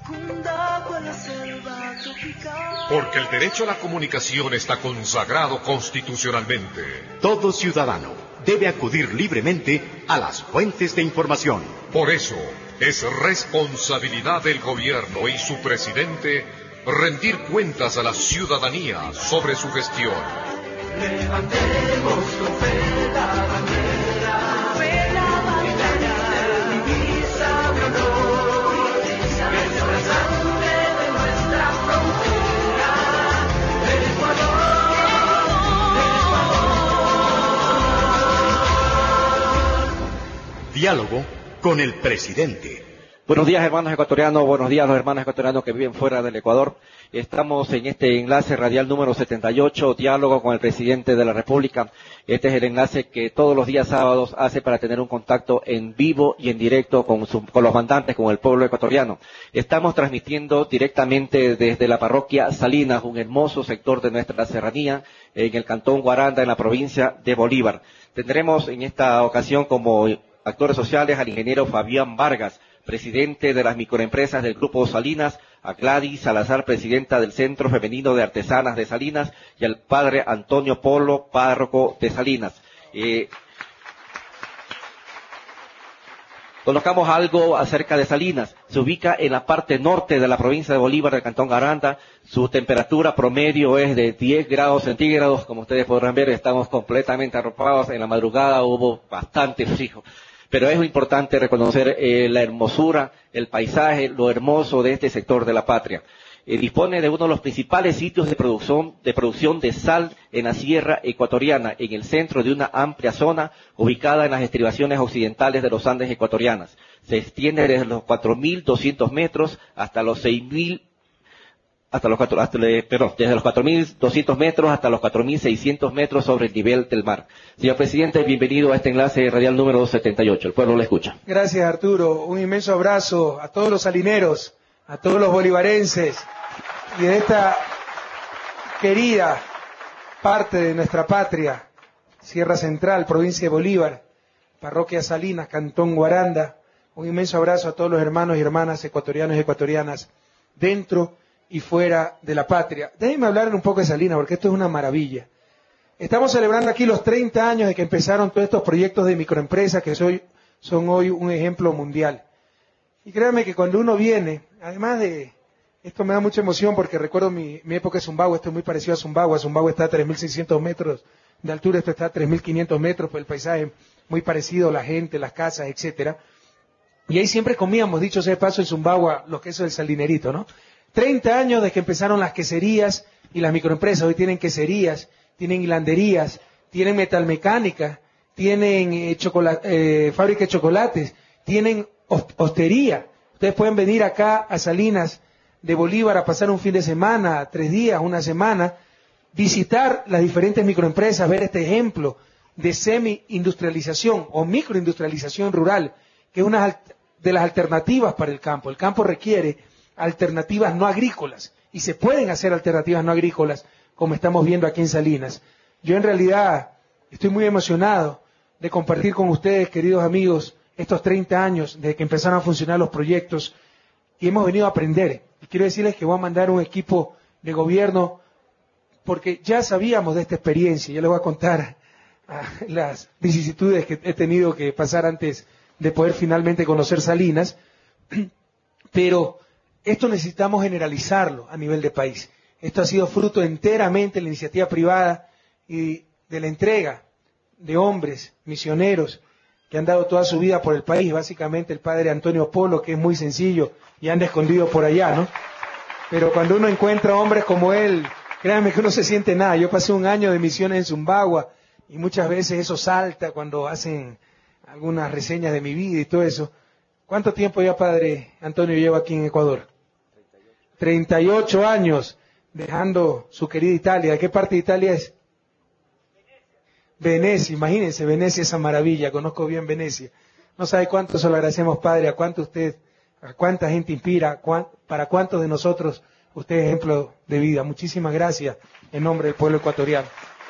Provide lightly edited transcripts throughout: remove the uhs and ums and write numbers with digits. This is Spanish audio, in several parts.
Porque el derecho a la comunicación está consagrado constitucionalmente. Todo ciudadano debe acudir libremente a las fuentes de información. Por eso, es responsabilidad del gobierno y su presidente rendir cuentas a la ciudadanía sobre su gestión. Levantemos con fe la bandera, divisa de honor, es la sangre de nuestra frontera, el Ecuador, el Ecuador. Diálogo con el presidente. Buenos días, hermanos ecuatorianos, buenos días a los hermanos ecuatorianos que viven fuera del Ecuador. Estamos en este enlace radial número 78, diálogo con el presidente de la República. Este es el enlace que todos los días sábados hace para tener un contacto en vivo y en directo con los mandantes, con el pueblo ecuatoriano. Estamos transmitiendo directamente desde la parroquia Salinas, un hermoso sector de nuestra serranía, en el cantón Guaranda, en la provincia de Bolívar. Tendremos en esta ocasión como actores sociales al ingeniero Fabián Vargas, presidente de las microempresas del Grupo Salinas, a Gladys Salazar, presidenta del Centro Femenino de Artesanas de Salinas, y al padre Antonio Polo, párroco de Salinas. Conozcamos algo acerca de Salinas. Se ubica en la parte norte de la provincia de Bolívar, del cantón Guaranda. Su temperatura promedio es de 10 grados centígrados. Como ustedes podrán ver, estamos completamente arropados. En la madrugada hubo bastante frío. Pero es importante reconocer la hermosura, el paisaje, lo hermoso de este sector de la patria. Dispone de uno de los principales sitios de producción de sal en la sierra ecuatoriana, en el centro de una amplia zona ubicada en las estribaciones occidentales de los Andes ecuatorianas. Se extiende desde los 4.200 metros hasta los 6.000 desde los 4.200 metros hasta los 4.600 metros sobre el nivel del mar. Señor presidente, bienvenido a este enlace radial número 78. El pueblo le escucha. Gracias, Arturo. Un inmenso abrazo a todos los salineros, a todos los bolivarenses y de esta querida parte de nuestra patria, Sierra Central, provincia de Bolívar, parroquia Salinas, cantón Guaranda. Un inmenso abrazo a todos los hermanos y hermanas ecuatorianos y ecuatorianas dentro y fuera de la patria. Déjenme hablar un poco de Salinas, porque esto es una maravilla. Estamos celebrando aquí los 30 años de que empezaron todos estos proyectos de microempresas que son hoy un ejemplo mundial. Y créanme que cuando uno viene, además de, esto me da mucha emoción porque recuerdo mi época de Zumbagua, esto es muy parecido a Zumbagua. Zumbagua está a 3.600 metros de altura, esto está a 3.500 metros, pues el paisaje muy parecido, la gente, las casas, etcétera. Y ahí siempre comíamos, dicho sea de paso, en Zumbagua, los quesos del salinerito, ¿no? 30 años desde que empezaron las queserías y las microempresas. Hoy tienen queserías, tienen hilanderías, tienen metalmecánica, tienen fábrica de chocolates, tienen hostería. Ustedes pueden venir acá a Salinas de Bolívar a pasar un fin de semana, 3 días, una semana, visitar las diferentes microempresas, ver este ejemplo de semi-industrialización o microindustrialización rural, que es una de las alternativas para el campo. El campo requiere alternativas no agrícolas, y se pueden hacer alternativas no agrícolas, como estamos viendo aquí en Salinas. Yo en realidad estoy muy emocionado de compartir con ustedes, queridos amigos, estos 30 años desde que empezaron a funcionar los proyectos, y hemos venido a aprender. Y quiero decirles que voy a mandar un equipo de gobierno, porque ya sabíamos de esta experiencia. Yo les voy a contar las vicisitudes que he tenido que pasar antes de poder finalmente conocer Salinas, pero esto necesitamos generalizarlo a nivel de país. Esto ha sido fruto enteramente de la iniciativa privada y de la entrega de hombres misioneros que han dado toda su vida por el país. Básicamente el padre Antonio Polo, que es muy sencillo y anda escondido por allá, ¿no? Pero cuando uno encuentra hombres como él, créanme que uno se siente nada. Yo pasé un año de misiones en Zumbagua y muchas veces eso salta cuando hacen algunas reseñas de mi vida y todo eso. ¿Cuánto tiempo ya, padre Antonio, lleva aquí en Ecuador? 38 años, dejando su querida Italia. ¿De qué parte de Italia es? Venecia, imagínense, Venecia, esa maravilla, conozco bien Venecia. No sabe cuánto se lo agradecemos, padre, a cuánta gente inspira, para cuántos de nosotros usted es ejemplo de vida. Muchísimas gracias en nombre del pueblo ecuatoriano.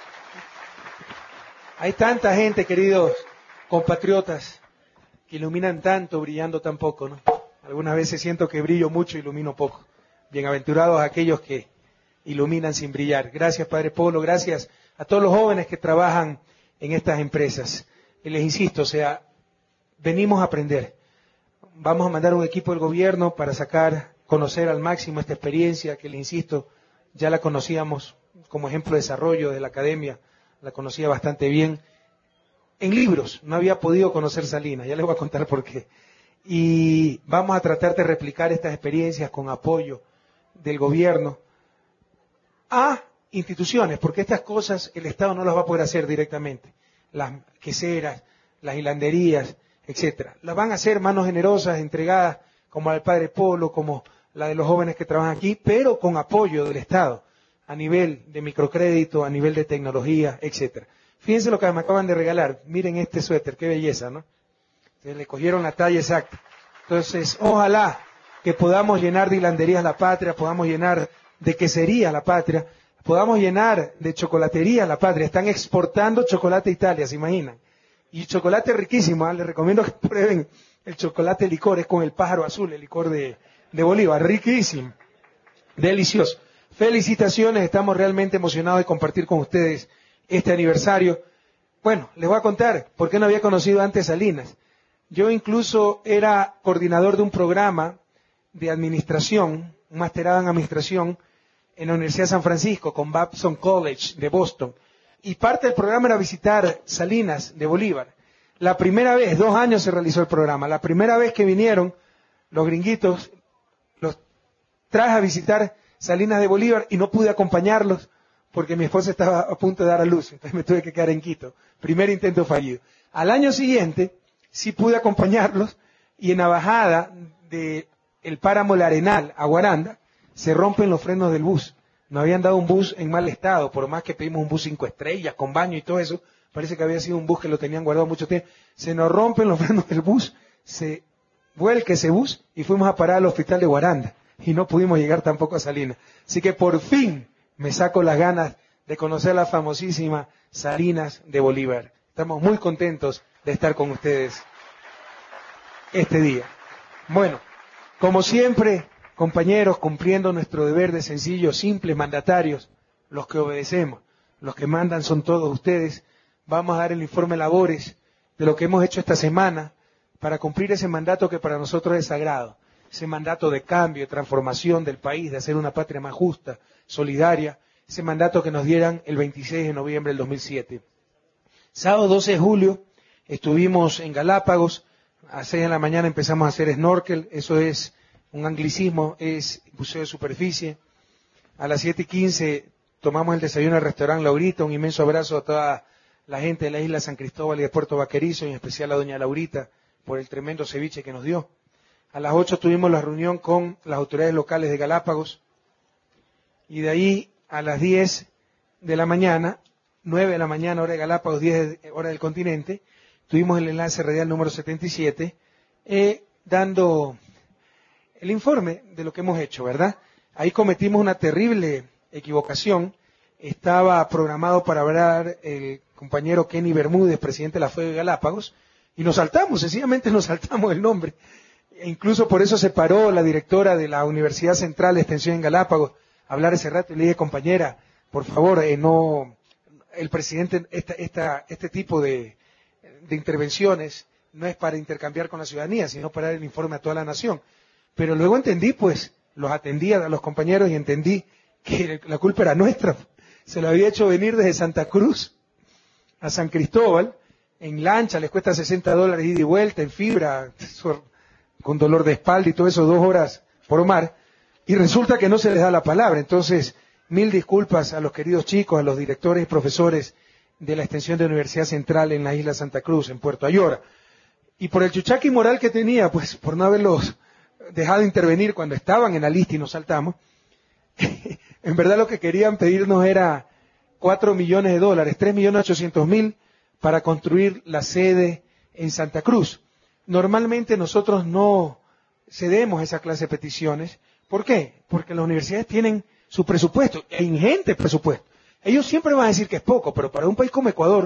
Hay tanta gente, queridos compatriotas, que iluminan tanto, brillando tan poco, ¿no? Algunas veces siento que brillo mucho y ilumino poco. Bienaventurados aquellos que iluminan sin brillar. Gracias, Padre Polo, gracias a todos los jóvenes que trabajan en estas empresas. Y les insisto, venimos a aprender. Vamos a mandar un equipo del gobierno para conocer al máximo esta experiencia que, les insisto, ya la conocíamos como ejemplo de desarrollo de la academia, la conocía bastante bien. En libros, no había podido conocer Salinas, ya les voy a contar por qué. Y vamos a tratar de replicar estas experiencias con apoyo del gobierno a instituciones, porque estas cosas el Estado no las va a poder hacer directamente. Las queseras, las hilanderías, etcétera. Las van a hacer manos generosas, entregadas, como al Padre Polo, como la de los jóvenes que trabajan aquí, pero con apoyo del Estado, a nivel de microcrédito, a nivel de tecnología, etcétera. Fíjense lo que me acaban de regalar. Miren este suéter, qué belleza, ¿no? Entonces, le cogieron la talla exacta. Entonces, ojalá que podamos llenar de hilanderías la patria, podamos llenar de quesería la patria, podamos llenar de chocolatería la patria. Están exportando chocolate a Italia, ¿se imaginan? Y chocolate riquísimo, ¿eh? Les recomiendo que prueben el chocolate licor, es con el pájaro azul, el licor de Bolívar, riquísimo, delicioso. Felicitaciones, estamos realmente emocionados de compartir con ustedes este aniversario. Bueno, les voy a contar por qué no había conocido antes Salinas. Yo incluso era coordinador de un programa de administración, un masterado en administración en la Universidad de San Francisco con Babson College de Boston. Y parte del programa era visitar Salinas de Bolívar. La primera vez, 2 años se realizó el programa, la primera vez que vinieron los gringuitos, los traje a visitar Salinas de Bolívar y no pude acompañarlos porque mi esposa estaba a punto de dar a luz, entonces me tuve que quedar en Quito. Primer intento fallido. Al año siguiente sí pude acompañarlos y en la bajada de el páramo El Arenal a Guaranda se rompen los frenos del bus. Nos habían dado un bus en mal estado, por más que pedimos un bus 5 estrellas, con baño y todo eso, parece que había sido un bus que lo tenían guardado mucho tiempo. Se nos rompen los frenos del bus, se vuelca ese bus y fuimos a parar al hospital de Guaranda. Y no pudimos llegar tampoco a Salinas. Así que por fin me saco las ganas de conocer la famosísima Salinas de Bolívar. Estamos muy contentos de estar con ustedes este día. Bueno, como siempre, compañeros, cumpliendo nuestro deber de sencillos, simples mandatarios, los que obedecemos, los que mandan son todos ustedes. Vamos a dar el informe de labores de lo que hemos hecho esta semana para cumplir ese mandato que para nosotros es sagrado. Ese mandato de cambio, de transformación del país, de hacer una patria más justa, solidaria, ese mandato que nos dieran el 26 de noviembre del 2007. Sábado 12 de julio estuvimos en Galápagos, a 6 de la mañana empezamos a hacer snorkel, eso es un anglicismo, es buceo de superficie. A las 7:15 tomamos el desayuno al restaurante Laurita, un inmenso abrazo a toda la gente de la isla San Cristóbal y de Puerto Vaquerizo, y en especial a doña Laurita por el tremendo ceviche que nos dio. A las 8 tuvimos la reunión con las autoridades locales de Galápagos y de ahí a las 10 de la mañana, 9 de la mañana hora de Galápagos, 10 hora del continente, tuvimos el enlace radial número 77 dando el informe de lo que hemos hecho, ¿verdad? Ahí cometimos una terrible equivocación. Estaba programado para hablar el compañero Kenny Bermúdez, presidente de la FUEG de Galápagos, y nos saltamos, sencillamente nos saltamos el nombre. E incluso por eso se paró la directora de la Universidad Central de Extensión en Galápagos a hablar ese rato y le dije, compañera, por favor, no, el presidente, este tipo de intervenciones no es para intercambiar con la ciudadanía, sino para dar el informe a toda la nación. Pero luego entendí, pues, los atendí a los compañeros y entendí que la culpa era nuestra. Se lo había hecho venir desde Santa Cruz a San Cristóbal, en lancha, les cuesta $60 ida y vuelta, en fibra, con dolor de espalda y todo eso, 2 horas por mar, y resulta que no se les da la palabra. Entonces, 1000 disculpas a los queridos chicos, a los directores y profesores de la extensión de la Universidad Central en la isla Santa Cruz, en Puerto Ayora. Y por el chuchaqui moral que tenía, pues por no haberlos dejado intervenir cuando estaban en la lista y nos saltamos, en verdad lo que querían pedirnos era $4 millones, $3.800.000 para construir la sede en Santa Cruz. Normalmente nosotros no cedemos esa clase de peticiones. ¿Por qué? Porque las universidades tienen su presupuesto, e ingente presupuesto. Ellos siempre van a decir que es poco, pero para un país como Ecuador,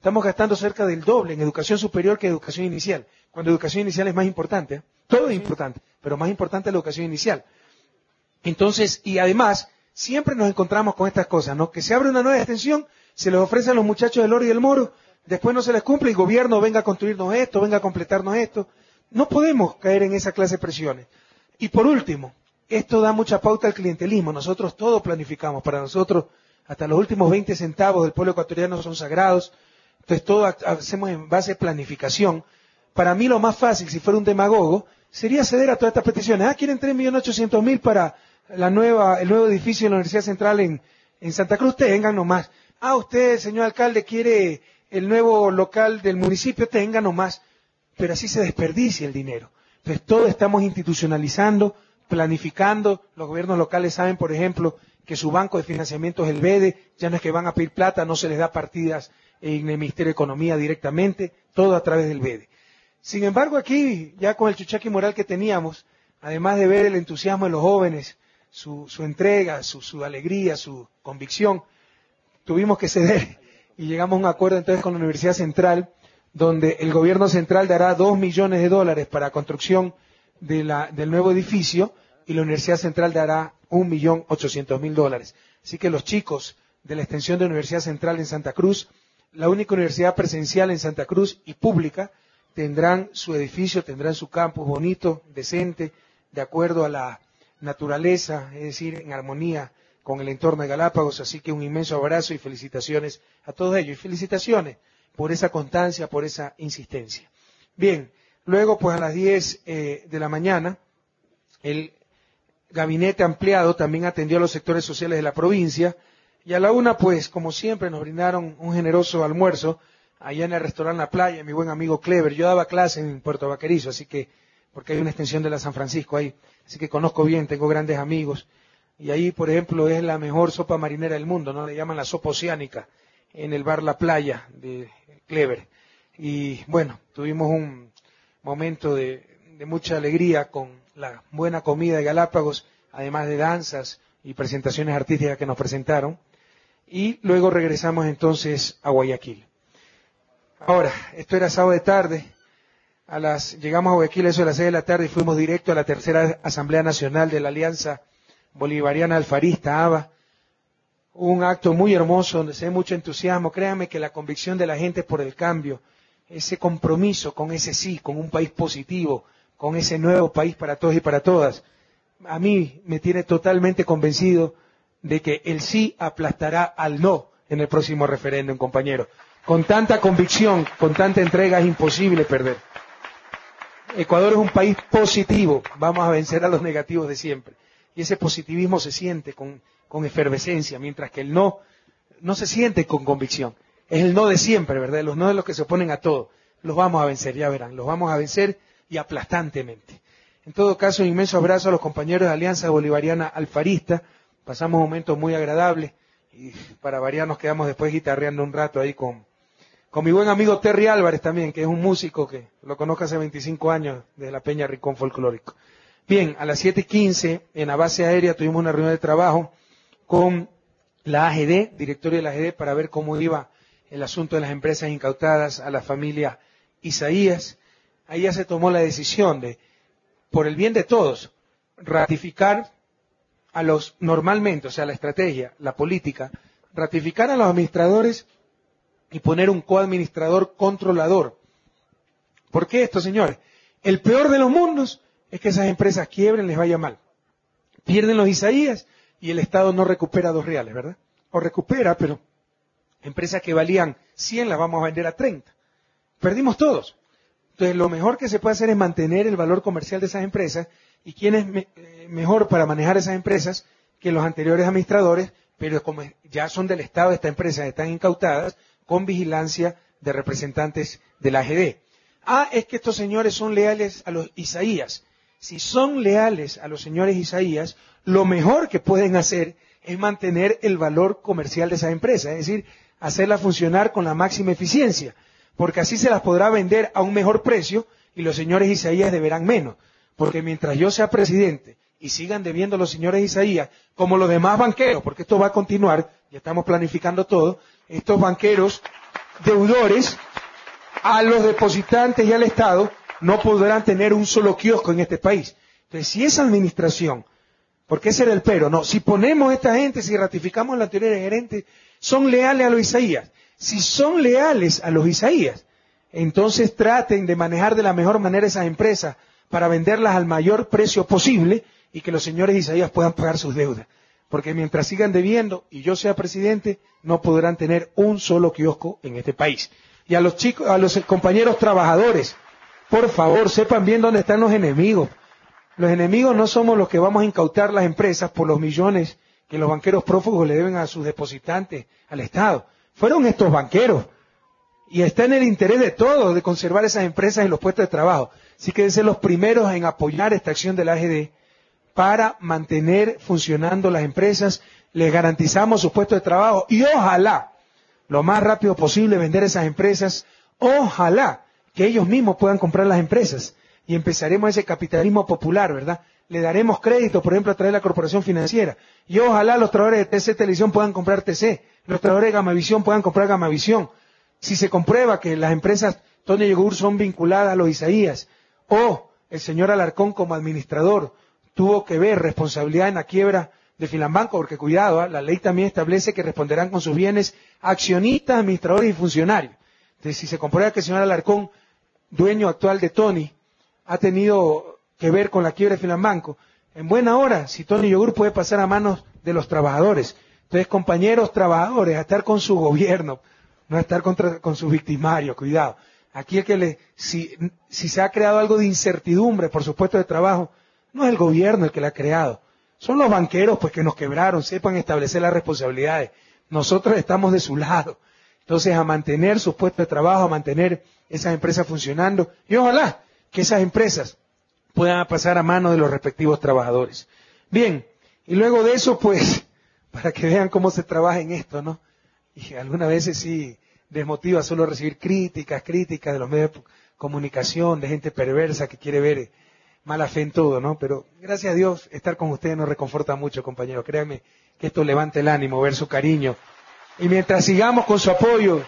Estamos gastando cerca del doble en educación superior que educación inicial, cuando educación inicial es más importante, ¿eh? Todo es importante, pero más importante es la educación inicial. Entonces, y además, siempre nos encontramos con estas cosas, ¿no? Que se abre una nueva extensión, se les ofrece a los muchachos del Oro y del Moro, después no se les cumple y el gobierno venga a construirnos esto, venga a completarnos esto. No podemos caer en esa clase de presiones. Y por último, esto da mucha pauta al clientelismo. Nosotros todo planificamos. Para nosotros, hasta los últimos 20 centavos del pueblo ecuatoriano son sagrados. Entonces todo hacemos en base a planificación. Para mí lo más fácil, si fuera un demagogo, sería ceder a todas estas peticiones. Quieren 3.800.000 para el nuevo edificio de la Universidad Central en Santa Cruz. Tengan nomás. Usted, señor alcalde, quiere el nuevo local del municipio. Tengan nomás. Pero así se desperdicia el dinero. Entonces todo estamos institucionalizando, planificando. Los gobiernos locales saben, por ejemplo, que su banco de financiamiento es el BEDE. Ya no es que van a pedir plata, no se les da partidas en el Ministerio de Economía directamente, todo a través del BEDE. Sin embargo, aquí, ya con el chuchaqui moral que teníamos, además de ver el entusiasmo de los jóvenes, su entrega, su alegría, su convicción, tuvimos que ceder y llegamos a un acuerdo entonces con la Universidad Central, donde el gobierno central dará $2 millones para construcción del nuevo edificio y la Universidad Central dará $1.800.000. Así que los chicos de la extensión de la Universidad Central en Santa Cruz, la única universidad presencial en Santa Cruz y pública, tendrán su edificio, tendrán su campus bonito, decente, de acuerdo a la naturaleza, es decir, en armonía con el entorno de Galápagos. Así que un inmenso abrazo y felicitaciones a todos ellos. Y felicitaciones por esa constancia, por esa insistencia. Bien, luego pues a las 10 de la mañana, el gabinete ampliado también atendió a los sectores sociales de la provincia, y a la 1 pues como siempre nos brindaron un generoso almuerzo allá en el restaurante La Playa, mi buen amigo Clever. Yo daba clase en Puerto Vaquerizo, así que, porque hay una extensión de la San Francisco ahí, así que conozco bien, tengo grandes amigos, y ahí por ejemplo es la mejor sopa marinera del mundo, ¿no? Le llaman la sopa oceánica, en el bar La Playa de Clever. Y bueno, tuvimos un momento de mucha alegría con la buena comida de Galápagos, además de danzas y presentaciones artísticas que nos presentaron. Y luego regresamos entonces a Guayaquil. Ahora, esto era sábado de tarde. Llegamos a Guayaquil a eso de las 6 de la tarde y fuimos directo a la tercera Asamblea Nacional de la Alianza Bolivariana Alfarista, ABA. Un acto muy hermoso donde se ve mucho entusiasmo. Créanme que la convicción de la gente por el cambio, ese compromiso con ese sí, con un país positivo, con ese nuevo país para todos y para todas, a mí me tiene totalmente convencido de que el sí aplastará al no en el próximo referéndum, compañero. Con tanta convicción, con tanta entrega, es imposible perder. Ecuador es un país positivo, vamos a vencer a los negativos de siempre. Y ese positivismo se siente con efervescencia, mientras que el no se siente con convicción. Es el no de siempre, ¿verdad? Los no de los que se oponen a todo. Los vamos a vencer, ya verán, los vamos a vencer y aplastantemente. En todo caso, un inmenso abrazo a los compañeros de Alianza Bolivariana Alfarista. Pasamos momentos muy agradables y para variar nos quedamos después guitarreando un rato ahí con mi buen amigo Terry Álvarez también, que es un músico que lo conozco hace 25 años desde la Peña Rincón Folclórico. Bien, a las 7:15 en la base aérea tuvimos una reunión de trabajo con la AGD, directorio de la AGD, para ver cómo iba el asunto de las empresas incautadas a la familia Isaías. Ahí ya se tomó la decisión de, por el bien de todos, ratificar normalmente, o sea, la estrategia, la política, ratificar a los administradores y poner un coadministrador controlador. ¿Por qué esto, señores? El peor de los mundos es que esas empresas quiebren, les vaya mal. Pierden los Isaías y el Estado no recupera $2, ¿verdad? O recupera, pero empresas que valían 100 las vamos a vender a 30. Perdimos todos. Entonces, lo mejor que se puede hacer es mantener el valor comercial de esas empresas. ¿Y quién es mejor para manejar esas empresas que los anteriores administradores? Pero como ya son del Estado, estas empresas están incautadas con vigilancia de representantes de la AGD. Es que estos señores son leales a los Isaías. Si son leales a los señores Isaías, lo mejor que pueden hacer es mantener el valor comercial de esas empresas, es decir, hacerlas funcionar con la máxima eficiencia, porque así se las podrá vender a un mejor precio y los señores Isaías deberán menos. Porque mientras yo sea presidente y sigan debiendo los señores Isaías, como los demás banqueros, porque esto va a continuar, ya estamos planificando todo, estos banqueros deudores, a los depositantes y al Estado, no podrán tener un solo kiosco en este país. Entonces, si esa administración, porque ese era el pero, no, si ponemos a esta gente, si ratificamos la teoría de gerente, son leales a los Isaías. Si son leales a los Isaías, entonces traten de manejar de la mejor manera esas empresas para venderlas al mayor precio posible y que los señores Isaías puedan pagar sus deudas. Porque mientras sigan debiendo y yo sea presidente, no podrán tener un solo kiosco en este país. Y a los chicos, a los compañeros trabajadores, por favor, sepan bien dónde están los enemigos. Los enemigos no somos los que vamos a incautar las empresas por los millones que los banqueros prófugos le deben a sus depositantes, al Estado. Fueron estos banqueros. Y está en el interés de todos de conservar esas empresas en los puestos de trabajo. Así que deben ser los primeros en apoyar esta acción de la AGD para mantener funcionando las empresas. Les garantizamos sus puestos de trabajo y ojalá, lo más rápido posible, vender esas empresas. Ojalá que ellos mismos puedan comprar las empresas y empezaremos ese capitalismo popular, ¿verdad? Le daremos crédito, por ejemplo, a través de la corporación financiera. Y ojalá los trabajadores de TC Televisión puedan comprar TC, los trabajadores de Gamavisión puedan comprar Gamavisión. Si se comprueba que las empresas Tony Yogur son vinculadas a los Isaías, o el señor Alarcón como administrador tuvo que ver responsabilidad en la quiebra de Filambanco, porque cuidado, la ley también establece que responderán con sus bienes accionistas, administradores y funcionarios. Entonces, si se comprueba que el señor Alarcón, dueño actual de Tony, ha tenido que ver con la quiebra de Filambanco, en buena hora, si Tony Yogur puede pasar a manos de los trabajadores. Entonces, compañeros trabajadores, a estar con su gobierno, no a estar con sus victimarios, cuidado. Aquí el que si se ha creado algo de incertidumbre por su puesto de trabajo, no es el gobierno el que la ha creado. Son los banqueros pues que nos quebraron, sepan establecer las responsabilidades. Nosotros estamos de su lado. Entonces, a mantener sus puestos de trabajo, a mantener esas empresas funcionando, y ojalá que esas empresas puedan pasar a manos de los respectivos trabajadores. Bien, y luego de eso, pues, para que vean cómo se trabaja en esto, ¿no? Y algunas veces sí desmotiva solo recibir críticas de los medios de comunicación, de gente perversa que quiere ver mala fe en todo, ¿no? Pero gracias a Dios, estar con ustedes nos reconforta mucho, compañeros. Créanme que esto levanta el ánimo, ver su cariño. Y mientras sigamos con su apoyo,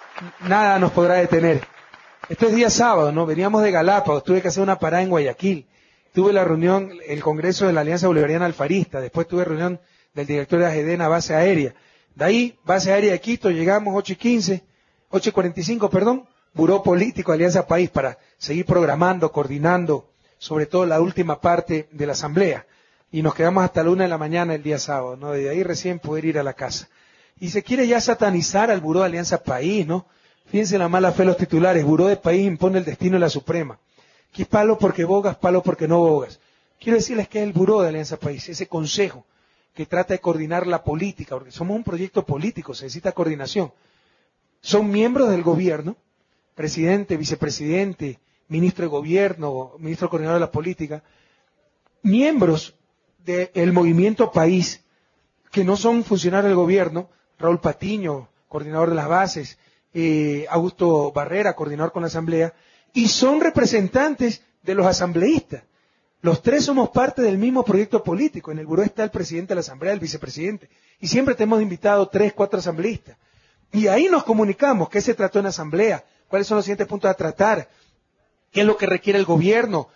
nada nos podrá detener. Esto es día sábado, ¿no? Veníamos de Galápagos, tuve que hacer una parada en Guayaquil. Tuve la reunión, el Congreso de la Alianza Bolivariana Alfarista. Después tuve reunión del director de AGD en la base aérea. De ahí, base aérea de Quito, llegamos 8:45, Buró Político, Alianza País, para seguir programando, coordinando, sobre todo la última parte de la asamblea. Y nos quedamos hasta la 1 de la mañana el día sábado, ¿no? De ahí recién poder ir a la casa. Y se quiere ya satanizar al Buró de Alianza País, ¿no? Fíjense la mala fe de los titulares. Buró de País impone el destino de la Suprema. Aquí palo porque bogas, palo porque no bogas. Quiero decirles que es el Buró de Alianza País, ese consejo que trata de coordinar la política, porque somos un proyecto político, se necesita coordinación. Son miembros del gobierno, presidente, vicepresidente, ministro de gobierno, ministro coordinador de la política, miembros del movimiento País, que no son funcionarios del gobierno, Raúl Patiño, coordinador de las bases, Augusto Barrera, coordinador con la asamblea, y son representantes de los asambleístas. Los tres somos parte del mismo proyecto político. En el buró está el presidente de la asamblea, el vicepresidente, y siempre te hemos invitado 3, 4 asambleístas. Y ahí nos comunicamos qué se trató en la asamblea, cuáles son los siguientes puntos a tratar, qué es lo que requiere el gobierno,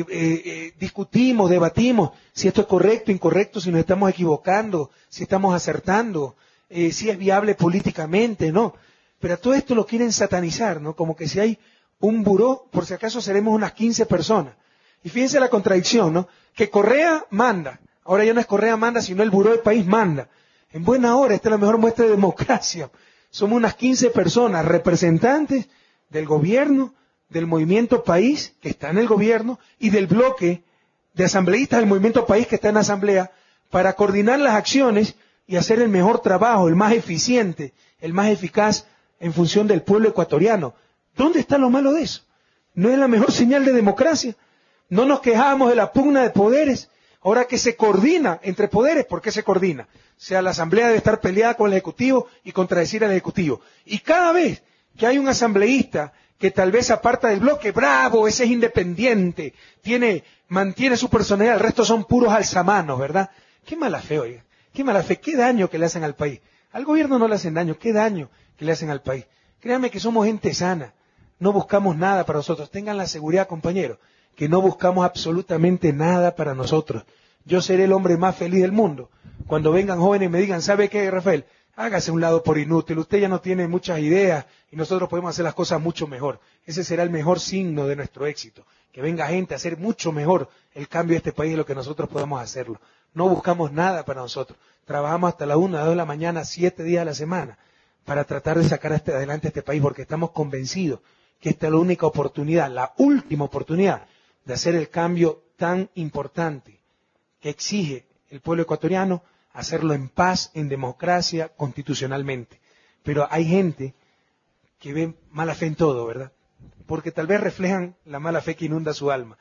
discutimos, debatimos si esto es correcto, incorrecto, si nos estamos equivocando, si estamos acertando, si es viable políticamente, ¿no? Pero a todo esto lo quieren satanizar, ¿no? Como que si hay un buró, por si acaso seremos unas 15 personas. Y fíjense la contradicción, ¿no? Que Correa manda. Ahora ya no es Correa manda, sino el Buró del País manda. En buena hora, esta es la mejor muestra de democracia. Somos unas 15 personas, representantes del gobierno, del movimiento País, que está en el gobierno, y del bloque de asambleístas del movimiento País, que está en la asamblea, para coordinar las acciones y hacer el mejor trabajo, el más eficiente, el más eficaz en función del pueblo ecuatoriano. ¿Dónde está lo malo de eso? ¿No es la mejor señal de democracia? No nos quejamos de la pugna de poderes, ahora que se coordina entre poderes. ¿Por qué se coordina? O sea, la asamblea debe estar peleada con el Ejecutivo y contradecir al Ejecutivo. Y cada vez que hay un asambleísta que tal vez aparta del bloque, bravo, ese es independiente, mantiene su personalidad, el resto son puros alzamanos, ¿verdad? Qué mala fe, oiga, qué mala fe, qué daño que le hacen al país. Al gobierno no le hacen daño, qué daño que le hacen al país. Créanme que somos gente sana, no buscamos nada para nosotros. Tengan la seguridad, compañeros, que no buscamos absolutamente nada para nosotros. Yo seré el hombre más feliz del mundo. Cuando vengan jóvenes y me digan, ¿sabe qué, Rafael? Hágase un lado por inútil, usted ya no tiene muchas ideas y nosotros podemos hacer las cosas mucho mejor. Ese será el mejor signo de nuestro éxito. Que venga gente a hacer mucho mejor el cambio de este país de lo que nosotros podemos hacerlo. No buscamos nada para nosotros. Trabajamos hasta la 1, 2 de la mañana, 7 días a la semana, para tratar de sacar adelante este país, porque estamos convencidos que esta es la única oportunidad, la última oportunidad de hacer el cambio tan importante que exige el pueblo ecuatoriano, hacerlo en paz, en democracia, constitucionalmente. Pero hay gente que ve mala fe en todo, ¿verdad? Porque tal vez reflejan la mala fe que inunda su alma.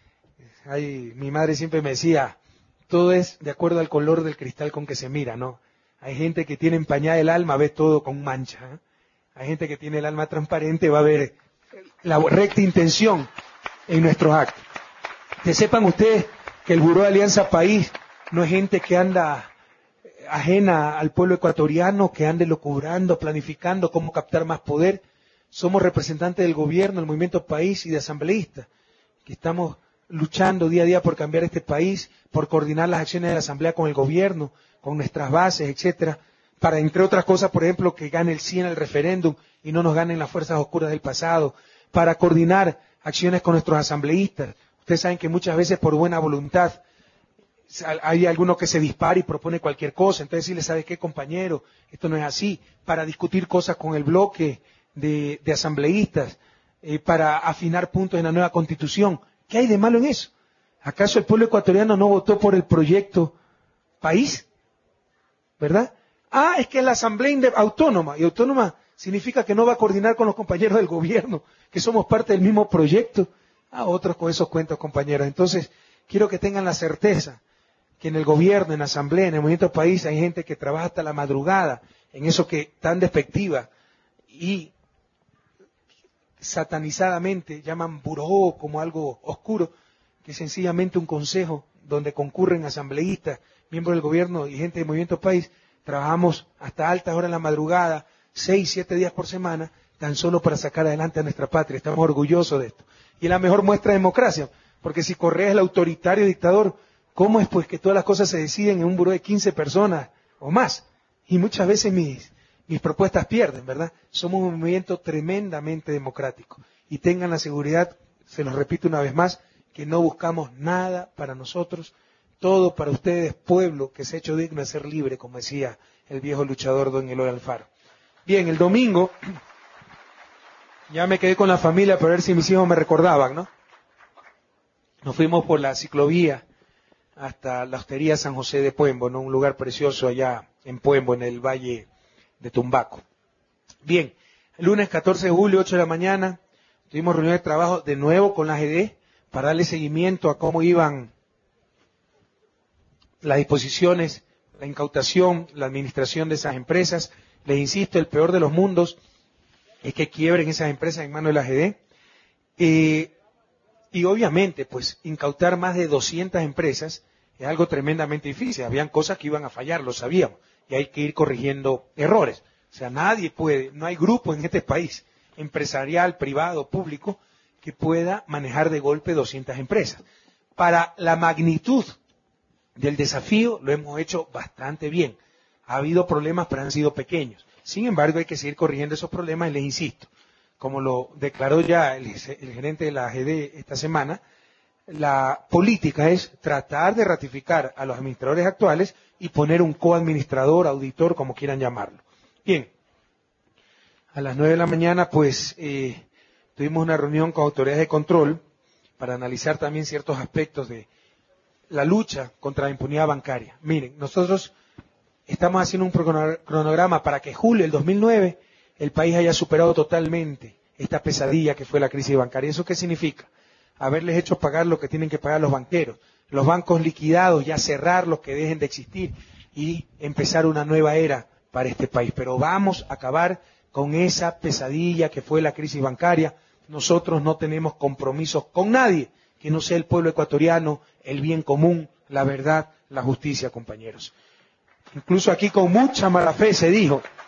Mi madre siempre me decía, todo es de acuerdo al color del cristal con que se mira, ¿no? Hay gente que tiene empañada el alma, ve todo con mancha, ¿eh? Hay gente que tiene el alma transparente, va a ver la recta intención en nuestros actos. Que sepan ustedes que el Buró de Alianza País no es gente que anda ajena al pueblo ecuatoriano, que ande locubrando, planificando cómo captar más poder. Somos representantes del gobierno, del movimiento país y de asambleístas, que estamos luchando día a día por cambiar este país, por coordinar las acciones de la asamblea con el gobierno, con nuestras bases, etcétera, para, entre otras cosas, por ejemplo, que gane el sí en el referéndum y no nos ganen las fuerzas oscuras del pasado, para coordinar acciones con nuestros asambleístas. Ustedes saben que muchas veces por buena voluntad hay alguno que se dispara y propone cualquier cosa, entonces decirle, ¿sabe qué, compañero? Esto no es así, para discutir cosas con el bloque de asambleístas, para afinar puntos en la nueva constitución. ¿Qué hay de malo en eso? ¿Acaso el pueblo ecuatoriano no votó por el proyecto país? ¿Verdad? Es que es la asamblea autónoma, y autónoma significa que no va a coordinar con los compañeros del gobierno, que somos parte del mismo proyecto. Otros con esos cuentos, compañeros. Entonces, quiero que tengan la certeza que en el gobierno, en la asamblea, en el movimiento país, hay gente que trabaja hasta la madrugada en eso que tan despectiva y satanizadamente llaman buró como algo oscuro, que es sencillamente un consejo donde concurren asambleístas, miembros del gobierno y gente del movimiento país. Trabajamos hasta altas horas de la madrugada, 6, 7 días por semana, tan solo para sacar adelante a nuestra patria. Estamos orgullosos de esto. Y es la mejor muestra de democracia, porque si Correa es el autoritario dictador, ¿cómo es pues que todas las cosas se deciden en un buró de 15 personas o más? Y muchas veces mis propuestas pierden, ¿verdad? Somos un movimiento tremendamente democrático. Y tengan la seguridad, se los repito una vez más, que no buscamos nada para nosotros, todo para ustedes, pueblo que se ha hecho digno de ser libre, como decía el viejo luchador don Eloy Alfaro. Bien, el domingo, ya me quedé con la familia para ver si mis hijos me recordaban, ¿no? Nos fuimos por la ciclovía hasta la hostería San José de Puembo, ¿no? Un lugar precioso allá en Puembo, en el Valle de Tumbaco. Bien, el lunes 14 de julio, 8 de la mañana, tuvimos reunión de trabajo de nuevo con la AGD para darle seguimiento a cómo iban las disposiciones, la incautación, la administración de esas empresas. Les insisto, el peor de los mundos es que quiebren esas empresas en manos de la AGD. Y obviamente, pues, incautar más de 200 empresas es algo tremendamente difícil. Habían cosas que iban a fallar, lo sabíamos, y hay que ir corrigiendo errores. O sea, nadie puede, no hay grupo en este país, empresarial, privado, público, que pueda manejar de golpe 200 empresas. Para la magnitud del desafío, lo hemos hecho bastante bien. Ha habido problemas, pero han sido pequeños. Sin embargo, hay que seguir corrigiendo esos problemas y les insisto, como lo declaró ya el gerente de la AGD esta semana, la política es tratar de ratificar a los administradores actuales y poner un coadministrador, auditor, como quieran llamarlo. Bien, a las 9 de la mañana, pues, tuvimos una reunión con autoridades de control para analizar también ciertos aspectos de la lucha contra la impunidad bancaria. Miren, nosotros estamos haciendo un cronograma para que julio del 2009 el país haya superado totalmente esta pesadilla que fue la crisis bancaria. ¿Eso qué significa? Haberles hecho pagar lo que tienen que pagar los banqueros, los bancos liquidados, ya cerrarlos, que dejen de existir y empezar una nueva era para este país. Pero vamos a acabar con esa pesadilla que fue la crisis bancaria. Nosotros no tenemos compromisos con nadie que no sea el pueblo ecuatoriano, el bien común, la verdad, la justicia, compañeros. Incluso aquí con mucha mala fe se dijo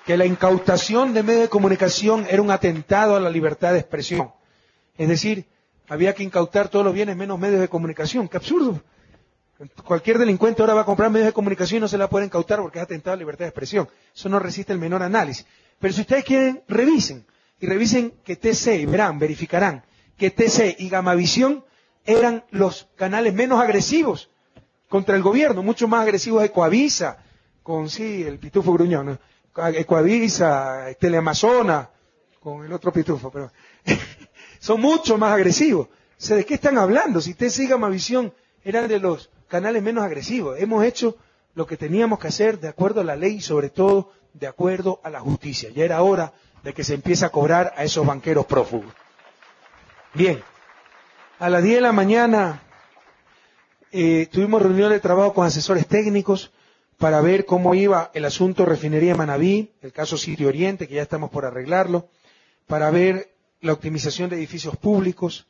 que la incautación de medios de comunicación era un atentado a la libertad de expresión. Es decir, había que incautar todos los bienes menos medios de comunicación. ¡Qué absurdo! Cualquier delincuente ahora va a comprar medios de comunicación y no se la puede incautar porque es atentado a la libertad de expresión. Eso no resiste el menor análisis. Pero si ustedes quieren, revisen. Y revisen que TC, y verán, verificarán, que TC y Gamavisión eran los canales menos agresivos contra el gobierno, mucho más agresivos de Coavisa, con sí, el pitufo gruñón, ¿no? Coavisa, Teleamazona, con el otro pitufo, pero son mucho más agresivos. O sea, ¿de qué están hablando? Si TC y Gamavisión eran de los canales menos agresivos. Hemos hecho lo que teníamos que hacer de acuerdo a la ley y sobre todo de acuerdo a la justicia. Ya era hora de que se empiece a cobrar a esos banqueros prófugos. Bien, a las 10 de la mañana tuvimos reunión de trabajo con asesores técnicos para ver cómo iba el asunto refinería Manabí, el caso Sitio Oriente, que ya estamos por arreglarlo, para ver la optimización de edificios públicos,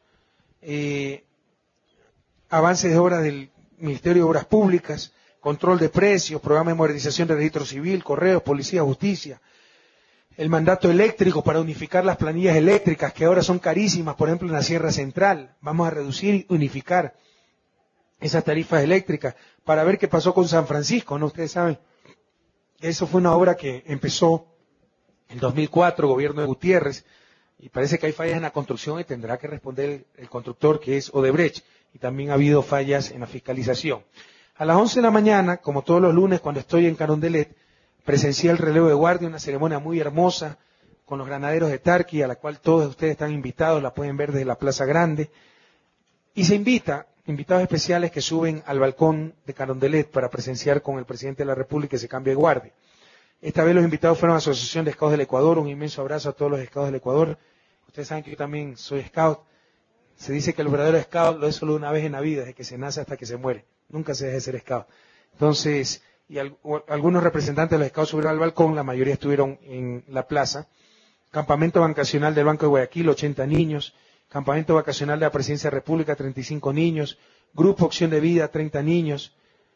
avances de obras del Ministerio de Obras Públicas, control de precios, programa de modernización de registro civil, correos, policía, justicia, el mandato eléctrico para unificar las planillas eléctricas que ahora son carísimas, por ejemplo en la Sierra Central. Vamos a reducir y unificar esas tarifas eléctricas para ver qué pasó con San Francisco, ¿no? Ustedes saben, eso fue una obra que empezó en 2004, gobierno de Gutiérrez, y parece que hay fallas en la construcción y tendrá que responder el constructor, que es Odebrecht, y también ha habido fallas en la fiscalización. A las 11 de la mañana, como todos los lunes cuando estoy en Carondelet, presencié el relevo de guardia, una ceremonia muy hermosa con los granaderos de Tarqui, a la cual todos ustedes están invitados, la pueden ver desde la Plaza Grande, y se invitados especiales que suben al balcón de Carondelet para presenciar con el presidente de la República ese cambio de guardia. Esta vez los invitados fueron a la Asociación de Scouts del Ecuador, un inmenso abrazo a todos los Scouts del Ecuador. Ustedes saben que yo también soy Scout. Se dice que el verdadero Scout lo es solo una vez en la vida, desde que se nace hasta que se muere. Nunca se deja de ser Scout. Entonces, algunos representantes de los Scouts subieron al balcón, la mayoría estuvieron en la plaza. Campamento vacacional del Banco de Guayaquil, 80 niños. Campamento vacacional de la Presidencia de la República, 35 niños. Grupo Opción de Vida, 30 niños.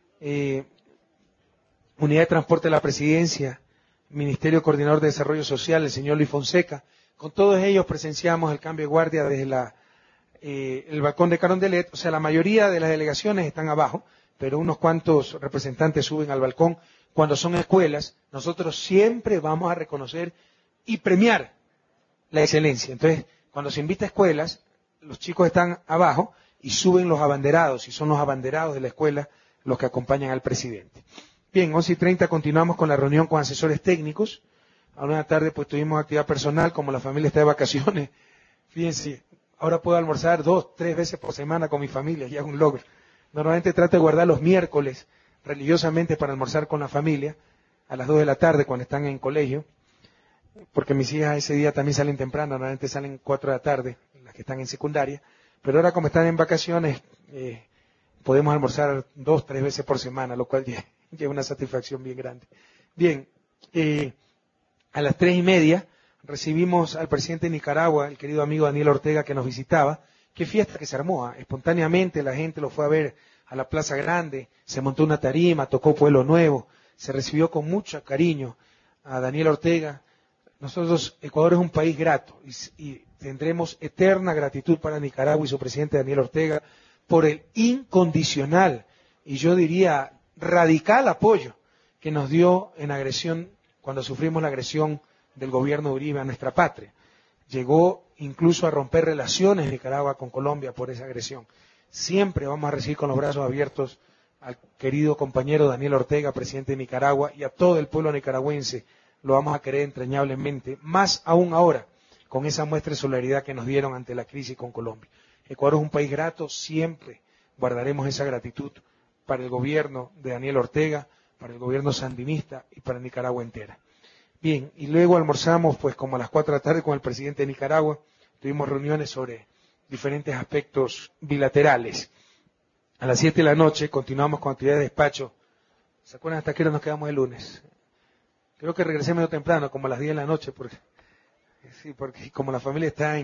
Unidad de Transporte de la Presidencia, Ministerio Coordinador de Desarrollo Social, el señor Luis Fonseca. Con todos ellos presenciamos el cambio de guardia desde el balcón de Carondelet. O sea, la mayoría de las delegaciones están abajo, pero unos cuantos representantes suben al balcón. Cuando son escuelas, nosotros siempre vamos a reconocer y premiar la excelencia. Entonces, cuando se invita a escuelas, los chicos están abajo y suben los abanderados, y son los abanderados de la escuela los que acompañan al presidente. Bien, 11:30 continuamos con la reunión con asesores técnicos. A una tarde pues tuvimos actividad personal, como la familia está de vacaciones. Fíjense, ahora puedo almorzar 2, 3 veces por semana con mi familia, ya es un logro. Normalmente trato de guardar los miércoles religiosamente para almorzar con la familia, a las 2 de la tarde cuando están en colegio, porque mis hijas ese día también salen temprano, normalmente salen 4 de la tarde, las que están en secundaria, pero ahora como están en vacaciones, podemos almorzar 2, 3 veces por semana, lo cual ya es una satisfacción bien grande. Bien, a las 3:30 recibimos al presidente de Nicaragua, el querido amigo Daniel Ortega, que nos visitaba. Qué fiesta que se armó, espontáneamente la gente lo fue a ver a la Plaza Grande, se montó una tarima, tocó Pueblo Nuevo, se recibió con mucho cariño a Daniel Ortega. Nosotros, Ecuador es un país grato y tendremos eterna gratitud para Nicaragua y su presidente Daniel Ortega por el incondicional y yo diría radical apoyo que nos dio en agresión cuando sufrimos la agresión del gobierno de Uribe a nuestra patria. Llegó incluso a romper relaciones Nicaragua con Colombia por esa agresión. Siempre vamos a recibir con los brazos abiertos al querido compañero Daniel Ortega, presidente de Nicaragua, y a todo el pueblo nicaragüense. Lo vamos a querer entrañablemente, más aún ahora, con esa muestra de solidaridad que nos dieron ante la crisis con Colombia. Ecuador es un país grato, siempre guardaremos esa gratitud para el gobierno de Daniel Ortega, para el gobierno sandinista y para Nicaragua entera. Bien, y luego almorzamos pues como a las 4 de la tarde con el presidente de Nicaragua, tuvimos reuniones sobre diferentes aspectos bilaterales. A las 7 de la noche continuamos con actividad de despacho. ¿Se acuerdan hasta qué hora nos quedamos el lunes? Creo que regresé medio temprano, como a las 10 de la noche, porque como la familia está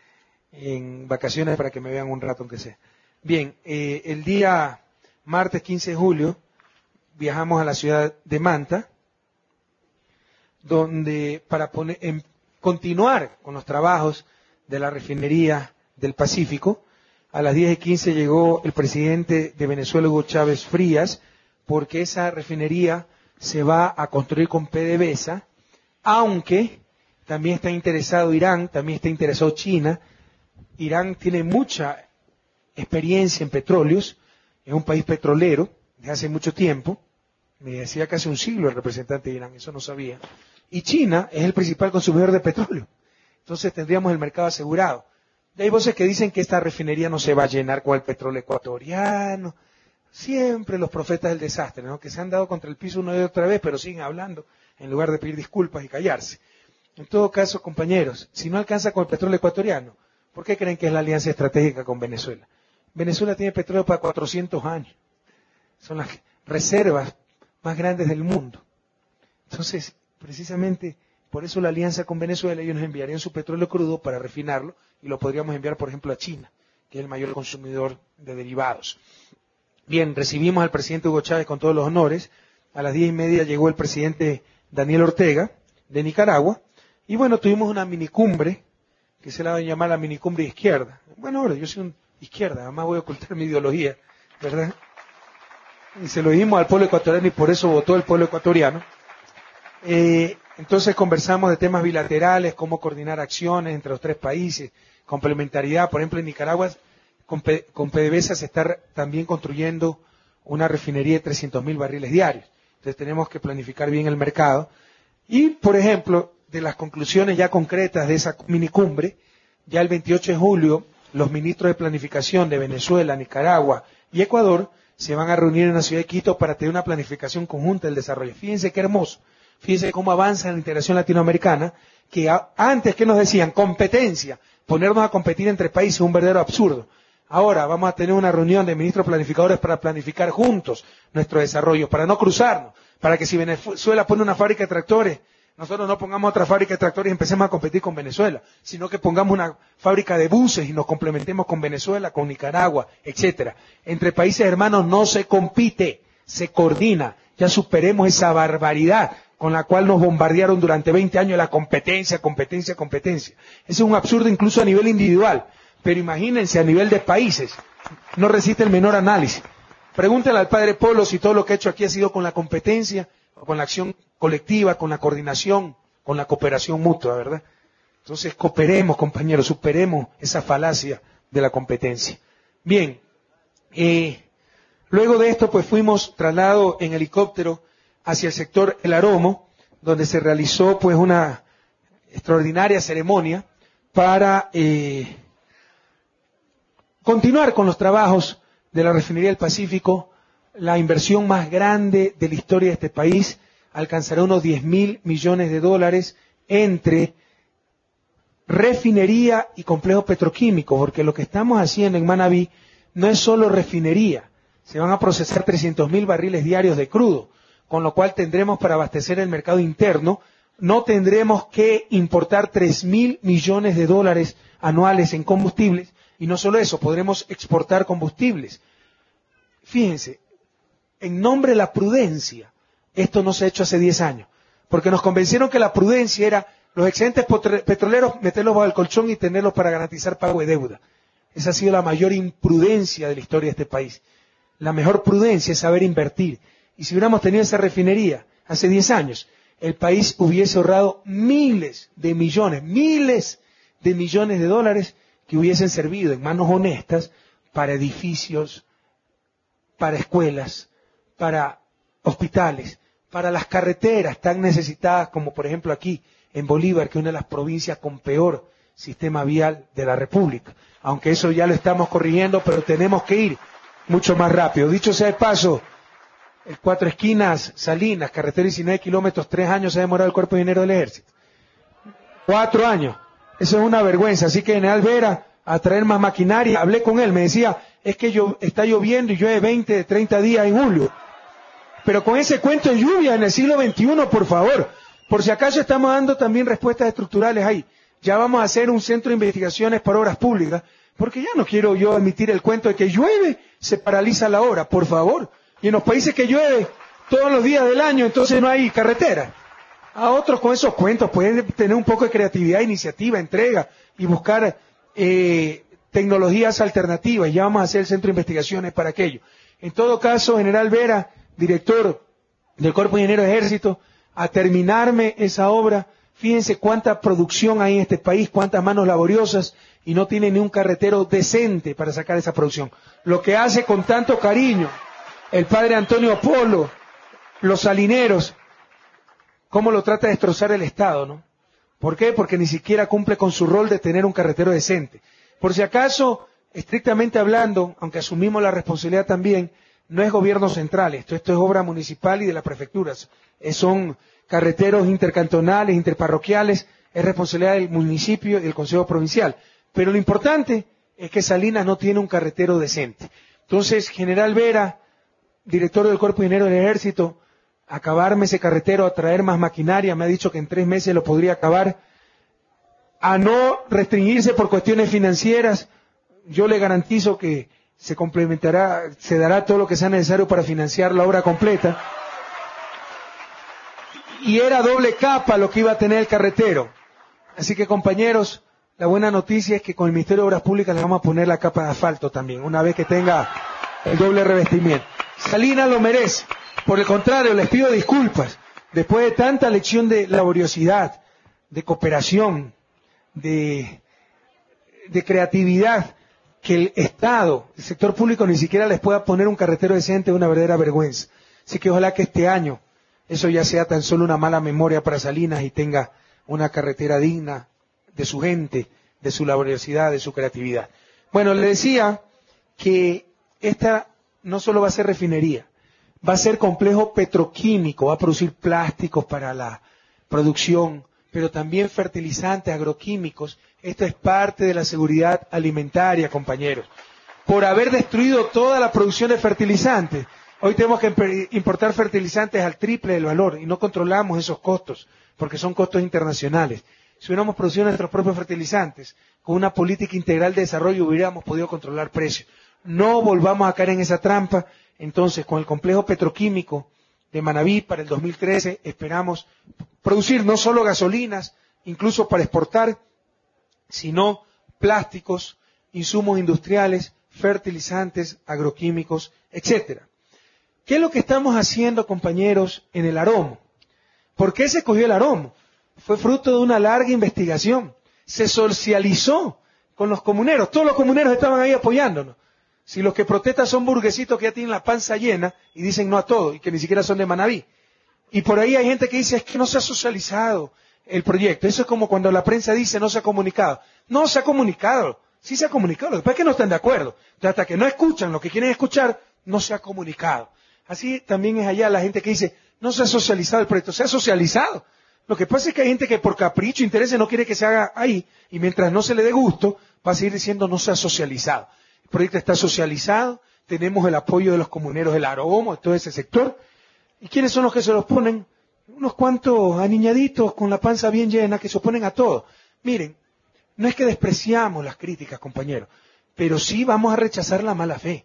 en vacaciones para que me vean un rato aunque sea. Bien, el día martes 15 de julio viajamos a la ciudad de Manta, donde para continuar con los trabajos de la refinería del Pacífico. A las 10:15 llegó el presidente de Venezuela, Hugo Chávez Frías, porque esa refinería se va a construir con PDVSA, aunque también está interesado Irán, también está interesado China. Irán tiene mucha experiencia en petróleos, es un país petrolero desde hace mucho tiempo, me decía que hace un siglo el representante de Irán, eso no sabía. Y China es el principal consumidor de petróleo, entonces tendríamos el mercado asegurado. Y hay voces que dicen que esta refinería no se va a llenar con el petróleo ecuatoriano. Siempre los profetas del desastre, ¿no? Que se han dado contra el piso una y otra vez, pero siguen hablando en lugar de pedir disculpas y callarse. En todo caso, compañeros, si no alcanza con el petróleo ecuatoriano, ¿por qué creen que es la alianza estratégica con Venezuela? Venezuela tiene petróleo para 400 años. Son las reservas más grandes del mundo. Entonces, precisamente por eso la alianza con Venezuela, ellos nos enviarían su petróleo crudo para refinarlo y lo podríamos enviar, por ejemplo, a China, que es el mayor consumidor de derivados. Bien, recibimos al presidente Hugo Chávez con todos los honores. A las 10:30 llegó el presidente Daniel Ortega, de Nicaragua. Y bueno, tuvimos una minicumbre, que se la van a llamar la minicumbre de izquierda. Bueno, ahora yo soy un izquierda, además voy a ocultar mi ideología, ¿verdad? Y se lo dijimos al pueblo ecuatoriano y por eso votó el pueblo ecuatoriano. Entonces conversamos de temas bilaterales, cómo coordinar acciones entre los tres países, complementariedad. Por ejemplo, en Nicaragua, con PDVSA se está también construyendo una refinería de 300.000 barriles diarios. Entonces tenemos que planificar bien el mercado. Y, por ejemplo, de las conclusiones ya concretas de esa minicumbre, ya el 28 de julio, los ministros de planificación de Venezuela, Nicaragua y Ecuador se van a reunir en la ciudad de Quito para tener una planificación conjunta del desarrollo. Fíjense qué hermoso. Fíjense cómo avanza la integración latinoamericana, que antes, ¿qué nos decían? Competencia. Ponernos a competir entre países, un verdadero absurdo. Ahora vamos a tener una reunión de ministros planificadores para planificar juntos nuestro desarrollo, para no cruzarnos, para que si Venezuela pone una fábrica de tractores, nosotros no pongamos otra fábrica de tractores y empecemos a competir con Venezuela, sino que pongamos una fábrica de buses y nos complementemos con Venezuela, con Nicaragua, etcétera. Entre países hermanos no se compite, se coordina. Ya superemos esa barbaridad con la cual nos bombardearon durante 20 años la competencia, competencia, competencia. Ese es un absurdo incluso a nivel individual, pero imagínense a nivel de países, no resiste el menor análisis. Pregúntenle al padre Polo si todo lo que ha hecho aquí ha sido con la competencia, o con la acción colectiva, con la coordinación, con la cooperación mutua, ¿verdad? Entonces cooperemos, compañeros, superemos esa falacia de la competencia. Bien, luego de esto pues fuimos trasladados en helicóptero hacia el sector El Aromo, donde se realizó pues una extraordinaria ceremonia para continuar con los trabajos de la refinería del Pacífico. La inversión más grande de la historia de este país alcanzará unos 10.000 millones de dólares entre refinería y complejo petroquímico, porque lo que estamos haciendo en Manabí no es solo refinería, se van a procesar 300.000 barriles diarios de crudo, con lo cual tendremos para abastecer el mercado interno, no tendremos que importar 3.000 millones de dólares anuales en combustibles, y no solo eso, podremos exportar combustibles. Fíjense, en nombre de la prudencia, esto no se ha hecho hace 10 años, porque nos convencieron que la prudencia era los excedentes petroleros meterlos bajo el colchón y tenerlos para garantizar pago de deuda. Esa ha sido la mayor imprudencia de la historia de este país. La mejor prudencia es saber invertir. Y si hubiéramos tenido esa refinería hace 10 años, el país hubiese ahorrado miles de millones de dólares que hubiesen servido en manos honestas para edificios, para escuelas, para hospitales, para las carreteras tan necesitadas como por ejemplo aquí en Bolívar, que es una de las provincias con peor sistema vial de la República. Aunque eso ya lo estamos corrigiendo, pero tenemos que ir mucho más rápido. Dicho sea de paso, el Cuatro Esquinas, Salinas, carretera 19 kilómetros, 3 años se ha demorado el Cuerpo de Ingenieros del Ejército. 4 años. Eso es una vergüenza. Así que General Vera, a traer más maquinaria, hablé con él, me decía, es que está lloviendo y llueve 20, 30 días en julio. Pero con ese cuento de lluvia en el siglo XXI, por favor, por si acaso estamos dando también respuestas estructurales ahí. Ya vamos a hacer un centro de investigaciones para obras públicas, porque ya no quiero yo admitir el cuento de que llueve, se paraliza la obra, por favor. Y en los países que llueve todos los días del año, entonces no hay carretera. A otros con esos cuentos pueden tener un poco de creatividad, iniciativa, entrega y buscar tecnologías alternativas. Ya vamos a hacer el centro de investigaciones para aquello. En todo caso, General Vera, director del Cuerpo de Ingenieros del Ejército, a terminarme esa obra, fíjense cuánta producción hay en este país, cuántas manos laboriosas, y no tiene ni un carretero decente para sacar esa producción. Lo que hace con tanto cariño el padre Antonio Polo, los salineros, cómo lo trata de destrozar el Estado, ¿no? ¿Por qué? Porque ni siquiera cumple con su rol de tener un carretero decente. Por si acaso, estrictamente hablando, aunque asumimos la responsabilidad también, no es gobierno central, esto es obra municipal y de las prefecturas. Son carreteros intercantonales, interparroquiales, es responsabilidad del municipio y del Consejo Provincial. Pero lo importante es que Salinas no tiene un carretero decente. Entonces, General Vera, director del Cuerpo de Ingenieros del Ejército, acabarme ese carretero, a traer más maquinaria, me ha dicho que en 3 meses lo podría acabar, a no restringirse por cuestiones financieras, yo le garantizo que se complementará, se dará todo lo que sea necesario para financiar la obra completa. Y era doble capa lo que iba a tener el carretero. Así que, compañeros, la buena noticia es que con el Ministerio de Obras Públicas le vamos a poner la capa de asfalto también, una vez que tenga el doble revestimiento. Salinas lo merece. Por el contrario, les pido disculpas. Después de tanta lección de laboriosidad, de cooperación, de creatividad, que el Estado, el sector público ni siquiera les pueda poner un carretero decente, es una verdadera vergüenza. Así que ojalá que este año eso ya sea tan solo una mala memoria para Salinas y tenga una carretera digna de su gente, de su laboriosidad, de su creatividad. Bueno, le decía que esta no solo va a ser refinería, va a ser complejo petroquímico, va a producir plásticos para la producción, pero también fertilizantes, agroquímicos. Esto es parte de la seguridad alimentaria, compañeros. Por haber destruido toda la producción de fertilizantes, hoy tenemos que importar fertilizantes al triple del valor y no controlamos esos costos, porque son costos internacionales. Si hubiéramos producido nuestros propios fertilizantes, con una política integral de desarrollo hubiéramos podido controlar precios. No volvamos a caer en esa trampa. Entonces, con el complejo petroquímico de Manabí para el 2013, esperamos producir no solo gasolinas, incluso para exportar, sino plásticos, insumos industriales, fertilizantes, agroquímicos, etcétera. ¿Qué es lo que estamos haciendo, compañeros, en el Aromo? ¿Por qué se escogió el Aromo? Fue fruto de una larga investigación. Se socializó con los comuneros. Todos los comuneros estaban ahí apoyándonos. Si los que protestan son burguesitos que ya tienen la panza llena y dicen no a todo y que ni siquiera son de Manabí. Y por ahí hay gente que dice es que no se ha socializado el proyecto. Eso es como cuando la prensa dice no se ha comunicado. No se ha comunicado. Sí se ha comunicado. Lo que pasa es que no están de acuerdo. Entonces, hasta que no escuchan lo que quieren escuchar, no se ha comunicado. Así también es allá la gente que dice no se ha socializado el proyecto. Se ha socializado. Lo que pasa es que hay gente que por capricho, interés, no quiere que se haga ahí, y mientras no se le dé gusto, va a seguir diciendo no se ha socializado. El proyecto está socializado, tenemos el apoyo de los comuneros del Aromo, de todo ese sector. ¿Y quiénes son los que se los ponen? Unos cuantos aniñaditos con la panza bien llena que se oponen a todo. Miren, no es que despreciamos las críticas, compañeros, pero sí vamos a rechazar la mala fe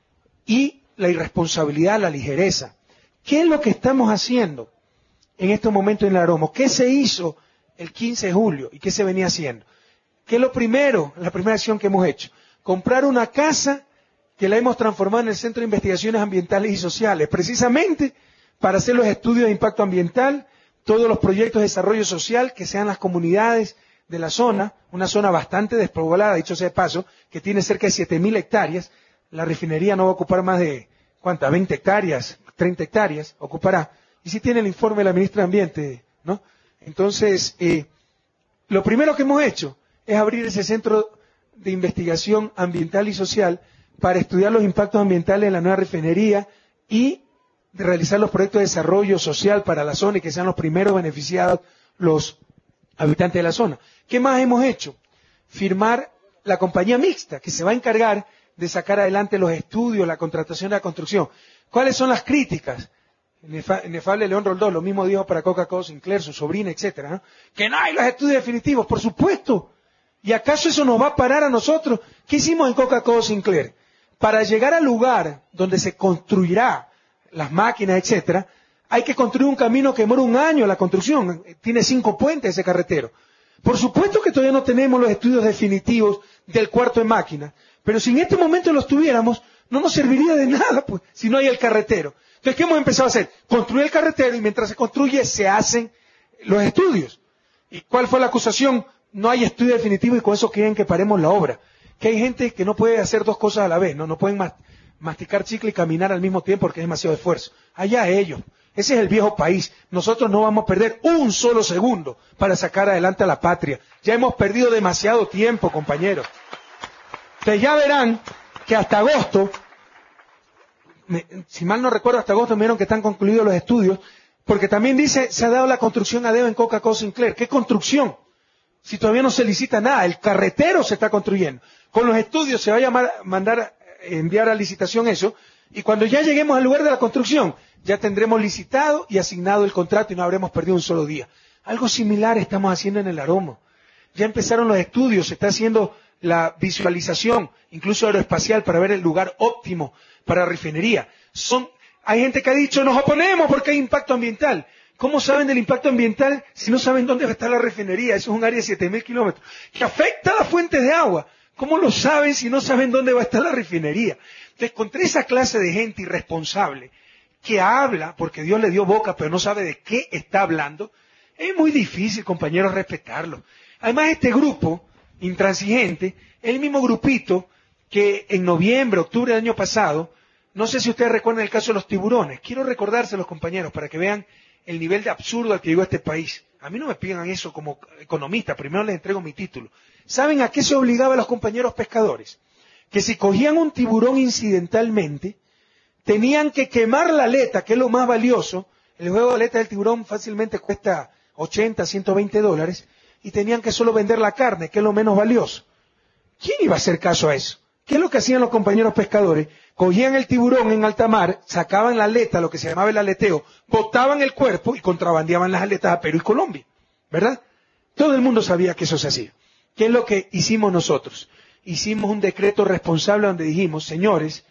y la irresponsabilidad, la ligereza. ¿Qué es lo que estamos haciendo en estos momentos en el Aromo? ¿Qué se hizo el 15 de julio y qué se venía haciendo? ¿Qué es lo primero, la primera acción que hemos hecho? Comprar una casa que la hemos transformado en el Centro de Investigaciones Ambientales y Sociales, precisamente para hacer los estudios de impacto ambiental, todos los proyectos de desarrollo social que sean las comunidades de la zona, una zona bastante despoblada, dicho sea de paso, que tiene cerca de 7.000 hectáreas. La refinería no va a ocupar más de, ¿cuántas? 20 hectáreas, 30 hectáreas, ocupará. Y si tiene el informe de la ministra de Ambiente, ¿no? Entonces, lo primero que hemos hecho es abrir ese centro de investigación ambiental y social para estudiar los impactos ambientales de la nueva refinería y de realizar los proyectos de desarrollo social para la zona y que sean los primeros beneficiados los habitantes de la zona. ¿Qué más hemos hecho? Firmar la compañía mixta que se va a encargar de sacar adelante los estudios, la contratación de la construcción. ¿Cuáles son las críticas? Inefable León Roldós, lo mismo dijo para Coca-Cola Sinclair, su sobrina, etcétera, ¿no? Que no hay los estudios definitivos, por supuesto. ¿Y acaso eso nos va a parar a nosotros? ¿Qué hicimos en Coca-Cola Sinclair? Para llegar al lugar donde se construirá las máquinas, etcétera, Hay que construir un camino que demora 1 año la construcción. Tiene 5 puentes ese carretero. Por supuesto que todavía no tenemos los estudios definitivos del cuarto de máquinas, pero si en este momento los tuviéramos, no nos serviría de nada, pues, si no hay el carretero. Entonces, ¿qué hemos empezado a hacer? Construir el carretero y mientras se construye, se hacen los estudios. ¿Y cuál fue la acusación? No hay estudio definitivo y con eso quieren que paremos la obra. Que hay gente que no puede hacer 2 cosas a la vez, no pueden masticar chicle y caminar al mismo tiempo porque es demasiado esfuerzo. Allá ellos. Ese es el viejo país. Nosotros no vamos a perder un solo segundo para sacar adelante a la patria. Ya hemos perdido demasiado tiempo, compañeros. Entonces ya verán que hasta agosto, si mal no recuerdo, hasta agosto me dijeron que están concluidos los estudios, porque también dice, se ha dado la construcción a dedo en Coca-Cola Sinclair. ¿Qué construcción? Si todavía no se licita nada, el carretero se está construyendo. Con los estudios se va a enviar a licitación eso, y cuando ya lleguemos al lugar de la construcción, ya tendremos licitado y asignado el contrato y no habremos perdido un solo día. Algo similar estamos haciendo en el Aromo. Ya empezaron los estudios, se está haciendo la visualización, incluso aeroespacial, para ver el lugar óptimo para refinería. Hay gente que ha dicho, nos oponemos porque hay impacto ambiental. ¿Cómo saben del impacto ambiental si no saben dónde va a estar la refinería? Eso es un área de 7.000 kilómetros, que afecta a las fuentes de agua. ¿Cómo lo saben si no saben dónde va a estar la refinería? Entonces, contra esa clase de gente irresponsable, que habla, porque Dios le dio boca, pero no sabe de qué está hablando, es muy difícil, compañeros, respetarlo. Además, este grupo intransigente, el mismo grupito que en noviembre, octubre del año pasado, no sé si ustedes recuerdan el caso de los tiburones. Quiero recordárselos, compañeros, para que vean el nivel de absurdo al que llegó este país. A mí no me pidan eso como economista, primero les entrego mi título. ¿Saben a qué se obligaba a los compañeros pescadores? Que si cogían un tiburón incidentalmente, tenían que quemar la aleta, que es lo más valioso. El juego de aleta del tiburón fácilmente cuesta 80, 120 dólares, y tenían que solo vender la carne, que es lo menos valioso. ¿Quién iba a hacer caso a eso? ¿Qué es lo que hacían los compañeros pescadores? Cogían el tiburón en alta mar, sacaban la aleta, lo que se llamaba el aleteo, botaban el cuerpo y contrabandeaban las aletas a Perú y Colombia, ¿verdad? Todo el mundo sabía que eso se hacía. ¿Qué es lo que hicimos nosotros? Hicimos un decreto responsable donde dijimos, señores,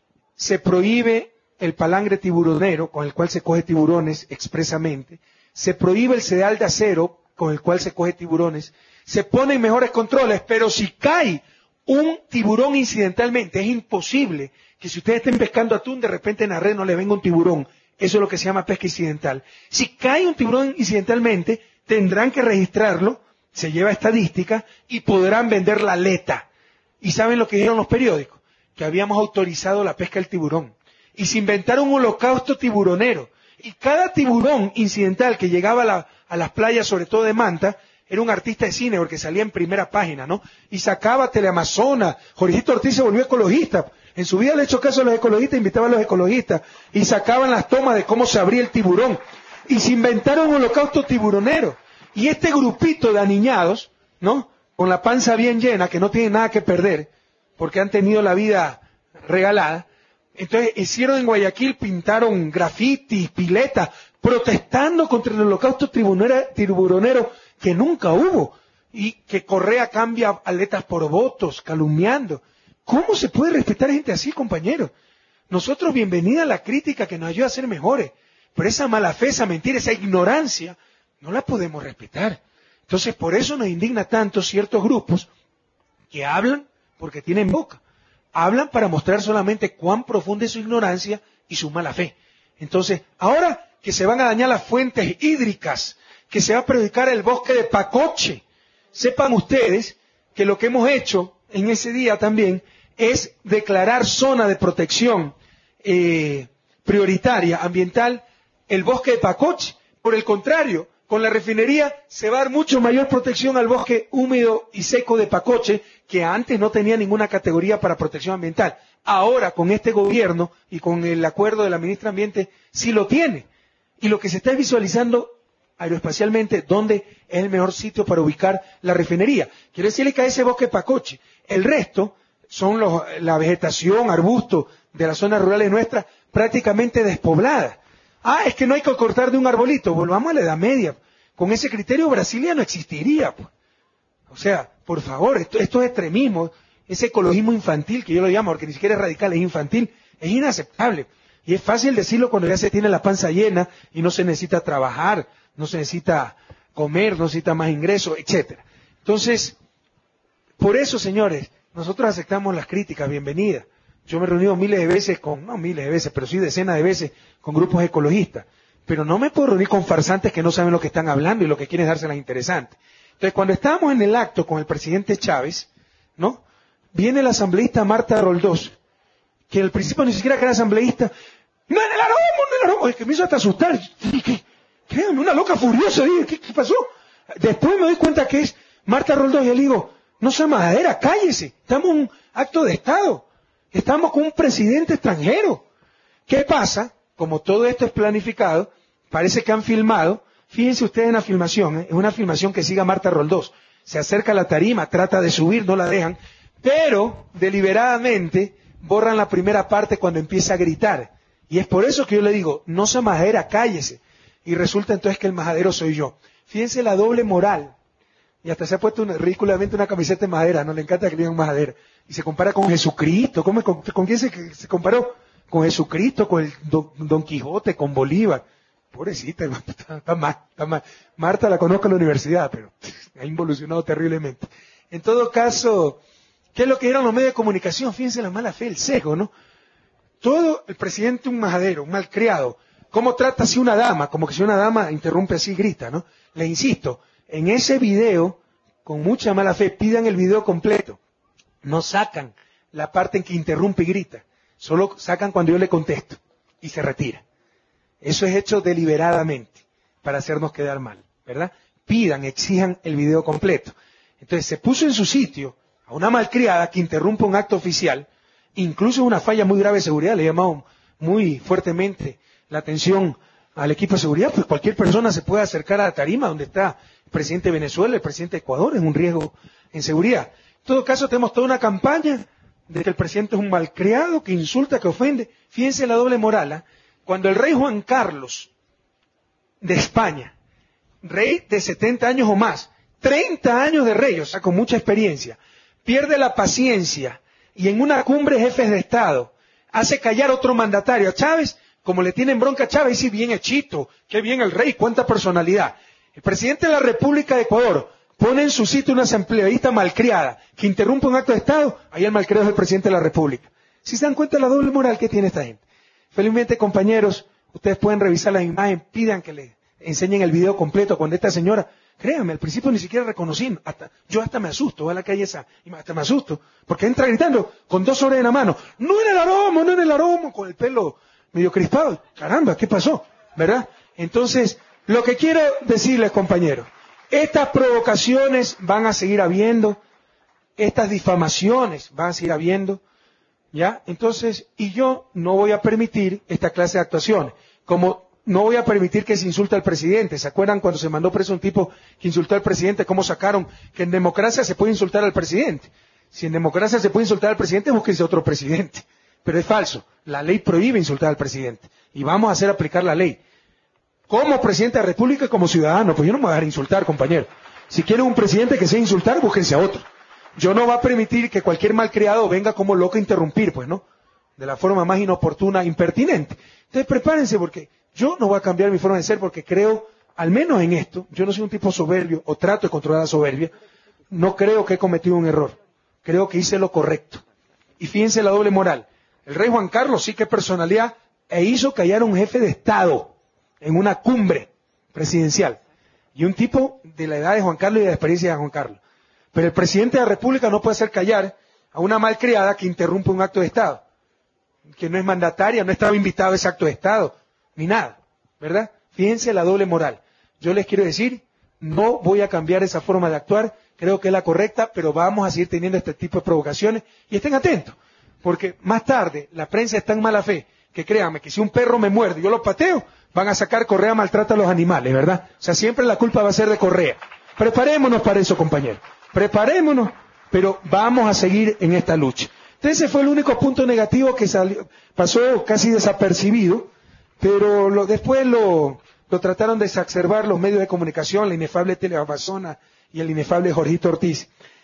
se prohíbe el palangre tiburonero, con el cual se coge tiburones expresamente, se prohíbe el sedal de acero, con el cual se coge tiburones, se ponen mejores controles, pero si cae un tiburón incidentalmente, es imposible que si ustedes estén pescando atún, de repente en la red no le venga un tiburón. Eso es lo que se llama pesca incidental. Si cae un tiburón incidentalmente, tendrán que registrarlo, se lleva estadística, y podrán vender la aleta. ¿Y saben lo que dijeron los periódicos? Que habíamos autorizado la pesca del tiburón. Y se inventaron un holocausto tiburonero. Y cada tiburón incidental que llegaba a las playas, sobre todo de Manta, era un artista de cine porque salía en primera página, ¿no? Y sacaba Teleamazona. Jorgito Ortiz se volvió ecologista. En su vida le he hecho caso a los ecologistas, invitaba a los ecologistas. Y sacaban las tomas de cómo se abría el tiburón. Y se inventaron un holocausto tiburonero. Y este grupito de aniñados, ¿no? Con la panza bien llena, que no tienen nada que perder, porque han tenido la vida regalada. Entonces hicieron en Guayaquil, pintaron grafitis, piletas, protestando contra el holocausto tiburonero que nunca hubo, y que Correa cambia aletas por votos, calumniando. ¿Cómo se puede respetar a gente así, compañeros? Nosotros, bienvenida a la crítica que nos ayuda a ser mejores, pero esa mala fe, esa mentira, esa ignorancia, no la podemos respetar. Entonces, por eso nos indigna tanto ciertos grupos que hablan porque tienen boca. Hablan para mostrar solamente cuán profunda es su ignorancia y su mala fe. Entonces, ahora que se van a dañar las fuentes hídricas, que se va a perjudicar el bosque de Pacoche, sepan ustedes que lo que hemos hecho en ese día también es declarar zona de protección prioritaria ambiental el bosque de Pacoche. Por el contrario, con la refinería se va a dar mucho mayor protección al bosque húmedo y seco de Pacoche, que antes no tenía ninguna categoría para protección ambiental. Ahora, con este gobierno y con el acuerdo de la ministra de Ambiente, sí lo tiene. Y lo que se está visualizando aeroespacialmente, dónde es el mejor sitio para ubicar la refinería. Quiero decirles que a ese bosque Pacoche, el resto son la vegetación, arbustos de las zonas rurales nuestras, prácticamente despobladas. Ah, es que no hay que cortar de un arbolito. Volvamos a la Edad Media. Con ese criterio Brasilia no existiría, pues. O sea, por favor, estos extremismos, ese ecologismo infantil, que yo lo llamo, porque ni siquiera es radical, es infantil, es inaceptable. Y es fácil decirlo cuando ya se tiene la panza llena y no se necesita trabajar, no se necesita comer, no se necesita más ingresos, etcétera. Entonces, por eso, señores, nosotros aceptamos las críticas, bienvenidas. Yo me he reunido miles de veces no miles de veces, pero sí decenas de veces con grupos ecologistas. Pero no me puedo reunir con farsantes que no saben lo que están hablando y lo que quieren es dárselas interesantes. Entonces, cuando estábamos en el acto con el presidente Chávez, ¿no? Viene la asambleísta Marta Roldós, que al principio ni siquiera era asambleísta. ¡No en el aromo! Es que me hizo hasta asustar. Créanme, una loca furiosa. ¿Qué pasó? Después me doy cuenta que es Marta Roldós y le digo, no sea majadera, cállese. Estamos en un acto de Estado. Estamos con un presidente extranjero. ¿Qué pasa? Como todo esto es planificado, parece que han filmado. Fíjense ustedes en la filmación, es una filmación que sigue a Marta Roldós. Se acerca a la tarima, trata de subir, no la dejan, pero deliberadamente borran la primera parte cuando empieza a gritar. Y es por eso que yo le digo, no sea majadera, cállese. Y resulta entonces que el majadero soy yo. Fíjense la doble moral. Y hasta se ha puesto ridículamente una camiseta de madera, no le encanta que le digan majadera. Y se compara con Jesucristo. ¿Con quién se comparó? Con Jesucristo, con el Don Quijote, con Bolívar. Pobrecita, está mal. Marta la conozco en la universidad, pero ha involucionado terriblemente. En todo caso, ¿qué es lo que eran los medios de comunicación? Fíjense la mala fe, el sesgo, ¿no? Todo el presidente un majadero, un malcriado. ¿Cómo trata así una dama? Como que si una dama interrumpe así y grita, ¿no? Le insisto, en ese video, con mucha mala fe, pidan el video completo. No sacan la parte en que interrumpe y grita. Solo sacan cuando yo le contesto. Y se retira. Eso es hecho deliberadamente, para hacernos quedar mal, ¿verdad? Pidan, exijan el video completo. Entonces se puso en su sitio a una malcriada que interrumpe un acto oficial, incluso una falla muy grave de seguridad, le he llamado muy fuertemente la atención al equipo de seguridad, pues cualquier persona se puede acercar a la tarima donde está el presidente de Venezuela, el presidente de Ecuador, es un riesgo en seguridad. En todo caso, tenemos toda una campaña de que el presidente es un malcriado, que insulta, que ofende. Fíjense la doble moral, ¿eh? Cuando el rey Juan Carlos de España, rey de 70 años o más, 30 años de rey, o sea, con mucha experiencia, pierde la paciencia y en una cumbre de jefes de Estado hace callar a otro mandatario, a Chávez, como le tienen bronca a Chávez, dice bien hechito, qué bien el rey, cuánta personalidad. El presidente de la República de Ecuador pone en su sitio una asambleísta malcriada que interrumpe un acto de Estado, ahí el malcriado es el presidente de la República. ¿Sí se dan cuenta de la doble moral que tiene esta gente? Felizmente, compañeros, ustedes pueden revisar la imagen, pidan que le enseñen el video completo cuando esta señora, créanme, al principio ni siquiera reconocí, yo hasta me asusto, voy a la calle esa, y hasta me asusto, porque entra gritando con 2 sobres en la mano, no en el aromo, con el pelo medio crispado, caramba, ¿qué pasó? ¿Verdad? Entonces, lo que quiero decirles, compañeros, estas provocaciones van a seguir habiendo, estas difamaciones van a seguir habiendo, ¿ya? Entonces, y yo no voy a permitir esta clase de actuaciones, como no voy a permitir que se insulte al presidente. ¿Se acuerdan cuando se mandó preso un tipo que insultó al presidente? ¿Cómo sacaron que en democracia se puede insultar al presidente? Si en democracia se puede insultar al presidente, búsquense otro presidente. Pero es falso. La ley prohíbe insultar al presidente. Y vamos a hacer aplicar la ley. Como presidente de la República y como ciudadano, pues yo no me voy a dejar insultar, compañero. Si quieren un presidente que sea insultar, búsquense a otro. Yo no voy a permitir que cualquier malcriado venga como loco a interrumpir, pues, ¿no? De la forma más inoportuna, impertinente. Entonces prepárense porque yo no voy a cambiar mi forma de ser porque creo, al menos en esto, yo no soy un tipo soberbio o trato de controlar la soberbia, no creo que he cometido un error. Creo que hice lo correcto. Y fíjense la doble moral. El rey Juan Carlos sí que personalidad e hizo callar a un jefe de Estado en una cumbre presidencial. Y un tipo de la edad de Juan Carlos y de la experiencia de Juan Carlos. Pero el presidente de la República no puede hacer callar a una malcriada que interrumpe un acto de Estado. Que no es mandataria, no estaba invitado a ese acto de Estado, ni nada. ¿Verdad? Fíjense la doble moral. Yo les quiero decir, no voy a cambiar esa forma de actuar, creo que es la correcta, pero vamos a seguir teniendo este tipo de provocaciones y estén atentos. Porque más tarde la prensa está en mala fe, que créanme que si un perro me muerde y yo lo pateo, van a sacar Correa maltrata a los animales, ¿verdad? O sea, siempre la culpa va a ser de Correa. Preparémonos para eso, compañeros. Preparémonos, pero vamos a seguir en esta lucha. Entonces ese fue el único punto negativo que pasó casi desapercibido, pero después lo trataron de exacerbar los medios de comunicación, la inefable Teleamazona y el inefable Jorgito Ortiz.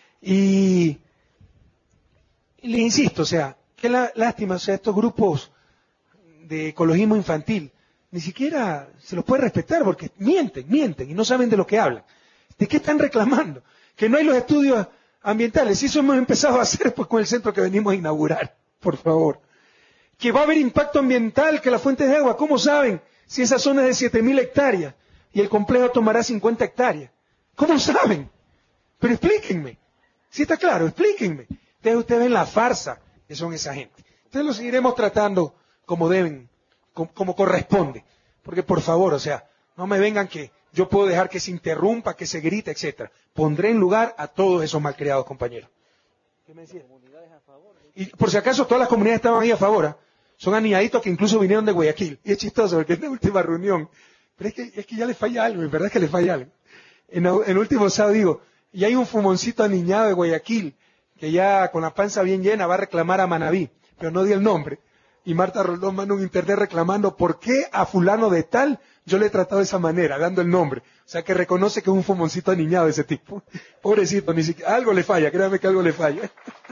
Y le insisto, o sea, qué lástima, o sea, estos grupos de ecologismo infantil, ni siquiera se los puede respetar porque mienten y no saben de lo que hablan. ¿De qué están reclamando? Que no hay los estudios ambientales. Y eso hemos empezado a hacer pues con el centro que venimos a inaugurar, por favor. Que va a haber impacto ambiental, que las fuentes de agua, ¿cómo saben? Si esa zona es de 7.000 hectáreas y el complejo tomará 50 hectáreas. ¿Cómo saben? Pero explíquenme. Si está claro, explíquenme. Entonces ustedes ven la farsa que son esa gente. Entonces los seguiremos tratando como deben, como corresponde. Porque por favor, o sea, no me vengan que yo puedo dejar que se interrumpa, que se grite, etcétera. Pondré en lugar a todos esos malcriados compañeros. ¿Qué me decían? Y por si acaso todas las comunidades estaban ahí a favor. ¿Eh? Son aniñaditos que incluso vinieron de Guayaquil. Y es chistoso porque en la última reunión, pero es que ya le falla algo, en verdad es que le falla algo. En el último sábado digo, y hay un fumoncito aniñado de Guayaquil, que ya con la panza bien llena va a reclamar a Manabí, pero no di el nombre. Y Marta Roldón manda un internet reclamando por qué a fulano de tal yo le he tratado de esa manera, dando el nombre. O sea que reconoce que es un fumoncito aniñado ese tipo. Pobrecito, ni siquiera, algo le falla, créame que algo le falla.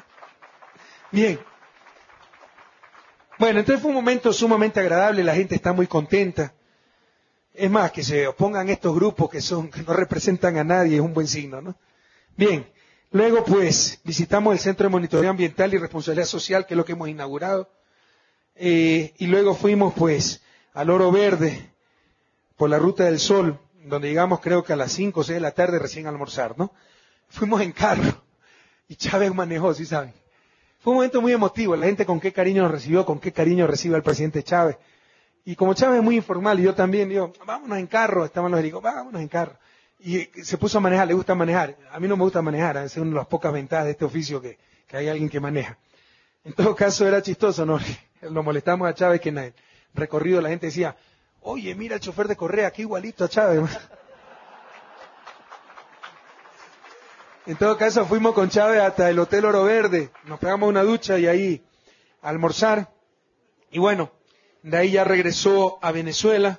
Bien. Bueno, entonces fue un momento sumamente agradable, la gente está muy contenta. Es más, que se opongan estos grupos que no representan a nadie, es un buen signo, ¿no? Bien, luego pues visitamos el Centro de Monitoreo Ambiental y Responsabilidad Social, que es lo que hemos inaugurado, y luego fuimos pues al Oro Verde, por la Ruta del Sol, donde llegamos creo que a las 5 o 6 de la tarde recién a almorzar, ¿no? Fuimos en carro, y Chávez manejó, ¿sí saben? Fue un momento muy emotivo, la gente con qué cariño nos recibió, con qué cariño recibe al presidente Chávez. Y como Chávez es muy informal, y yo también digo, vámonos en carro, estaban los digo, vámonos en carro. Y se puso a manejar, le gusta manejar. A mí no me gusta manejar, es una de las pocas ventajas de este oficio que hay alguien que maneja. En todo caso era chistoso, ¿no? Lo molestamos a Chávez que en el recorrido la gente decía, oye, mira el chofer de Correa, qué igualito a Chávez. En todo caso fuimos con Chávez hasta el Hotel Oro Verde, nos pegamos una ducha y ahí a almorzar. Y bueno, de ahí ya regresó a Venezuela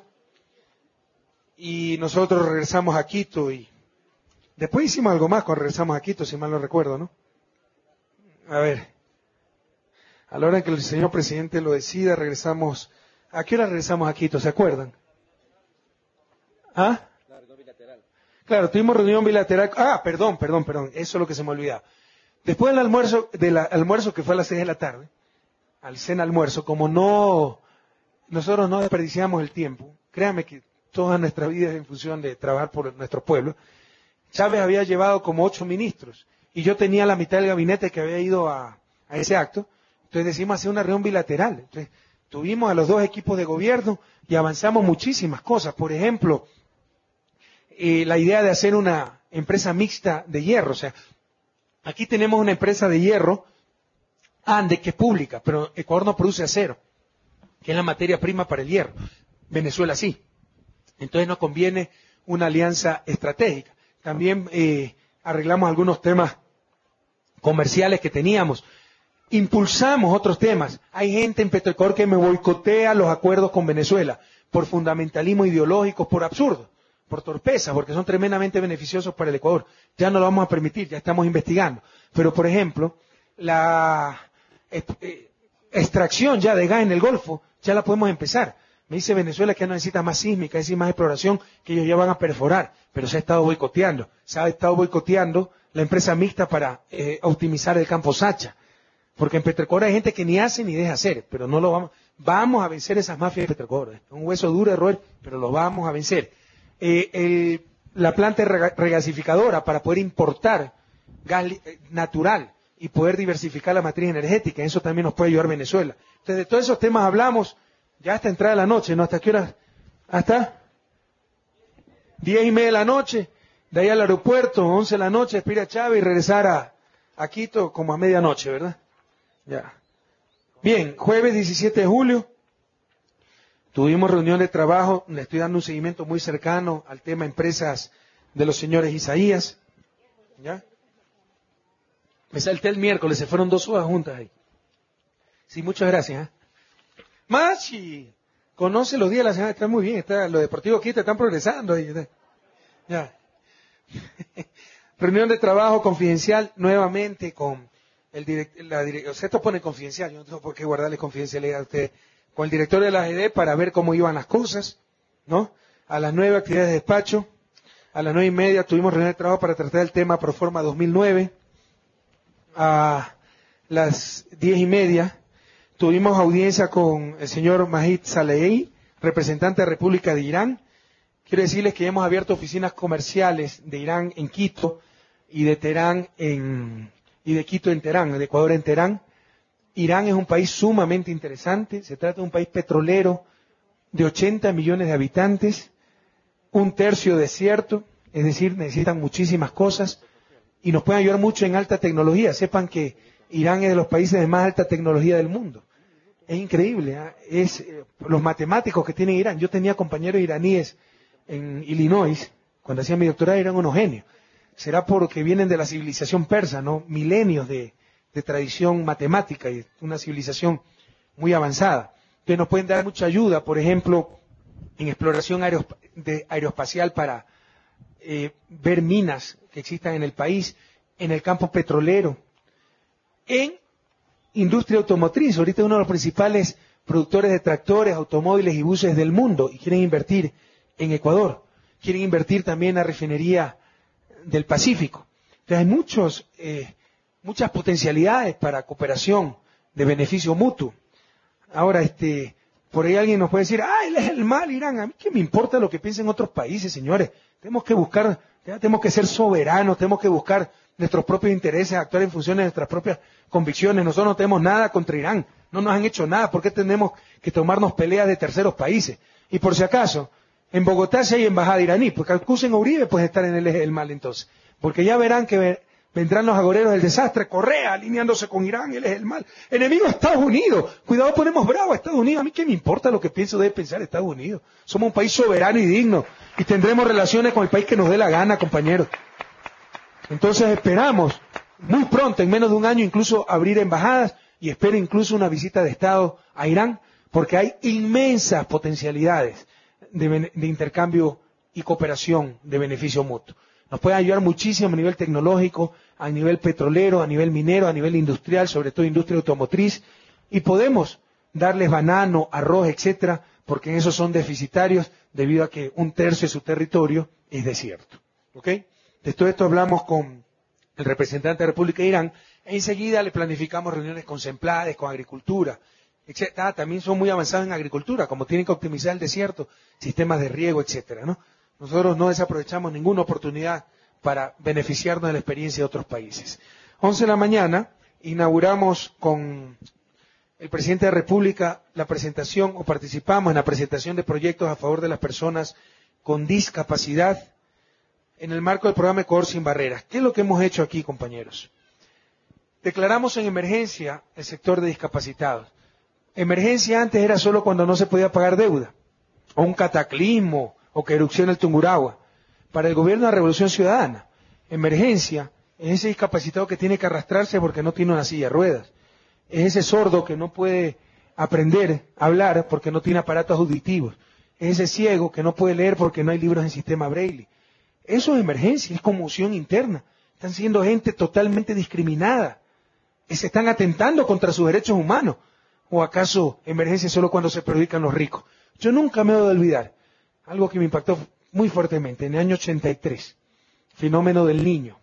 y nosotros regresamos a Quito y después hicimos algo más cuando regresamos a Quito, si mal no recuerdo, ¿no? A ver, a la hora en que el señor presidente lo decida, regresamos. ¿A qué hora regresamos a Quito? ¿Se acuerdan? ¿Ah? Claro, tuvimos reunión bilateral. Ah, perdón, eso es lo que se me olvidaba. Después del almuerzo que fue a las 6 de la tarde, al cena almuerzo, como nosotros no desperdiciamos el tiempo, créanme que toda nuestra vida es en función de trabajar por nuestro pueblo. Chávez había llevado como 8 ministros y yo tenía la mitad del gabinete que había ido a ese acto. Entonces decidimos hacer una reunión bilateral. Entonces tuvimos a los 2 equipos de gobierno y avanzamos muchísimas cosas. Por ejemplo, la idea de hacer una empresa mixta de hierro. O sea, aquí tenemos una empresa de hierro, Ande, que es pública, pero Ecuador no produce acero, que es la materia prima para el hierro. Venezuela sí. Entonces nos conviene una alianza estratégica. También arreglamos algunos temas comerciales que teníamos. Impulsamos otros temas. Hay gente en Petroecuador que me boicotea los acuerdos con Venezuela por fundamentalismo ideológico, por absurdo, por torpeza, porque son tremendamente beneficiosos para el Ecuador. Ya no lo vamos a permitir, ya estamos investigando. Pero, por ejemplo, la extracción ya de gas en el Golfo, ya la podemos empezar. Me dice Venezuela que no necesita más sísmica, es decir, más exploración, que ellos ya van a perforar, pero se ha estado boicoteando. Se ha estado boicoteando la empresa mixta para optimizar el campo Sacha. Porque en Petroecuador hay gente que ni hace ni deja hacer, pero no lo vamos a vencer esas mafias de Petroecuador. Es un hueso duro de roer, pero lo vamos a vencer. La planta regasificadora para poder importar gas natural y poder diversificar la matriz energética, eso también nos puede ayudar Venezuela. Entonces, de todos esos temas hablamos ya hasta entrada de la noche, ¿no? ¿Hasta qué hora? ¿Hasta? 10:30 de la noche, de ahí al aeropuerto, 11 de la noche, despedir a Chávez y regresar a Quito como a medianoche, ¿verdad? Ya. Bien, jueves 17 de julio, tuvimos reunión de trabajo, le estoy dando un seguimiento muy cercano al tema empresas de los señores Isaías. ¿Ya? Me salté el miércoles, se fueron 2 horas juntas ahí. Sí, muchas gracias. Machi, conoce los días de la semana, está muy bien, los deportivos aquí te están progresando ahí. Ya. Reunión de trabajo confidencial nuevamente con el director. Esto pone confidencial, yo no tengo por qué guardarle confidencialidad a usted, con el director de la AGD para ver cómo iban las cosas, ¿no? A las 9 actividades de despacho, a las 9:30 tuvimos reunión de trabajo para tratar el tema Proforma 2009, a las 10:30 tuvimos audiencia con el señor Majid Salehi, representante de República de Irán. Quiero decirles que hemos abierto oficinas comerciales de Irán en Quito y de Quito en Teherán, de Ecuador en Teherán. Irán es un país sumamente interesante, se trata de un país petrolero de 80 millones de habitantes, un tercio desierto, es decir, necesitan muchísimas cosas y nos pueden ayudar mucho en alta tecnología. Sepan que Irán es de los países de más alta tecnología del mundo. Es increíble, los matemáticos que tiene Irán. Yo tenía compañeros iraníes en Illinois, cuando hacía mi doctorado, eran unos genios. Será porque vienen de la civilización persa, ¿no? Milenios de tradición matemática y una civilización muy avanzada. Entonces nos pueden dar mucha ayuda, por ejemplo, en exploración aeroespacial para ver minas que existan en el país, en el campo petrolero, en industria automotriz. Ahorita es uno de los principales productores de tractores, automóviles y buses del mundo y quieren invertir en Ecuador. Quieren invertir también en la refinería del Pacífico. Entonces hay muchas potencialidades para cooperación de beneficio mutuo. Ahora, por ahí alguien nos puede decir, él es el mal, Irán. A mí qué me importa lo que piensen otros países, señores. Tenemos que ser soberanos, tenemos que buscar nuestros propios intereses, actuar en función de nuestras propias convicciones. Nosotros no tenemos nada contra Irán, no nos han hecho nada. ¿Por qué tenemos que tomarnos peleas de terceros países? Y por si acaso, en Bogotá sí hay embajada iraní, porque acusen a Uribe, pues estar en el eje del mal entonces. Porque ya verán que vendrán los agoreros del desastre, Correa alineándose con Irán, él es el mal. Enemigo Estados Unidos, cuidado, ponemos bravo a Estados Unidos. A mí qué me importa lo que pienso, debe pensar Estados Unidos. Somos un país soberano y digno y tendremos relaciones con el país que nos dé la gana, compañeros. Entonces esperamos muy pronto, en menos de un año, incluso abrir embajadas y espero incluso una visita de Estado a Irán, porque hay inmensas potencialidades de intercambio y cooperación de beneficio mutuo. Nos puede ayudar muchísimo a nivel tecnológico, a nivel petrolero, a nivel minero, a nivel industrial, sobre todo industria automotriz, y podemos darles banano, arroz, etcétera, porque en eso son deficitarios debido a que un tercio de su territorio es desierto. ¿Ok? De todo esto hablamos con el representante de la República de Irán, e enseguida le planificamos reuniones con Semplades, con agricultura, etcétera. También son muy avanzados en agricultura, como tienen que optimizar el desierto, sistemas de riego, etcétera, ¿no? Nosotros no desaprovechamos ninguna oportunidad para beneficiarnos de la experiencia de otros países. 11 de la mañana inauguramos con el presidente de la República la presentación, o participamos en la presentación de proyectos a favor de las personas con discapacidad en el marco del programa Ecuador sin Barreras. ¿Qué es lo que hemos hecho aquí, compañeros? Declaramos en emergencia el sector de discapacitados. Emergencia antes era solo cuando no se podía pagar deuda, o un cataclismo, o que erupciona el Tungurahua. Para el gobierno de la Revolución Ciudadana, emergencia es ese discapacitado que tiene que arrastrarse porque no tiene una silla de ruedas. Es ese sordo que no puede aprender a hablar porque no tiene aparatos auditivos. Es ese ciego que no puede leer porque no hay libros en sistema Braille. Eso es emergencia, es conmoción interna. Están siendo gente totalmente discriminada. Se están atentando contra sus derechos humanos. ¿O acaso emergencia solo cuando se perjudican los ricos? Yo nunca me he de olvidar algo que me impactó muy fuertemente, en el año 83, fenómeno del niño.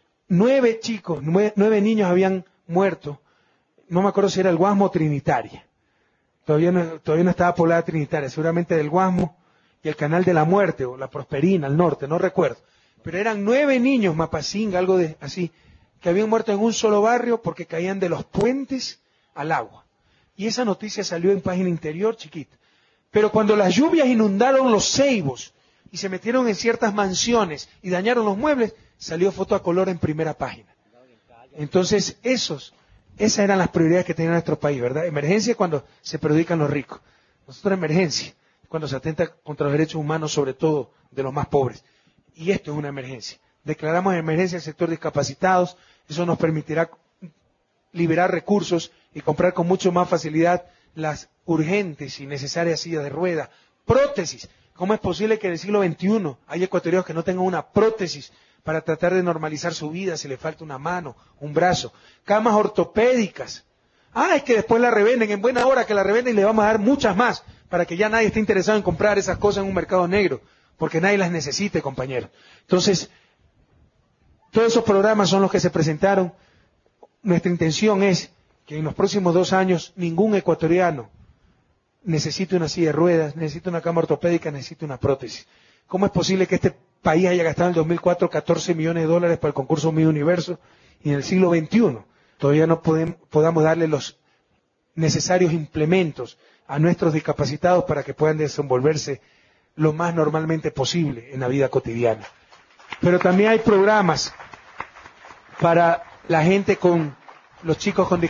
9 niños habían muerto, no me acuerdo si era el Guasmo o Trinitaria. Todavía no estaba poblada Trinitaria, seguramente del Guasmo y el Canal de la Muerte, o la Prosperina, al norte, no recuerdo. Pero eran 9 niños, Mapasinga, algo de así, que habían muerto en un solo barrio porque caían de los puentes al agua. Y esa noticia salió en Página Interior, chiquita. Pero cuando las lluvias inundaron los ceibos y se metieron en ciertas mansiones y dañaron los muebles, salió foto a color en primera página. Entonces, esas eran las prioridades que tenía nuestro país, ¿verdad? Emergencia cuando se perjudican los ricos. Nosotros emergencia cuando se atenta contra los derechos humanos, sobre todo de los más pobres. Y esto es una emergencia. Declaramos emergencia al sector de discapacitados. Eso nos permitirá liberar recursos y comprar con mucho más facilidad las urgentes y necesarias sillas de ruedas, prótesis. ¿Cómo es posible que en el siglo XXI hay ecuatorianos que no tengan una prótesis para tratar de normalizar su vida si le falta una mano, un brazo? Camas ortopédicas. Ah, es que después la revenden, en buena hora que la revenden y le vamos a dar muchas más, para que ya nadie esté interesado en comprar esas cosas en un mercado negro, porque nadie las necesite, compañeros. Entonces, todos esos programas son los que se presentaron. Nuestra intención es que en los próximos 2 años ningún ecuatoriano necesite una silla de ruedas, necesite una cama ortopédica, necesite una prótesis. ¿Cómo es posible que este país haya gastado en el 2004 14 millones de dólares para el concurso Miss Universo y en el siglo XXI todavía no podamos darle los necesarios implementos a nuestros discapacitados para que puedan desenvolverse lo más normalmente posible en la vida cotidiana? Pero también hay programas para la gente los chicos con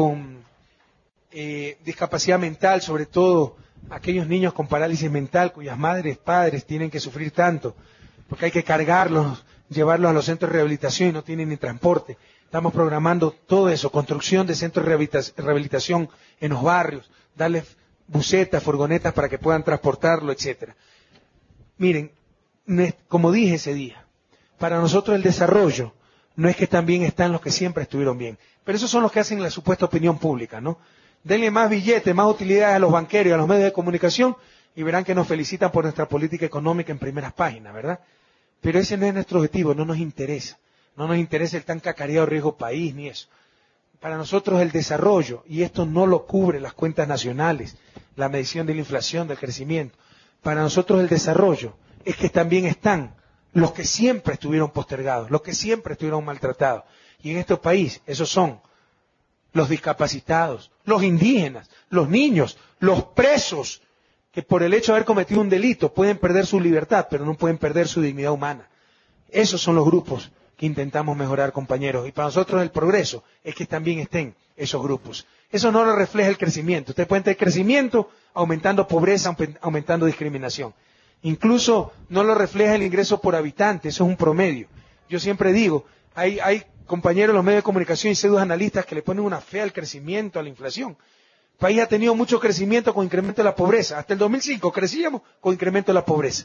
discapacidad mental, sobre todo aquellos niños con parálisis mental cuyas madres, padres tienen que sufrir tanto, porque hay que cargarlos, llevarlos a los centros de rehabilitación y no tienen ni transporte. Estamos programando todo eso, construcción de centros de rehabilitación en los barrios, darles busetas, furgonetas para que puedan transportarlo, etcétera. Miren, como dije ese día, para nosotros el desarrollo no es que también están los que siempre estuvieron bien, pero esos son los que hacen la supuesta opinión pública, ¿no? Denle más billetes, más utilidades a los banqueros y a los medios de comunicación y verán que nos felicitan por nuestra política económica en primeras páginas, ¿verdad? Pero ese no es nuestro objetivo, no nos interesa. No nos interesa el tan cacareado riesgo país ni eso. Para nosotros el desarrollo, y esto no lo cubre las cuentas nacionales, la medición de la inflación, del crecimiento. Para nosotros el desarrollo es que también están los que siempre estuvieron postergados, los que siempre estuvieron maltratados. Y en este país, esos son los discapacitados, los indígenas, los niños, los presos, que por el hecho de haber cometido un delito pueden perder su libertad, pero no pueden perder su dignidad humana. Esos son los grupos que intentamos mejorar, compañeros. Y para nosotros el progreso es que también estén esos grupos. Eso no lo refleja el crecimiento. Usted puede tener crecimiento aumentando pobreza, aumentando discriminación. Incluso no lo refleja el ingreso por habitante, eso es un promedio. Yo siempre digo, hay compañeros de los medios de comunicación y pseudos analistas que le ponen una fe al crecimiento, a la inflación. El país ha tenido mucho crecimiento con incremento de la pobreza. Hasta el 2005 crecíamos con incremento de la pobreza.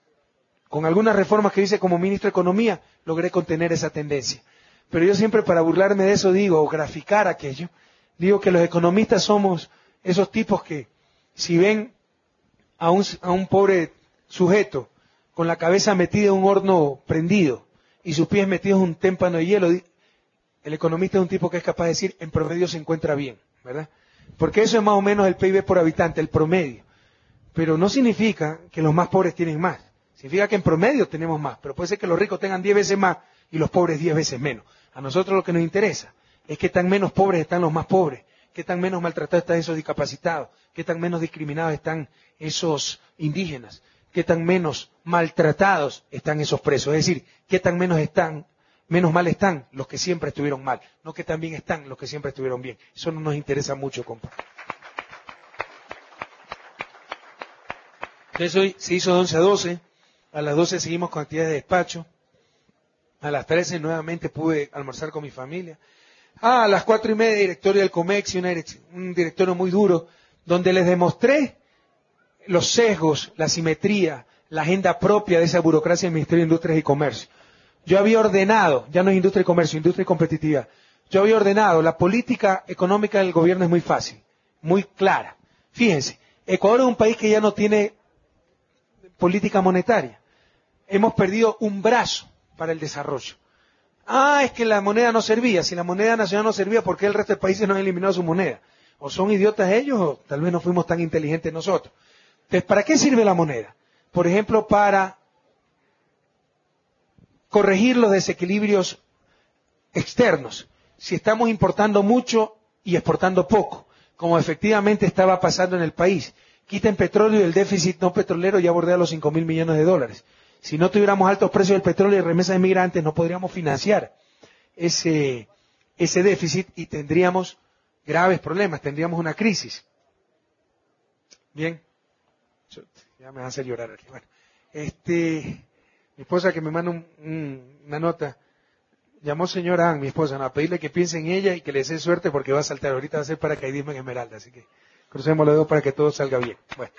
Con algunas reformas que hice como ministro de Economía, logré contener esa tendencia. Pero yo siempre, para burlarme de eso, digo, o graficar aquello, digo que los economistas somos esos tipos que, si ven a un pobre sujeto con la cabeza metida en un horno prendido y sus pies metidos en un témpano de hielo, el economista es un tipo que es capaz de decir, en promedio se encuentra bien, ¿verdad? Porque eso es más o menos el PIB por habitante, el promedio. Pero no significa que los más pobres tienen más. Significa que en promedio tenemos más, pero puede ser que los ricos tengan 10 veces más y los pobres 10 veces menos. A nosotros lo que nos interesa es que tan menos pobres están los más pobres, que tan menos maltratados están esos discapacitados, que tan menos discriminados están esos indígenas, que tan menos maltratados están esos presos. Es decir, que tan menos mal están los que siempre estuvieron mal, no que tan bien están los que siempre estuvieron bien. Eso no nos interesa mucho, compa. Entonces hoy se hizo de 11 a 12. A las 12 seguimos con actividades de despacho. A las 13 nuevamente pude almorzar con mi familia. A las 4:30 directorio del COMEX y un directorio muy duro, donde les demostré los sesgos, la simetría, la agenda propia de esa burocracia del Ministerio de Industrias y Comercio. Yo había ordenado, ya no es industria y comercio, industria y competitividad. Yo había ordenado, la política económica del gobierno es muy fácil, muy clara. Fíjense, Ecuador es un país que ya no tiene política monetaria. Hemos perdido un brazo para el desarrollo. Ah, es que la moneda no servía. Si la moneda nacional no servía, ¿por qué el resto de países no han eliminado su moneda? O son idiotas ellos, o tal vez no fuimos tan inteligentes nosotros. Entonces, ¿para qué sirve la moneda? Por ejemplo, para corregir los desequilibrios externos. Si estamos importando mucho y exportando poco, como efectivamente estaba pasando en el país, quiten petróleo y el déficit no petrolero ya bordea los 5.000 millones de dólares. Si no tuviéramos altos precios del petróleo y remesas de migrantes, no podríamos financiar ese déficit y tendríamos graves problemas, tendríamos una crisis. Bien, ya me van a hacer llorar aquí. Bueno, mi esposa que me manda una nota, llamó señora Ann, mi esposa, a pedirle que piense en ella y que le desee suerte porque va a saltar. Ahorita va a hacer paracaidismo en Esmeralda, así que crucemos los dedos para que todo salga bien. Bueno,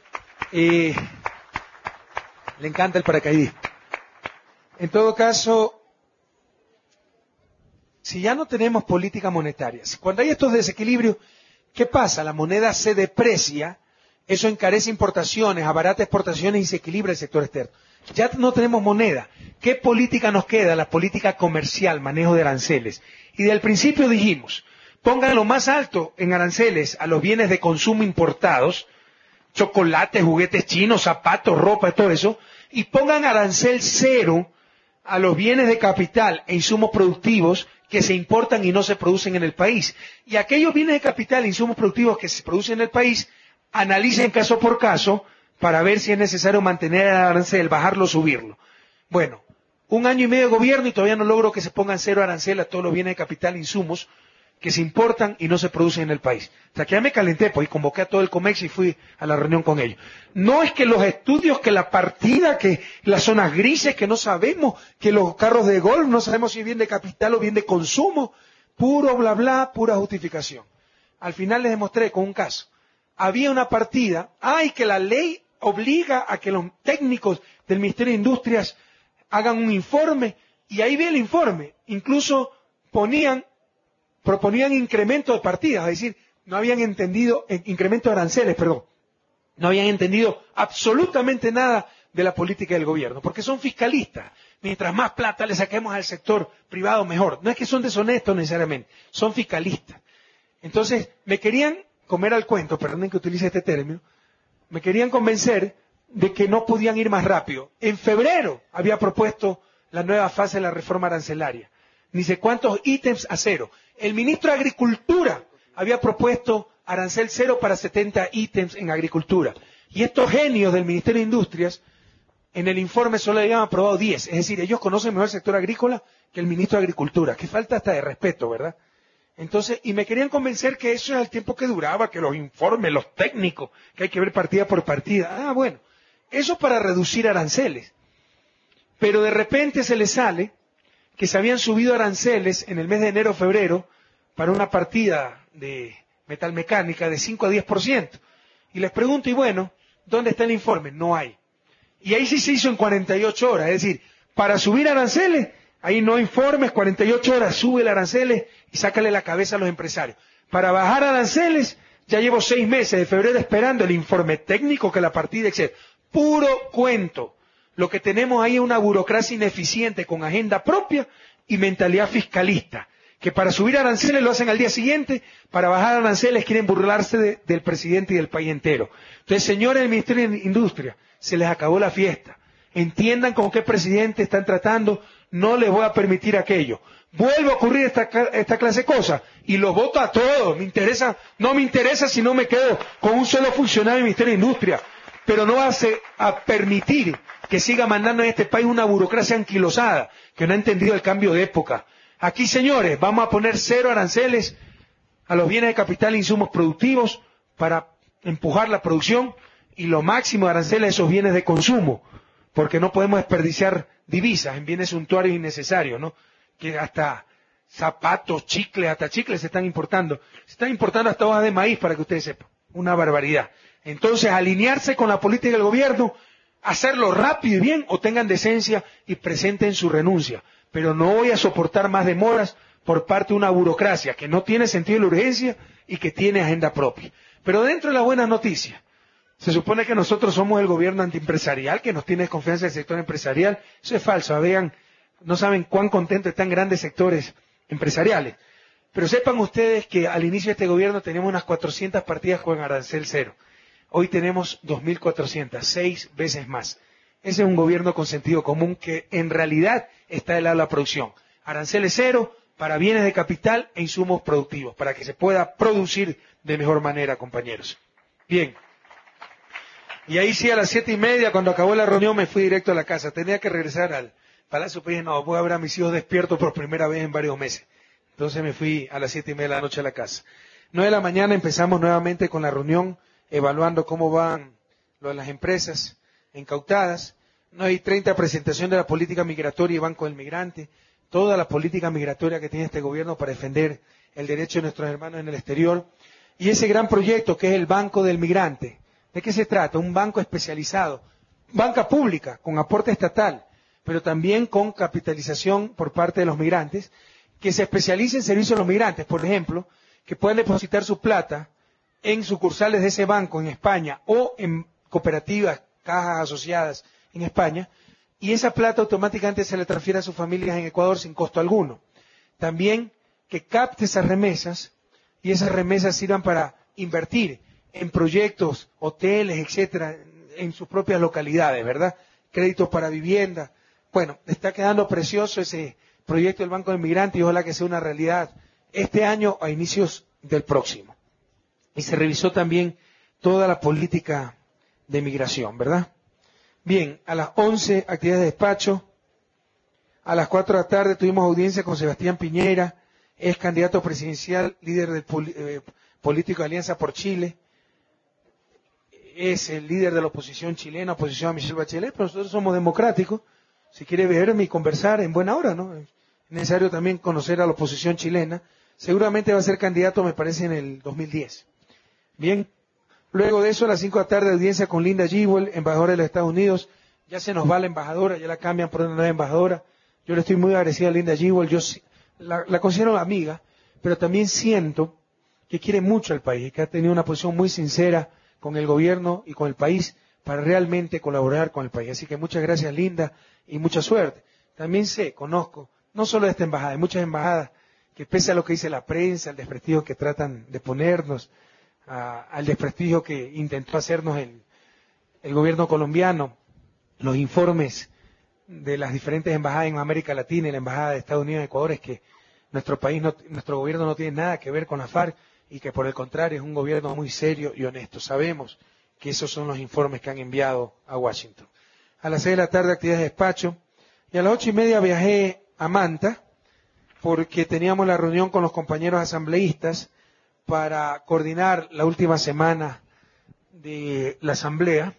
le encanta el paracaidismo. En todo caso, si ya no tenemos política monetaria, cuando hay estos desequilibrios, ¿qué pasa? La moneda se deprecia, eso encarece importaciones, abarata exportaciones y se equilibra el sector externo. Ya no tenemos moneda. ¿Qué política nos queda? La política comercial, manejo de aranceles. Y del principio dijimos, pongan lo más alto en aranceles a los bienes de consumo importados, chocolates, juguetes chinos, zapatos, ropa, todo eso, y pongan arancel cero a los bienes de capital e insumos productivos que se importan y no se producen en el país. Y aquellos bienes de capital e insumos productivos que se producen en el país, analicen caso por caso para ver si es necesario mantener el arancel, bajarlo o subirlo. Bueno, 1 año y medio de gobierno y todavía no logro que se pongan cero arancel a todos los bienes de capital e insumos que se importan y no se producen en el país. O sea, que ya me calenté, pues, y convoqué a todo el COMEX y fui a la reunión con ellos. No es que los estudios, que la partida, que las zonas grises, que no sabemos, que los carros de golf, no sabemos si es bien de capital o bien de consumo, puro bla bla, pura justificación. Al final les demostré con un caso. Había una partida, que la ley obliga a que los técnicos del Ministerio de Industrias hagan un informe, y ahí vi el informe. Incluso proponían incremento de partidas, es decir, no habían entendido, incremento de aranceles, perdón, no habían entendido absolutamente nada de la política del gobierno, porque son fiscalistas. Mientras más plata le saquemos al sector privado, mejor. No es que son deshonestos necesariamente, son fiscalistas. Entonces, me querían comer al cuento, perdonen que utilice este término, me querían convencer de que no podían ir más rápido. En febrero había propuesto la nueva fase de la reforma arancelaria. Ni sé cuántos ítems a cero. El ministro de Agricultura había propuesto arancel cero para 70 ítems en agricultura. Y estos genios del Ministerio de Industrias, en el informe solo habían aprobado 10. Es decir, ellos conocen mejor el sector agrícola que el ministro de Agricultura. Qué falta hasta de respeto, ¿verdad? Entonces, y me querían convencer que eso era el tiempo que duraba, que los informes, los técnicos, que hay que ver partida por partida. Bueno, eso para reducir aranceles. Pero de repente se les sale que se habían subido aranceles en el mes de enero o febrero para una partida de metalmecánica de 5 a 10%. Y les pregunto, y bueno, ¿dónde está el informe? No hay. Y ahí sí se hizo en 48 horas. Es decir, para subir aranceles, ahí no hay informes, 48 horas, sube el aranceles y sácale la cabeza a los empresarios. Para bajar aranceles, ya llevo 6 meses de febrero esperando el informe técnico, que la partida, etc. Puro cuento. Lo que tenemos ahí es una burocracia ineficiente con agenda propia y mentalidad fiscalista, que para subir aranceles lo hacen al día siguiente, para bajar aranceles quieren burlarse del presidente y del país entero. Entonces, señores del Ministerio de Industria, se les acabó la fiesta. Entiendan con qué presidente están tratando, no les voy a permitir aquello. Vuelve a ocurrir esta clase de cosas y los voto a todos. No me interesa si no me quedo con un solo funcionario del Ministerio de Industria, pero no hace a permitir que siga mandando en este país una burocracia anquilosada, que no ha entendido el cambio de época. Aquí, señores, vamos a poner cero aranceles a los bienes de capital e insumos productivos para empujar la producción y lo máximo de aranceles a esos bienes de consumo, porque no podemos desperdiciar divisas en bienes suntuarios innecesarios, ¿no? Que hasta zapatos, chicles, hasta chicles se están importando. Se están importando hasta hojas de maíz, para que ustedes sepan. Una barbaridad. Entonces, alinearse con la política del gobierno, hacerlo rápido y bien, o tengan decencia y presenten su renuncia. Pero no voy a soportar más demoras por parte de una burocracia que no tiene sentido de la urgencia y que tiene agenda propia. Pero dentro de las buenas noticias, se supone que nosotros somos el gobierno antiempresarial, que nos tiene desconfianza del sector empresarial. Eso es falso. Vean, no saben cuán contentos están grandes sectores empresariales. Pero sepan ustedes que al inicio de este gobierno teníamos unas 400 partidas con arancel cero. Hoy tenemos 2.400, 6 veces más. Ese es un gobierno con sentido común que en realidad está del lado de la producción. Aranceles cero para bienes de capital e insumos productivos, para que se pueda producir de mejor manera, compañeros. Bien. Y ahí sí, a las 7:30, cuando acabó la reunión, me fui directo a la casa. Tenía que regresar al palacio, pero dije, no, voy a ver a mis hijos despiertos por primera vez en varios meses. Entonces me fui a las 7:30 de la noche a la casa. 9 de la mañana empezamos nuevamente con la reunión, evaluando cómo van las empresas incautadas. 9:30, presentación de la política migratoria y Banco del Migrante. Toda la política migratoria que tiene este gobierno para defender el derecho de nuestros hermanos en el exterior. Y ese gran proyecto que es el Banco del Migrante. ¿De qué se trata? Un banco especializado, banca pública, con aporte estatal, pero también con capitalización por parte de los migrantes, que se especialice en servicios a los migrantes, por ejemplo, que puedan depositar su plata en sucursales de ese banco en España o en cooperativas, cajas asociadas en España, y esa plata automáticamente se le transfiere a sus familias en Ecuador sin costo alguno. También que capte esas remesas y esas remesas sirvan para invertir en proyectos, hoteles, etcétera, en sus propias localidades, ¿verdad? Créditos para vivienda. Bueno, está quedando precioso ese proyecto del Banco de Migrantes y ojalá que sea una realidad este año a inicios del próximo. Y se revisó también toda la política de migración, ¿verdad? Bien, a las 11, actividades de despacho. A las 4 de la tarde tuvimos audiencia con Sebastián Piñera, es candidato presidencial, líder del político de Alianza por Chile. Es el líder de la oposición chilena, oposición a Michelle Bachelet, pero nosotros somos democráticos. Si quiere verme y conversar en buena hora, ¿no? Es necesario también conocer a la oposición chilena. Seguramente va a ser candidato, me parece, en el 2010. Bien, luego de eso, a las 5 de la tarde, audiencia con Linda Jewell, embajadora de los Estados Unidos. Ya se nos va la embajadora, ya la cambian por una nueva embajadora. Yo le estoy muy agradecido a Linda Jewell, yo la considero amiga, pero también siento que quiere mucho al país, que ha tenido una posición muy sincera con el gobierno y con el país para realmente colaborar con el país. Así que muchas gracias, Linda, y mucha suerte. También conozco, no solo de esta embajada, hay muchas embajadas que pese a lo que dice la prensa, al desprestigio que tratan de ponernos, al desprestigio que intentó hacernos el gobierno colombiano, los informes de las diferentes embajadas en América Latina y la embajada de Estados Unidos en Ecuador es que nuestro gobierno no tiene nada que ver con la FARC y que por el contrario es un gobierno muy serio y honesto. Sabemos que esos son los informes que han enviado a Washington. A las 6 de la tarde actividades de despacho y a las 8:30 viajé a Manta porque teníamos la reunión con los compañeros asambleístas para coordinar la última semana de la asamblea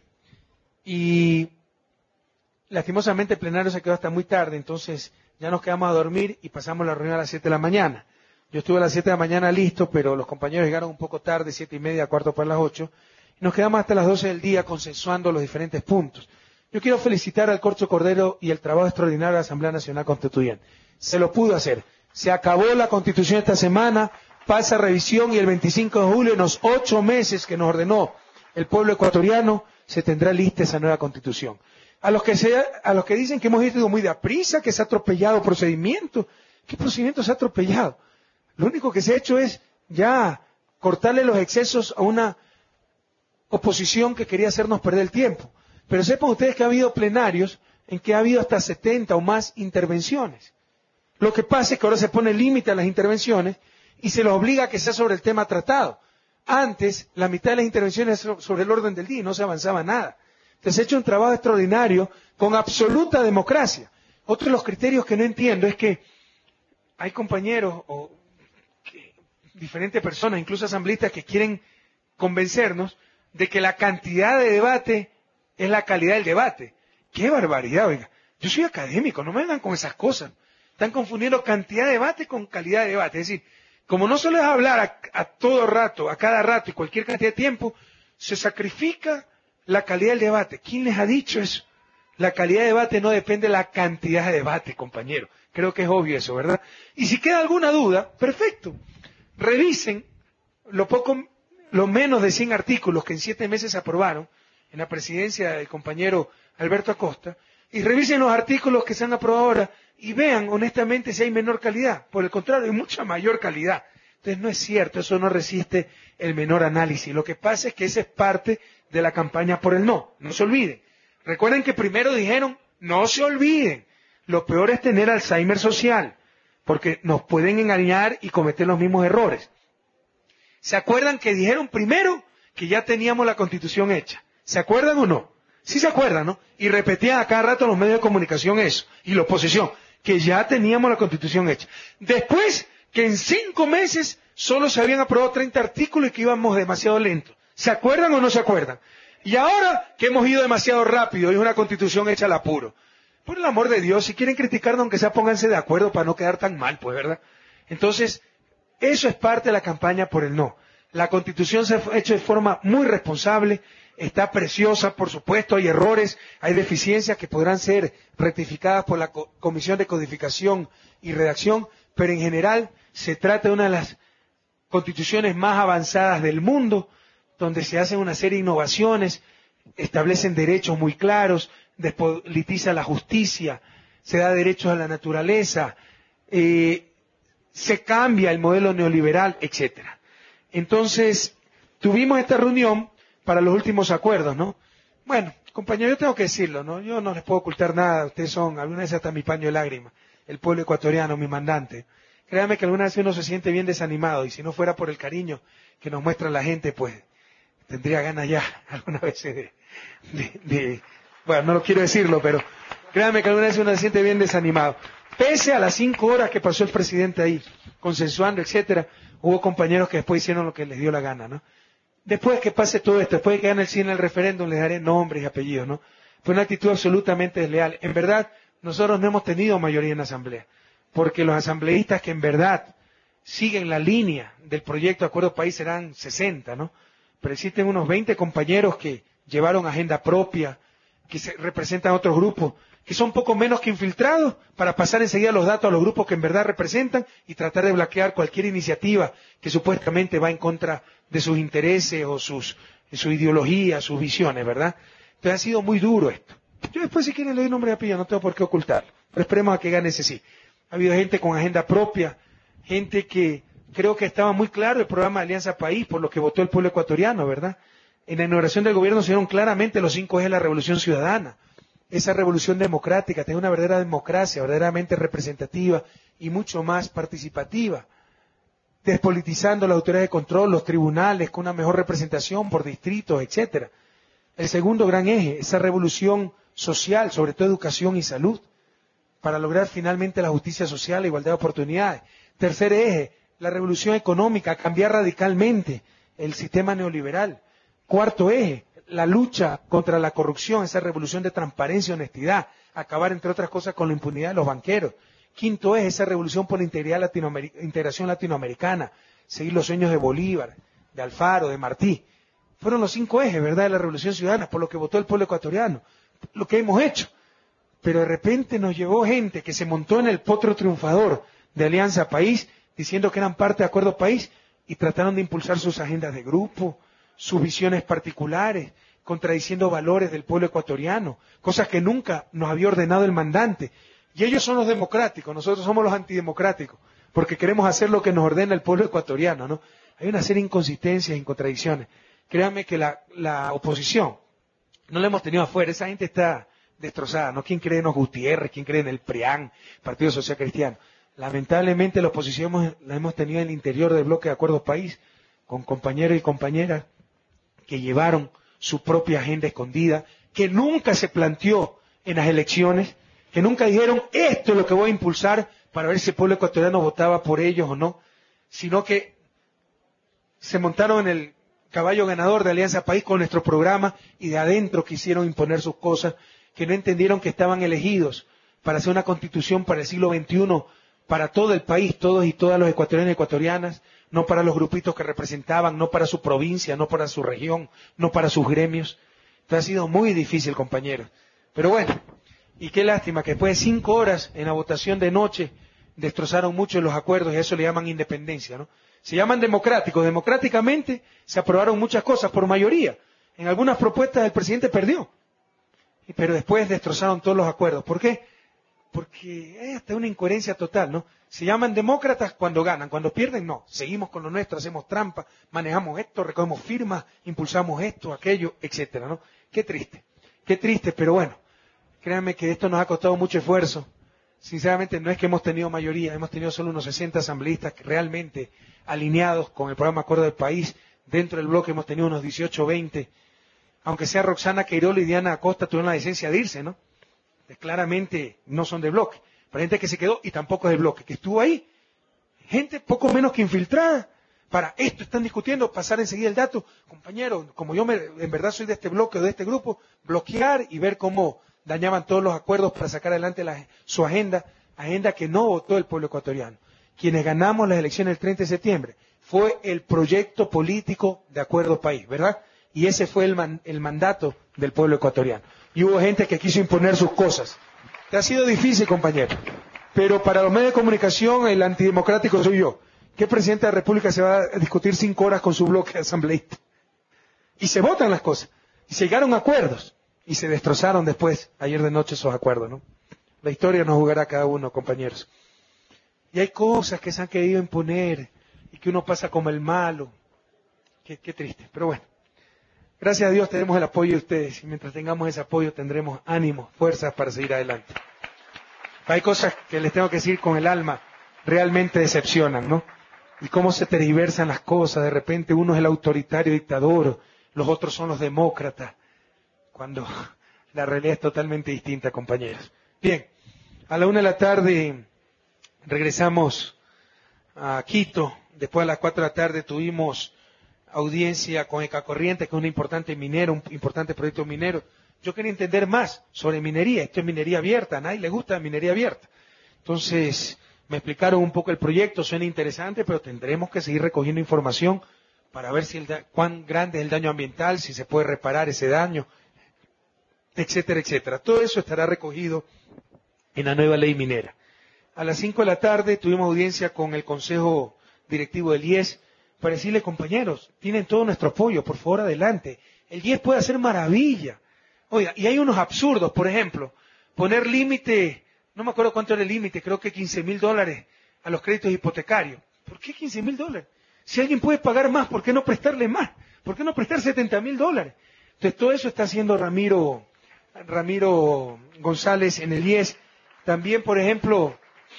y lastimosamente el plenario se quedó hasta muy tarde, entonces ya nos quedamos a dormir y pasamos la reunión a las 7 de la mañana. Yo estuve a las 7 de la mañana listo, pero los compañeros llegaron un poco tarde, 7:30, 7:45, y nos quedamos hasta las 12 del día consensuando los diferentes puntos. Yo quiero felicitar al Corcho Cordero y el trabajo extraordinario de la Asamblea Nacional Constituyente. Se lo pudo hacer. Se acabó la Constitución esta semana, pasa revisión y el 25 de julio, en los 8 meses que nos ordenó el pueblo ecuatoriano, se tendrá lista esa nueva Constitución. A los que dicen que hemos ido muy de aprisa, que se ha atropellado procedimiento, ¿qué procedimiento se ha atropellado? Lo único que se ha hecho es ya cortarle los excesos a una oposición que quería hacernos perder el tiempo. Pero sepan ustedes que ha habido plenarios en que ha habido hasta 70 o más intervenciones. Lo que pasa es que ahora se pone límite a las intervenciones y se los obliga a que sea sobre el tema tratado. Antes, la mitad de las intervenciones sobre el orden del día y no se avanzaba nada. Entonces, se ha hecho un trabajo extraordinario con absoluta democracia. Otro de los criterios que no entiendo es que hay compañeros o diferentes personas, incluso asambleístas, que quieren convencernos de que la cantidad de debate es la calidad del debate. ¡Qué barbaridad! Oiga, yo soy académico, no me vengan con esas cosas. Están confundiendo cantidad de debate con calidad de debate. Es decir, como no solo es hablar a todo rato, a cada rato y cualquier cantidad de tiempo, se sacrifica la calidad del debate. ¿Quién les ha dicho eso? La calidad de debate no depende de la cantidad de debate, compañero. Creo que es obvio eso, ¿verdad? Y si queda alguna duda, perfecto. Revisen lo menos de 100 artículos que en 7 meses se aprobaron en la presidencia del compañero Alberto Acosta, y revisen los artículos que se han aprobado ahora y vean honestamente si hay menor calidad. Por el contrario, hay mucha mayor calidad. Entonces no es cierto, eso no resiste el menor análisis. Lo que pasa es que esa es parte de la campaña por el no. No se olviden. Recuerden que primero dijeron, no se olviden. Lo peor es tener Alzheimer social, porque nos pueden engañar y cometer los mismos errores. ¿Se acuerdan que dijeron primero que ya teníamos la Constitución hecha? ¿Se acuerdan o no? Sí se acuerdan, ¿no? Y repetían a cada rato los medios de comunicación eso, y la oposición, que ya teníamos la Constitución hecha. Después, que en 5 meses solo se habían aprobado 30 artículos y que íbamos demasiado lentos. ¿Se acuerdan o no se acuerdan? Y ahora que hemos ido demasiado rápido y es una Constitución hecha al apuro. Por el amor de Dios, si quieren criticarnos, aunque sea pónganse de acuerdo para no quedar tan mal, pues, ¿verdad? Entonces, eso es parte de la campaña por el no. La Constitución se ha hecho de forma muy responsable, está preciosa, por supuesto, hay errores, hay deficiencias que podrán ser rectificadas por la Comisión de Codificación y Redacción, pero en general se trata de una de las constituciones más avanzadas del mundo, donde se hacen una serie de innovaciones, establecen derechos muy claros, despolitiza la justicia, se da derechos a la naturaleza, se cambia el modelo neoliberal, etcétera. Entonces, tuvimos esta reunión para los últimos acuerdos, ¿no? Bueno, compañero, yo tengo que decirlo, ¿no? Yo no les puedo ocultar nada, ustedes son, alguna vez hasta mi paño de lágrimas, el pueblo ecuatoriano, mi mandante. Créame que alguna vez uno se siente bien desanimado, y si no fuera por el cariño que nos muestra la gente, pues tendría ganas ya algunas veces bueno, no lo quiero decirlo, pero créame que alguna vez uno se siente bien desanimado. Pese a las 5 horas que pasó el presidente ahí, consensuando, etcétera, hubo compañeros que después hicieron lo que les dio la gana, ¿no? Después que pase todo esto, después de que gane el sí en el referéndum, les daré nombres y apellidos, ¿no? Fue una actitud absolutamente desleal. En verdad, nosotros no hemos tenido mayoría en la Asamblea, porque los asambleístas que en verdad siguen la línea del proyecto de Acuerdo País serán 60, ¿no? Pero existen unos 20 compañeros que llevaron agenda propia, que representan otros grupos, que son poco menos que infiltrados para pasar enseguida los datos a los grupos que en verdad representan y tratar de bloquear cualquier iniciativa que supuestamente va en contra de sus intereses o su ideología, sus visiones, ¿verdad? Entonces ha sido muy duro esto. Yo después, si quieren, le doy nombre y apellido, no tengo por qué ocultarlo, pero esperemos a que gane ese sí. Ha habido gente con agenda propia, gente que creo que estaba muy claro el programa de Alianza País, por lo que votó el pueblo ecuatoriano, ¿verdad? En la inauguración del gobierno se dieron claramente los 5 ejes de la revolución ciudadana. Esa revolución democrática, tener una verdadera democracia, verdaderamente representativa y mucho más participativa, despolitizando la autoridad de control, los tribunales, con una mejor representación por distritos, etcétera. El segundo gran eje, esa revolución social, sobre todo educación y salud, para lograr finalmente la justicia social, la igualdad de oportunidades. Tercer eje, la revolución económica, cambiar radicalmente el sistema neoliberal. Cuarto eje, la lucha contra la corrupción, esa revolución de transparencia y honestidad, acabar entre otras cosas con la impunidad de los banqueros. Quinto eje, esa revolución por la integración latinoamericana, seguir los sueños de Bolívar, de Alfaro, de Martí. Fueron los 5 ejes, ¿verdad?, de la revolución ciudadana, por lo que votó el pueblo ecuatoriano, lo que hemos hecho. Pero de repente nos llegó gente que se montó en el potro triunfador de Alianza País, diciendo que eran parte de Acuerdo País, y trataron de impulsar sus agendas de grupo, sus visiones particulares, contradiciendo valores del pueblo ecuatoriano, cosas que nunca nos había ordenado el mandante. Y ellos son los democráticos, nosotros somos los antidemocráticos, porque queremos hacer lo que nos ordena el pueblo ecuatoriano, ¿no? Hay una serie de inconsistencias y contradicciones. Créanme que la oposición no la hemos tenido afuera, esa gente está destrozada, ¿no? ¿Quién cree en los Gutiérrez? ¿Quién cree en el PRIAN, Partido Social Cristiano? Lamentablemente la oposición la hemos tenido en el interior del bloque de Acuerdo País, con compañeros y compañeras que llevaron su propia agenda escondida, que nunca se planteó en las elecciones, que nunca dijeron, esto es lo que voy a impulsar para ver si el pueblo ecuatoriano votaba por ellos o no, sino que se montaron en el caballo ganador de Alianza País con nuestro programa y de adentro quisieron imponer sus cosas, que no entendieron que estaban elegidos para hacer una constitución para el siglo XXI, para todo el país, todos y todas los ecuatorianos y ecuatorianas, no para los grupitos que representaban, no para su provincia, no para su región, no para sus gremios. Entonces ha sido muy difícil, compañeros. Pero bueno, y qué lástima que después de 5 horas en la votación de noche destrozaron mucho los acuerdos y a eso le llaman independencia, ¿no? Se llaman democráticos. Democráticamente se aprobaron muchas cosas por mayoría. En algunas propuestas el presidente perdió. Pero después destrozaron todos los acuerdos. ¿Por qué? Porque hay hasta una incoherencia total, ¿no? Se llaman demócratas cuando ganan, cuando pierden, no. Seguimos con lo nuestro, hacemos trampa, manejamos esto, recogemos firmas, impulsamos esto, aquello, etcétera, ¿no? Qué triste, pero bueno, créanme que esto nos ha costado mucho esfuerzo. Sinceramente, no es que hemos tenido mayoría, hemos tenido solo unos 60 asambleístas realmente alineados con el programa Acuerdo del País. Dentro del bloque hemos tenido unos 18 o 20. Aunque sea Roxana Queiroz y Diana Acosta tuvieron la decencia de irse, ¿no? Claramente no son de bloque. Pero hay gente que se quedó y tampoco es de bloque, que estuvo ahí. Gente poco menos que infiltrada. Para esto están discutiendo, pasar enseguida el dato. Compañero, como yo en verdad soy de este bloque o de este grupo, bloquear y ver cómo dañaban todos los acuerdos para sacar adelante su agenda que no votó el pueblo ecuatoriano. Quienes ganamos las elecciones el 30 de septiembre fue el proyecto político de Acuerdo País, ¿verdad? Y ese fue el mandato del pueblo ecuatoriano. Y hubo gente que quiso imponer sus cosas. Te ha sido difícil, compañero. Pero para los medios de comunicación, el antidemocrático soy yo. ¿Qué presidente de la República se va a discutir 5 horas con su bloque asambleísta? Y se votan las cosas. Y se llegaron a acuerdos. Y se destrozaron después, ayer de noche, esos acuerdos, ¿no? La historia nos jugará cada uno, compañeros. Y hay cosas que se han querido imponer y que uno pasa como el malo. Qué triste, pero bueno. Gracias a Dios tenemos el apoyo de ustedes y mientras tengamos ese apoyo tendremos ánimo, fuerzas para seguir adelante. Hay cosas que les tengo que decir con el alma, realmente decepcionan, ¿no? Y cómo se tergiversan las cosas, de repente uno es el autoritario dictador, los otros son los demócratas, cuando la realidad es totalmente distinta, compañeros. Bien, a la 1:00 p.m. regresamos a Quito, después a las 4:00 p.m. tuvimos audiencia con Ecacorriente, que es un importante minero, un importante proyecto minero. Yo quería entender más sobre minería. Esto es minería abierta, a nadie le gusta la minería abierta. Entonces, me explicaron un poco el proyecto, suena interesante, pero tendremos que seguir recogiendo información para ver si cuán grande es el daño ambiental, si se puede reparar ese daño, etcétera, etcétera. Todo eso estará recogido en la nueva ley minera. A las 5:00 p.m. tuvimos audiencia con el Consejo Directivo del IES, para decirle, compañeros, tienen todo nuestro apoyo, por favor, adelante. El IES puede hacer maravilla. Oiga, y hay unos absurdos, por ejemplo, poner límite, no me acuerdo cuánto era el límite, creo que $15,000 a los créditos hipotecarios. ¿Por qué $15,000? Si alguien puede pagar más, ¿por qué no prestarle más? ¿Por qué no prestar $70,000? Entonces, todo eso está haciendo Ramiro González en el IES. También, por ejemplo,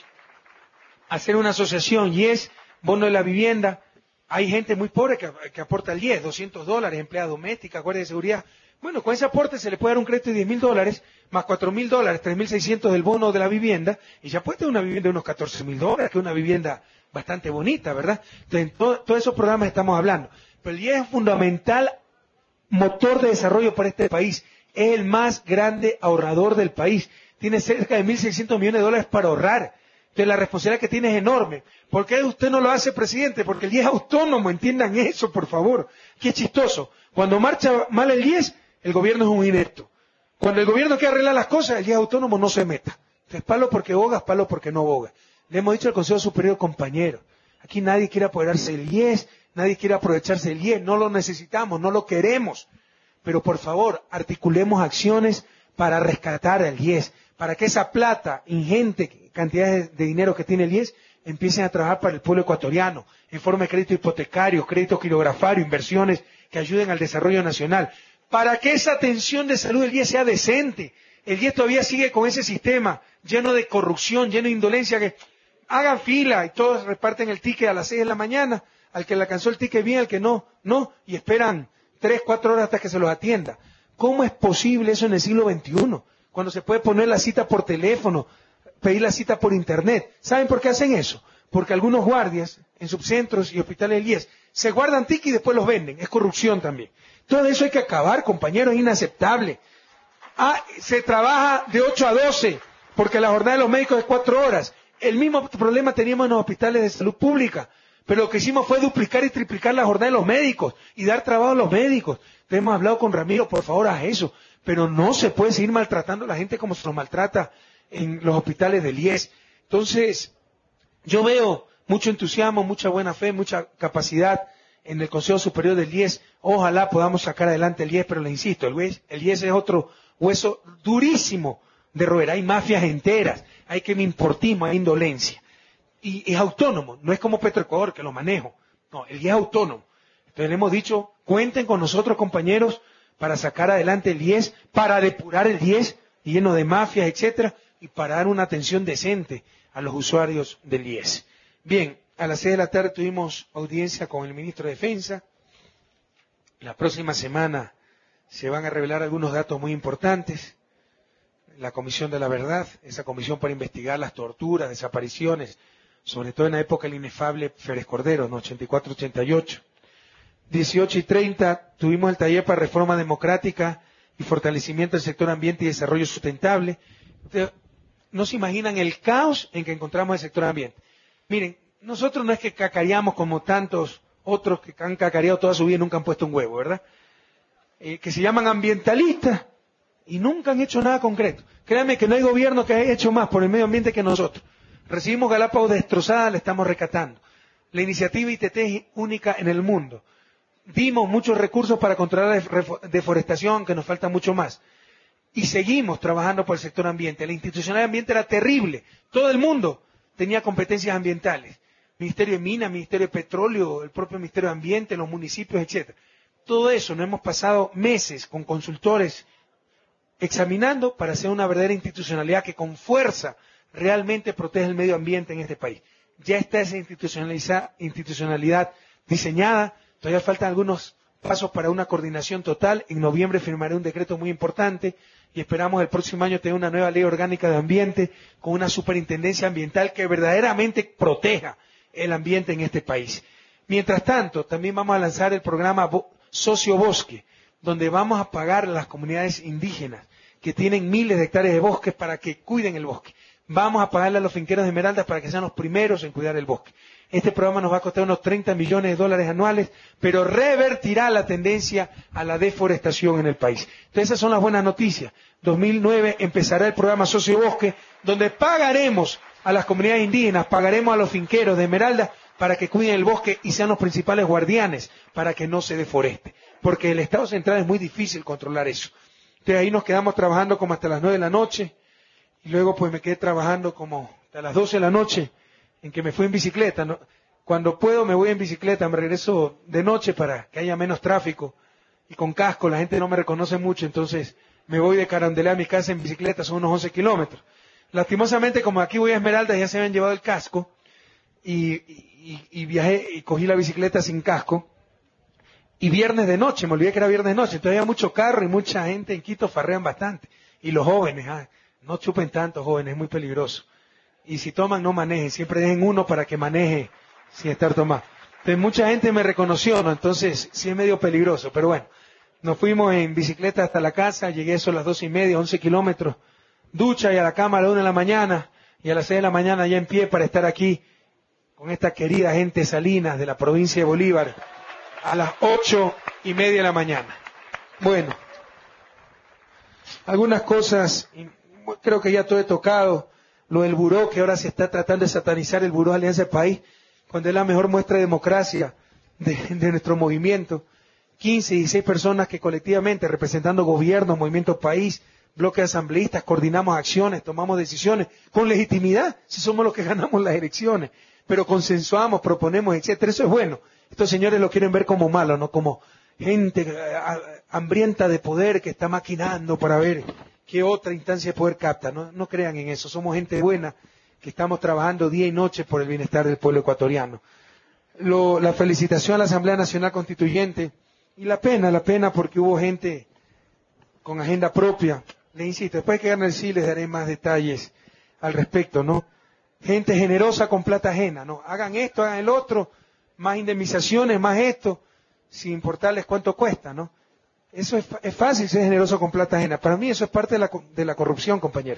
hacer una asociación IES, bono de la vivienda. Hay gente muy pobre que aporta al IES, $200, empleada doméstica, guardia de seguridad. Bueno, con ese aporte se le puede dar un crédito de $10,000, más $4,000, $3,600 del bono de la vivienda, y ya puede tener una vivienda de unos $14,000, que es una vivienda bastante bonita, ¿verdad? Entonces, en todos esos programas estamos hablando. Pero el IES es fundamental motor de desarrollo para este país. Es el más grande ahorrador del país. Tiene cerca de $1,600 millones para ahorrar. Entonces la responsabilidad que tiene es enorme. ¿Por qué usted no lo hace, presidente? Porque el IES es autónomo, entiendan eso, por favor. Qué chistoso. Cuando marcha mal el IES, el gobierno es un inepto. Cuando el gobierno quiere arreglar las cosas, el IES autónomo no se meta. Entonces, palo porque bogas, palo porque no bogas. Le hemos dicho al Consejo Superior, compañero, aquí nadie quiere apoderarse del IES, nadie quiere aprovecharse del IES, no lo necesitamos, no lo queremos. Pero por favor, articulemos acciones para rescatar al IES, para que esa plata, ingente cantidades de dinero que tiene el IES, empiecen a trabajar para el pueblo ecuatoriano, en forma de crédito hipotecario, crédito quirografario, inversiones que ayuden al desarrollo nacional, para que esa atención de salud del IES sea decente. El IES todavía sigue con ese sistema lleno de corrupción, lleno de indolencia, que hagan fila y todos reparten el ticket a las 6 de la mañana, al que le alcanzó el ticket bien, al que no, y esperan 3, 4 horas hasta que se los atienda. ¿Cómo es posible eso en el siglo XXI? Cuando se puede poner la cita por teléfono, pedir la cita por internet. ¿Saben por qué hacen eso? Porque algunos guardias en subcentros y hospitales del IES se guardan tickets y después los venden. Es corrupción también. Todo eso hay que acabar, compañeros, es inaceptable. Se trabaja de 8 a 12, porque la jornada de los médicos es 4 horas. El mismo problema teníamos en los hospitales de salud pública, pero lo que hicimos fue duplicar y triplicar la jornada de los médicos y dar trabajo a los médicos. Entonces, hemos hablado con Ramiro, por favor, haz eso. Pero no se puede seguir maltratando a la gente como se nos maltrata en los hospitales del IES. Entonces, yo veo mucho entusiasmo, mucha buena fe, mucha capacidad en el Consejo Superior del IES. Ojalá podamos sacar adelante el IES, pero le insisto, el IES es otro hueso durísimo de roer. Hay mafias enteras, hay importismo, hay indolencia. Y es autónomo, no es como Petroecuador que lo manejo. No, el IES es autónomo. Entonces le hemos dicho, cuenten con nosotros, compañeros, para sacar adelante el IES, para depurar el IES lleno de mafias, etcétera, y para dar una atención decente a los usuarios del IES. Bien, a las 6 de la tarde tuvimos audiencia con el ministro de Defensa. La próxima semana se van a revelar algunos datos muy importantes. La Comisión de la Verdad, esa comisión para investigar las torturas, desapariciones, sobre todo en la época del inefable Férez Cordero, ¿no? 84-88. 18:30 tuvimos el taller para reforma democrática y fortalecimiento del sector ambiente y desarrollo sustentable. No se imaginan el caos en que encontramos el sector ambiente. Miren, nosotros no es que cacareamos como tantos otros que han cacareado toda su vida y nunca han puesto un huevo, ¿verdad? Que se llaman ambientalistas y nunca han hecho nada concreto. Créanme que no hay gobierno que haya hecho más por el medio ambiente que nosotros. Recibimos Galápagos destrozada, la estamos rescatando. La iniciativa ITT es única en el mundo. Dimos muchos recursos para controlar la deforestación, que nos falta mucho más. Y seguimos trabajando por el sector ambiente. La institucionalidad ambiente era terrible. Todo el mundo tenía competencias ambientales. Ministerio de Minas, Ministerio de Petróleo, el propio Ministerio de Ambiente, los municipios, etcétera. Todo eso nos hemos pasado meses con consultores examinando para hacer una verdadera institucionalidad que con fuerza realmente protege el medio ambiente en este país. Ya está esa institucionalidad diseñada, todavía faltan algunos pasos para una coordinación total. En noviembre firmaré un decreto muy importante y esperamos el próximo año tener una nueva ley orgánica de ambiente con una superintendencia ambiental que verdaderamente proteja el ambiente en este país. Mientras tanto, también vamos a lanzar el programa Socio Bosque, donde vamos a pagar a las comunidades indígenas que tienen miles de hectáreas de bosques para que cuiden el bosque. Vamos a pagarle a los finqueros de Esmeraldas para que sean los primeros en cuidar el bosque. Este programa nos va a costar unos $30 millones anuales, pero revertirá la tendencia a la deforestación en el país. Entonces esas son las buenas noticias. 2009 empezará el programa Socio Bosque, donde pagaremos a las comunidades indígenas, pagaremos a los finqueros de Esmeraldas para que cuiden el bosque y sean los principales guardianes para que no se deforeste. Porque el Estado central es muy difícil controlar eso. Entonces ahí nos quedamos trabajando como hasta las 9 de la noche y luego pues me quedé trabajando como hasta las 12 de la noche en que me fui en bicicleta, ¿no? Cuando puedo me voy en bicicleta, me regreso de noche para que haya menos tráfico y con casco, la gente no me reconoce mucho, entonces me voy de Carondelet a mi casa en bicicleta, son unos 11 kilómetros. Lastimosamente, como aquí voy a Esmeraldas, ya se me han llevado el casco y viajé y cogí la bicicleta sin casco. Y viernes de noche, me olvidé que era viernes de noche, entonces había mucho carro y mucha gente en Quito farrean bastante. Y los jóvenes, no chupen tanto jóvenes, es muy peligroso. Y si toman, no manejen, siempre dejen uno para que maneje sin estar tomado. Entonces mucha gente me reconoció, ¿no? Entonces sí es medio peligroso, pero bueno. Nos fuimos en bicicleta hasta la casa, llegué eso a las 12:30, 11 kilómetros, ducha y a la cama a las 1 de la mañana, y a las 6 de la mañana ya en pie para estar aquí con esta querida gente Salinas de la provincia de Bolívar, a las 8:30 de la mañana. Bueno, algunas cosas, creo que ya todo he tocado, lo del buró, que ahora se está tratando de satanizar el buró de Alianza del País, cuando es la mejor muestra de democracia de nuestro movimiento. 15 y 16 personas que colectivamente, representando gobiernos, movimiento país, bloques de asambleístas, coordinamos acciones, tomamos decisiones, con legitimidad, si somos los que ganamos las elecciones, pero consensuamos, proponemos, etcétera. Eso es bueno. Estos señores lo quieren ver como malo, no como gente hambrienta de poder que está maquinando para ver qué otra instancia de poder capta. No crean en eso. Somos gente buena que estamos trabajando día y noche por el bienestar del pueblo ecuatoriano. La felicitación a la Asamblea Nacional Constituyente y la pena porque hubo gente con agenda propia. Le insisto, después que gane el sí les daré más detalles al respecto, ¿no? Gente generosa con plata ajena, ¿no? Hagan esto, hagan el otro, más indemnizaciones, más esto, sin importarles cuánto cuesta, ¿no? Eso es fácil ser generoso con plata ajena. Para mí eso es parte de la corrupción, compañero.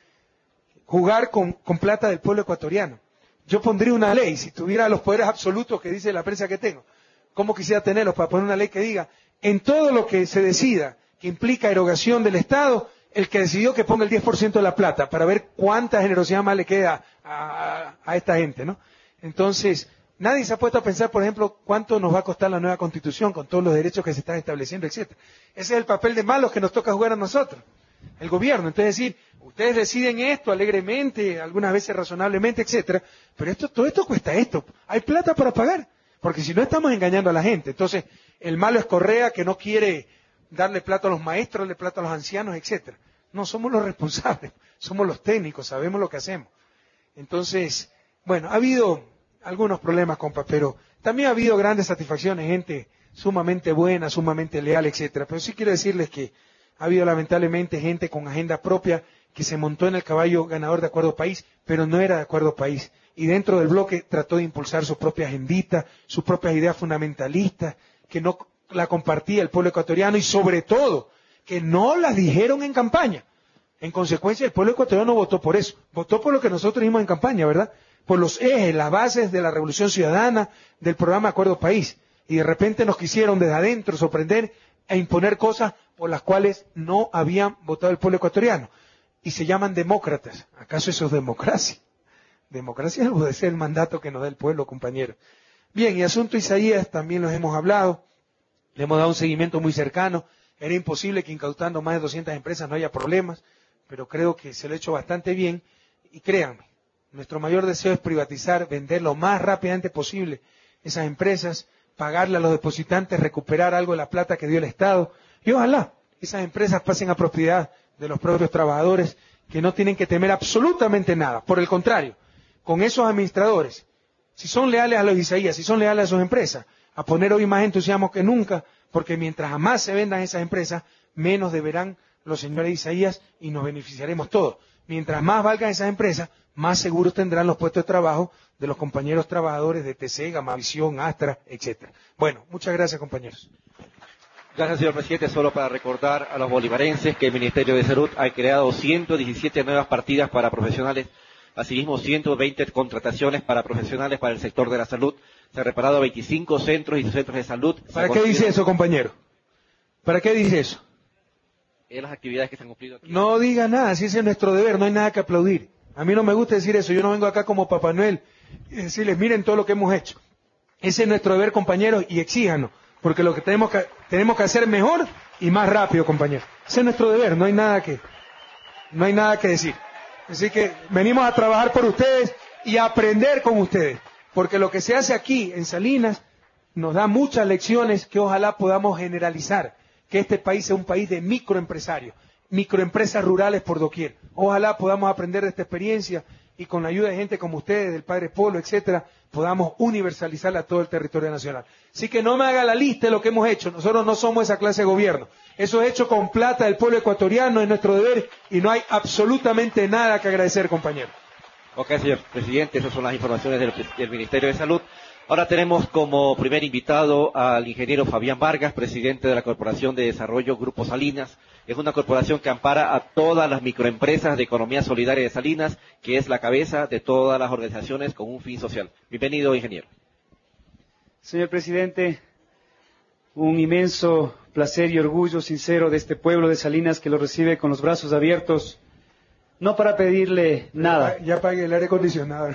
Jugar con plata del pueblo ecuatoriano. Yo pondría una ley, si tuviera los poderes absolutos que dice la prensa que tengo, ¿cómo quisiera tenerlos para poner una ley que diga, en todo lo que se decida, que implica erogación del Estado, el que decidió que ponga el 10% de la plata, para ver cuánta generosidad más le queda a esta gente, ¿no? Entonces, nadie se ha puesto a pensar, por ejemplo, cuánto nos va a costar la nueva Constitución con todos los derechos que se están estableciendo, etcétera. Ese es el papel de malos que nos toca jugar a nosotros, el gobierno. Entonces decir, ustedes deciden esto alegremente, algunas veces razonablemente, etcétera, pero todo esto cuesta esto. Hay plata para pagar, porque si no estamos engañando a la gente. Entonces, el malo es Correa, que no quiere darle plata a los maestros, darle plata a los ancianos, etcétera. No, somos los responsables, somos los técnicos, sabemos lo que hacemos. Entonces, bueno, ha habido algunos problemas, compa, pero también ha habido grandes satisfacciones, gente sumamente buena, sumamente leal, etcétera. Pero sí quiero decirles que ha habido lamentablemente gente con agenda propia que se montó en el caballo ganador de Acuerdo País, pero no era de Acuerdo País. Y dentro del bloque trató de impulsar su propia agendita, sus propias ideas fundamentalistas, que no la compartía el pueblo ecuatoriano y sobre todo que no las dijeron en campaña. En consecuencia, el pueblo ecuatoriano votó por eso. Votó por lo que nosotros dijimos en campaña, ¿verdad? Por los ejes, las bases de la Revolución Ciudadana, del programa Acuerdo País. Y de repente nos quisieron desde adentro sorprender e imponer cosas por las cuales no habían votado el pueblo ecuatoriano. Y se llaman demócratas. ¿Acaso eso es democracia? Democracia es obedecer el mandato que nos da el pueblo, compañero. Bien, y asunto Isaías también los hemos hablado, le hemos dado un seguimiento muy cercano. Era imposible que incautando más de 200 empresas no haya problemas, pero creo que se lo ha hecho bastante bien. Y créanme, nuestro mayor deseo es privatizar, vender lo más rápidamente posible esas empresas, pagarle a los depositantes, recuperar algo de la plata que dio el Estado. Y ojalá esas empresas pasen a propiedad de los propios trabajadores, que no tienen que temer absolutamente nada. Por el contrario, con esos administradores, si son leales a los Isaías, si son leales a sus empresas, a poner hoy más entusiasmo que nunca, porque mientras más se vendan esas empresas, menos deberán los señores Isaías y nos beneficiaremos todos. Mientras más valgan esas empresas, más seguros tendrán los puestos de trabajo de los compañeros trabajadores de TC, Gamavisión, Astra, etcétera. Bueno, muchas gracias, compañeros. Gracias, señor presidente. Solo para recordar a los bolivarenses que el Ministerio de Salud ha creado 117 nuevas partidas para profesionales, asimismo 120 contrataciones para profesionales para el sector de la salud. Se han reparado 25 centros y centros de salud. ¿Para qué dice eso, compañero? ¿Para qué dice eso? En las actividades que se han cumplido aquí. No diga nada, si ese es nuestro deber, no hay nada que aplaudir. A mí no me gusta decir eso, yo no vengo acá como Papá Noel y decirles, miren todo lo que hemos hecho. Ese es nuestro deber, compañeros, y exíjanos, porque lo que tenemos que hacer mejor y más rápido, compañeros. Ese es nuestro deber, no hay nada que decir. Así que venimos a trabajar por ustedes y a aprender con ustedes, porque lo que se hace aquí en Salinas nos da muchas lecciones que ojalá podamos generalizar, que este país sea un país de microempresarios, microempresas rurales por doquier. Ojalá podamos aprender de esta experiencia y con la ayuda de gente como ustedes, del Padre Polo, etcétera, podamos universalizarla a todo el territorio nacional. Así que no me haga la lista de lo que hemos hecho. Nosotros no somos esa clase de gobierno. Eso es hecho con plata del pueblo ecuatoriano, es nuestro deber y no hay absolutamente nada que agradecer, compañero. Ok, señor presidente, esas son las informaciones del Ministerio de Salud. Ahora tenemos como primer invitado al ingeniero Fabián Vargas, presidente de la Corporación de Desarrollo Grupo Salinas. Es una corporación que ampara a todas las microempresas de economía solidaria de Salinas, que es la cabeza de todas las organizaciones con un fin social. Bienvenido, ingeniero. Señor presidente, un inmenso placer y orgullo sincero de este pueblo de Salinas que lo recibe con los brazos abiertos, no para pedirle nada. Ya pagué el aire acondicionado.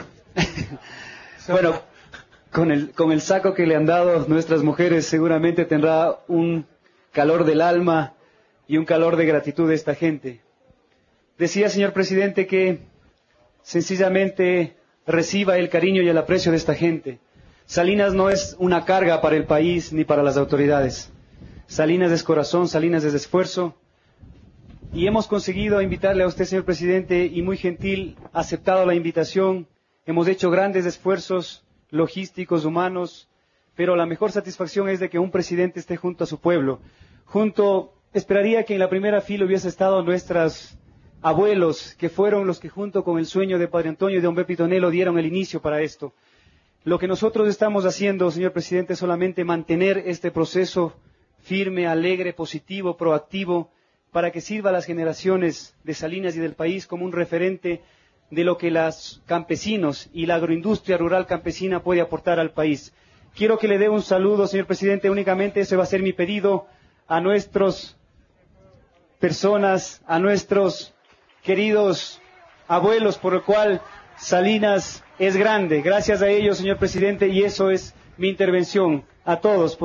Bueno, con el saco que le han dado nuestras mujeres seguramente tendrá un calor del alma y un calor de gratitud de esta gente. Decía, señor presidente, que sencillamente reciba el cariño y el aprecio de esta gente. Salinas no es una carga para el país ni para las autoridades. Salinas es corazón, Salinas es esfuerzo. Y hemos conseguido invitarle a usted, señor presidente, y muy gentil, aceptado la invitación. Hemos hecho grandes esfuerzos logísticos, humanos, pero la mejor satisfacción es de que un presidente esté junto a su pueblo. Esperaría que en la primera fila hubiese estado nuestros abuelos, que fueron los que junto con el sueño de Padre Antonio y de Don Bepitonelo dieron el inicio para esto. Lo que nosotros estamos haciendo, señor presidente, es solamente mantener este proceso firme, alegre, positivo, proactivo, para que sirva a las generaciones de Salinas y del país como un referente de lo que los campesinos y la agroindustria rural campesina puede aportar al país. Quiero que le dé un saludo, señor presidente, únicamente ese va a ser mi pedido a nuestras personas, a nuestros queridos abuelos, por lo cual Salinas es grande. Gracias a ellos, señor presidente, y eso es mi intervención. A todos.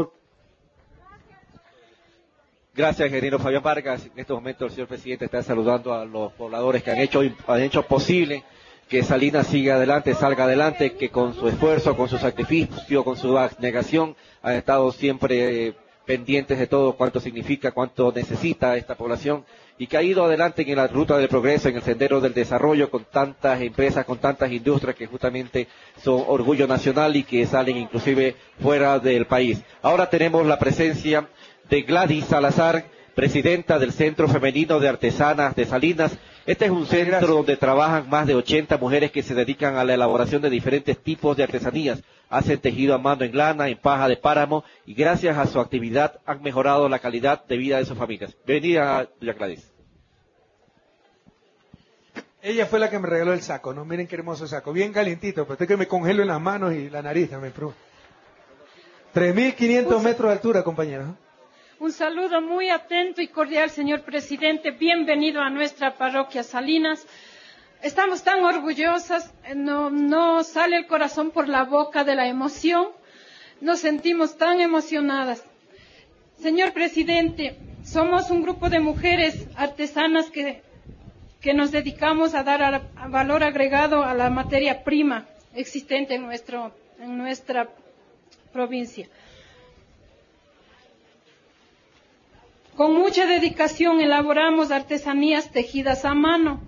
Gracias, ingeniero Fabián Vargas. En estos momentos el señor presidente está saludando a los pobladores que han hecho posible que Salinas siga adelante, salga adelante, que con su esfuerzo, con su sacrificio, con su abnegación, han estado siempre pendientes de todo cuánto significa, cuánto necesita esta población, y que ha ido adelante en la ruta del progreso, en el sendero del desarrollo, con tantas empresas, con tantas industrias que justamente son orgullo nacional y que salen inclusive fuera del país. Ahora tenemos la presencia de Gladys Salazar, presidenta del Centro Femenino de Artesanas de Salinas. Este es un centro donde trabajan más de 80 mujeres que se dedican a la elaboración de diferentes tipos de artesanías. Hacen tejido a mano en lana, en paja de páramo, y gracias a su actividad han mejorado la calidad de vida de sus familias. Bienvenida, doña Gladys. Ella fue la que me regaló el saco, ¿no? Miren qué hermoso saco, bien calientito, pero estoy que me congelo en las manos y la nariz también. 3.500 metros de altura, compañeros. Un saludo muy atento y cordial, señor presidente. Bienvenido a nuestra parroquia Salinas. estamos tan orgullosas, no sale el corazón por la boca de la emoción, nos sentimos tan emocionadas. Señor presidente, somos un grupo de mujeres artesanas que nos dedicamos a dar valor agregado a la materia prima existente en nuestra provincia. Con mucha dedicación elaboramos artesanías tejidas a mano,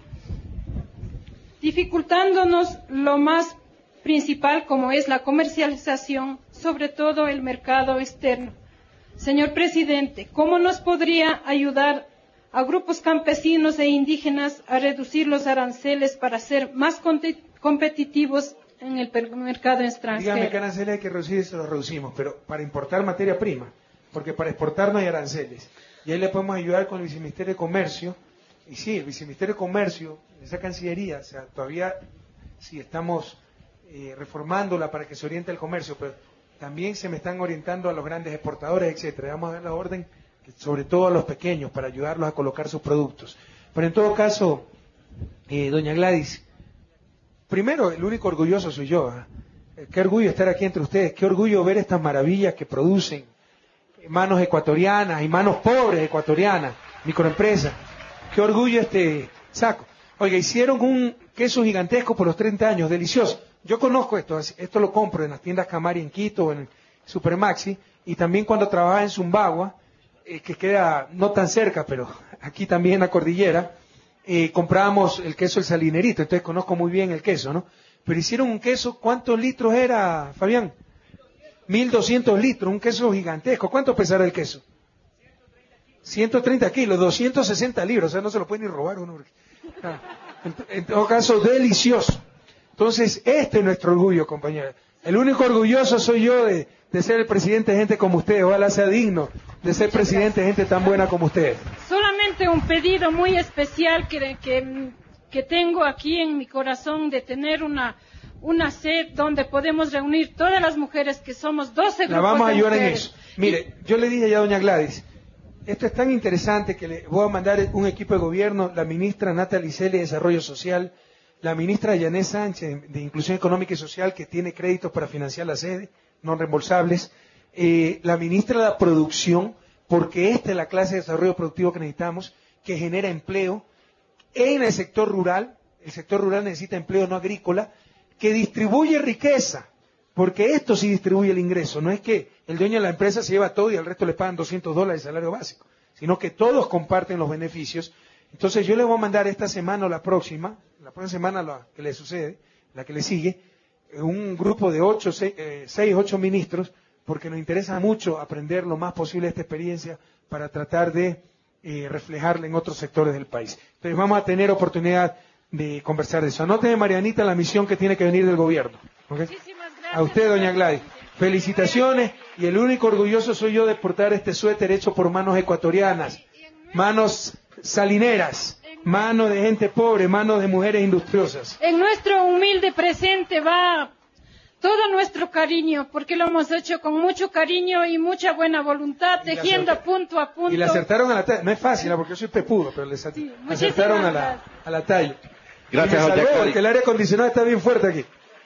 dificultándonos lo más principal como es la comercialización, sobre todo el mercado externo. Señor presidente, ¿cómo nos podría ayudar a grupos campesinos e indígenas a reducir los aranceles para ser más competitivos en el mercado extranjero? Dígame qué aranceles hay que reducir, se los reducimos, pero para importar materia prima, porque para exportar no hay aranceles. Y ahí le podemos ayudar con el Viceministerio de Comercio. Y sí, el Viceministerio de Comercio, esa Cancillería, o sea, todavía sí estamos reformándola para que se oriente al comercio, pero también se me están orientando a los grandes exportadores, etcétera. Vamos a dar la orden, sobre todo a los pequeños, para ayudarlos a colocar sus productos. Pero en todo caso, doña Gladys, primero, el único orgulloso soy yo. Qué orgullo estar aquí entre ustedes, qué orgullo ver estas maravillas que producen manos ecuatorianas y manos pobres ecuatorianas, microempresas. Qué orgullo este saco. Oiga, hicieron un queso gigantesco por los 30 años, delicioso. Yo conozco esto lo compro en las tiendas Camari en Quito, o en Supermaxi, y también cuando trabajaba en Zumbagua, que queda no tan cerca, pero aquí también en la cordillera, comprábamos el queso El Salinerito, entonces conozco muy bien el queso, ¿no? Pero hicieron un queso, ¿cuántos litros era, Fabián? 1.200 litros, un queso gigantesco. ¿Cuánto pesará el queso? 130 kilos, 260 libras, o sea, no se lo puede ni robar uno. En todo caso, delicioso. Entonces, este es nuestro orgullo, compañeros. El único orgulloso soy yo de ser el presidente de gente como ustedes. Ojalá sea digno de ser presidente de gente tan buena como ustedes. Solamente un pedido muy especial que tengo aquí en mi corazón, de tener una sed donde podemos reunir todas las mujeres, que somos 12 grupos. La vamos a ayudar en mujeres. eso. Mire, yo le dije ya a doña Gladys, esto es tan interesante que le voy a mandar un equipo de gobierno, la ministra Natalie Celi de Desarrollo Social, la ministra Yané Sánchez de Inclusión Económica y Social, que tiene créditos para financiar la sede, no reembolsables, la ministra de la Producción, porque esta es la clase de desarrollo productivo que necesitamos, que genera empleo en el sector rural necesita empleo no agrícola, que distribuye riqueza, porque esto sí distribuye el ingreso, no es que el dueño de la empresa se lleva todo y al resto le pagan $200 de salario básico, sino que todos comparten los beneficios. Entonces yo le voy a mandar esta semana o la próxima semana la que le sucede, la que le sigue, un grupo de 8 ministros, porque nos interesa mucho aprender lo más posible de esta experiencia para tratar de reflejarla en otros sectores del país. Entonces vamos a tener oportunidad de conversar de eso. Anote, Marianita, la misión que tiene que venir del gobierno. ¿Okay? Muchísimas gracias. A usted, doña Gladys. Felicitaciones, y el único orgulloso soy yo de portar este suéter hecho por manos ecuatorianas, manos salineras, manos de gente pobre, manos de mujeres industriosas. En nuestro humilde presente va todo nuestro cariño, porque lo hemos hecho con mucho cariño y mucha buena voluntad, tejiendo punto a punto. Y le acertaron a la talla. No es fácil, porque yo soy pepudo, pero le acertaron a la talla. Gracias, doña Gladys. Porque el aire acondicionado está bien fuerte aquí.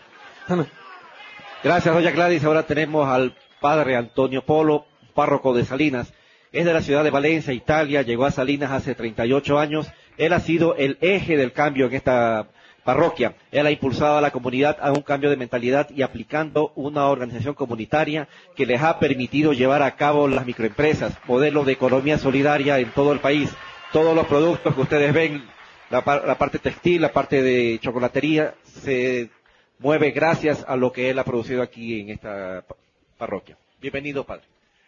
Gracias, doña Gladys. Ahora tenemos al padre Antonio Polo, párroco de Salinas. Es de la ciudad de Valencia, Italia. Llegó a Salinas hace 38 años. Él ha sido el eje del cambio en esta parroquia. Él ha impulsado a la comunidad a un cambio de mentalidad y aplicando una organización comunitaria que les ha permitido llevar a cabo las microempresas, modelos de economía solidaria en todo el país. Todos los productos que ustedes ven, la parte textil, la parte de chocolatería, se mueve gracias a lo que él ha producido aquí en esta parroquia. Bienvenido, padre.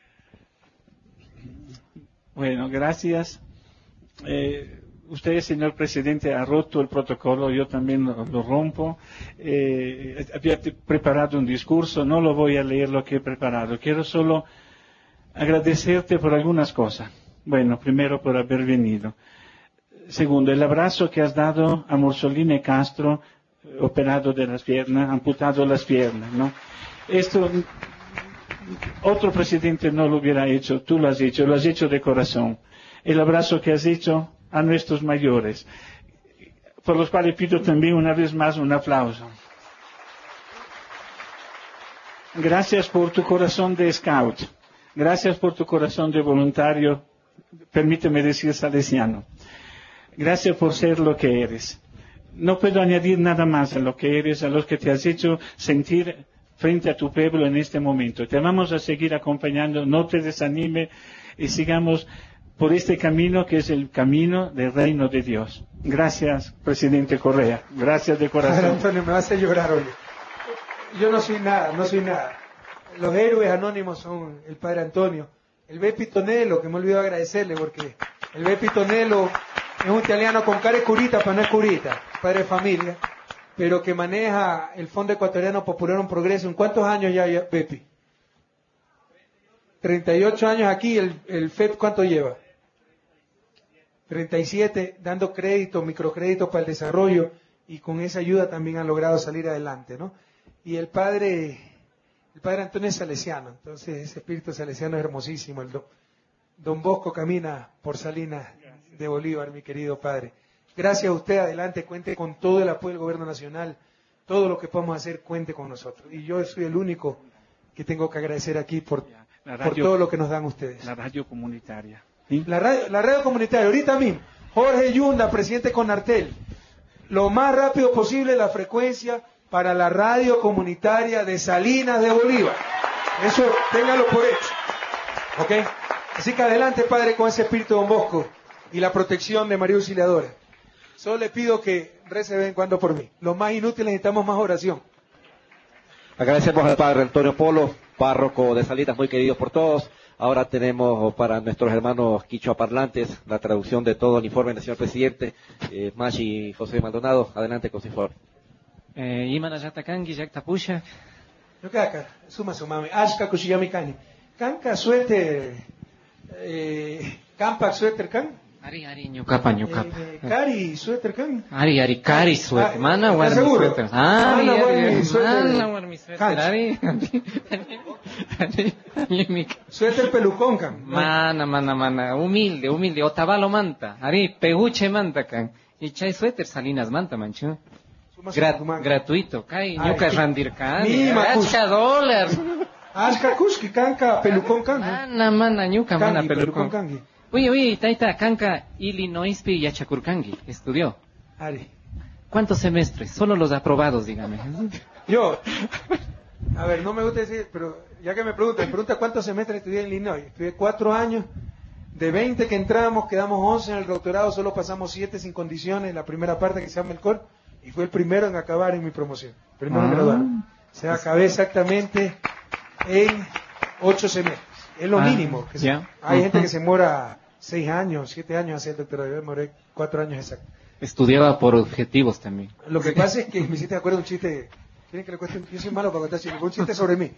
Bueno, gracias. Usted, señor presidente, ha roto el protocolo, yo también lo rompo. Había preparado un discurso, no lo voy a leer lo que he preparado. Quiero solo agradecerte por algunas cosas. Bueno, primero por haber venido. Segundo, el abrazo que has dado a Mussolini Castro, operado de las piernas, amputado las piernas, ¿no? Esto, otro presidente no lo hubiera hecho, tú lo has hecho de corazón. El abrazo que has hecho a nuestros mayores. por los cuales pido también una vez más un aplauso. Gracias por tu corazón de scout. Gracias por tu corazón de voluntario, permíteme decir salesiano. Gracias por ser lo que eres. No puedo añadir nada más a lo que eres, a los que te has hecho sentir frente a tu pueblo en este momento. Te vamos a seguir acompañando, no te desanime y sigamos por este camino que es el camino del reino de Dios. Gracias, presidente Correa. Gracias de corazón. Padre Antonio, me vas a llorar hoy. Yo no soy nada, no soy nada. Los héroes anónimos son el Padre Antonio, el Bepi Tonello, que me olvidó agradecerle porque el Bepi Tonello es un italiano con cara de curita, pero no es curita, padre de familia, pero que maneja el Fondo Ecuatoriano Popular en Progreso. ¿En cuántos años ya, Bepi? 38 años aquí. ¿El FEP cuánto lleva? 37, dando crédito, microcrédito para el desarrollo, y con esa ayuda también han logrado salir adelante, ¿no? Y el padre Antonio es salesiano, entonces ese espíritu salesiano es hermosísimo. Don Bosco camina por Salinas de Bolívar, mi querido padre. Gracias a usted, adelante, cuente con todo el apoyo del gobierno nacional, todo lo que podamos hacer, cuente con nosotros. Y yo soy el único que tengo que agradecer aquí por todo lo que nos dan ustedes. La radio comunitaria. ¿Sí? La radio comunitaria, ahorita mismo, Jorge Yunda, presidente Conartel, lo más rápido posible la frecuencia para la radio comunitaria de Salinas de Bolívar. Eso, téngalo por hecho. ¿Ok? Así que adelante, padre, con ese espíritu de Don Bosco y la protección de María Auxiliadora. Solo le pido que rece de vez en cuando por mí. Los más inútiles necesitamos más oración. Agradecemos al padre Antonio Polo, párroco de Salinas, muy querido por todos. Ahora tenemos para nuestros hermanos quichua parlantes la traducción de todo el informe del señor presidente. Machi José Maldonado, adelante con su informe. Imana Yatakangi, Yaktapusha. Yo que acá, suma sumame, Ashka Kushiyamikani. Kanka suéter, Kampak suéter kan. Ari, ñukapa. Kari suéter kan. Ari, Kari suéter. Mana, ¿estás warmi seguro? suéter. Mana, warmi suéter. Ari. Suéter pelucón kan. Mana. Humilde. Otavalo manta. Ari, peguche manta kan. Y chay suéter Salinas manta, manchu. Gratuito. Kai, ñuka randir kan. $8. Ashka Kushki kanka pelucón kan. Mana, ñuka mana pelucón. Kangi. Oye, taita, kanka Illinoispi Yachakurkangi, estudió. Ari. ¿Cuántos semestres? Solo los aprobados, dígame. Yo, a ver, no me gusta decir, pero ya que me pregunta cuántos semestres estudié en Illinois. Estudié 4 años, de 20 que entramos, quedamos 11 en el doctorado, solo pasamos 7 sin condiciones, la primera parte que se llama el COR, y fue el primero en acabar en mi promoción, primero en graduar. O sea, acabé exactamente en 8 semestres. Es lo mínimo. Que hay gente que se demora 6 años, 7 años hacer el doctorado. Yo demoré 4 años exacto. Estudiaba por objetivos también. Lo que pasa es que me hiciste de acuerdo un chiste. ¿Quieren que le cuente? Yo soy malo para contar chistes. Un chiste sobre mí.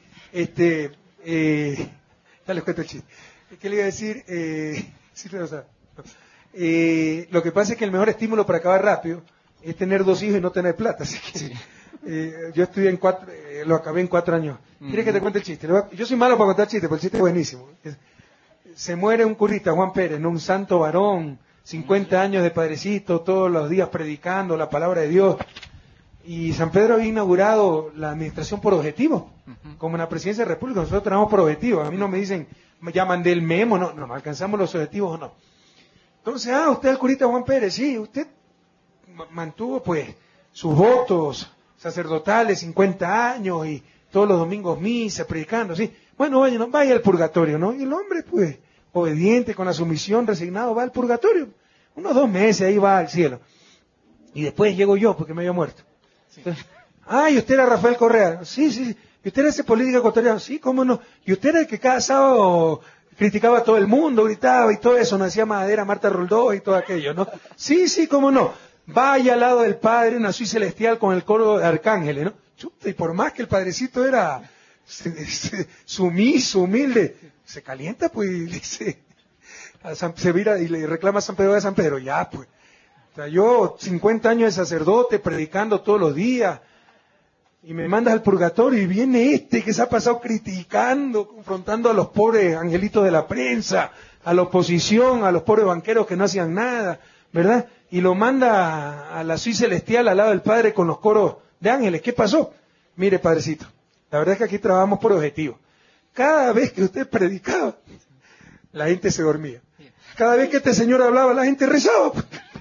Ya les cuento el chiste. ¿Qué le iba a decir? Sí, pero, o sea, lo que pasa es que el mejor estímulo para acabar rápido es tener 2 hijos y no tener plata. Así que yo estudié lo acabé en 4 años. ¿Quieres que te cuente el chiste? Yo soy malo para contar chistes, pero el chiste es buenísimo. Se muere un curita, Juan Pérez, ¿no? Un santo varón, 50 años de padrecito, todos los días predicando la palabra de Dios. Y San Pedro había inaugurado la administración por objetivos, como en la presidencia de la República. Nosotros trabajamos por objetivos. A mí no me dicen, ya mandé el memo, no alcanzamos los objetivos o no. Entonces, usted es el curita Juan Pérez, sí, usted mantuvo pues sus votos sacerdotales, 50 años, y todos los domingos misa, predicando, sí. Bueno, vaya al purgatorio, ¿no? Y el hombre, pues, obediente, con la sumisión, resignado, va al purgatorio. Unos 2 meses, ahí va al cielo. Y después llego yo, porque me había muerto. Entonces, ¿y usted era Rafael Correa? Sí. ¿Y usted era ese político ecuatoriano? Sí, ¿cómo no? ¿Y usted era el que cada sábado criticaba a todo el mundo, gritaba y todo eso, nos hacía madera Marta Roldós y todo aquello, ¿no? Sí, ¿cómo no? Vaya al lado del Padre, nació celestial con el coro de arcángeles, ¿no? Chuta, y por más que el padrecito era sumiso, humilde, se calienta, pues, y dice, se vira y le reclama a San Pedro de San Pedro, ya, pues. O sea, yo, 50 años de sacerdote, predicando todos los días, y me mandas al purgatorio, y viene que se ha pasado criticando, confrontando a los pobres angelitos de la prensa, a la oposición, a los pobres banqueros que no hacían nada. ¿verdad? Y lo manda a la suite celestial al lado del Padre con los coros de ángeles. ¿Qué pasó? Mire, Padrecito, la verdad es que aquí trabajamos por objetivo. Cada vez que usted predicaba, la gente se dormía. Cada vez que este señor hablaba, la gente rezaba.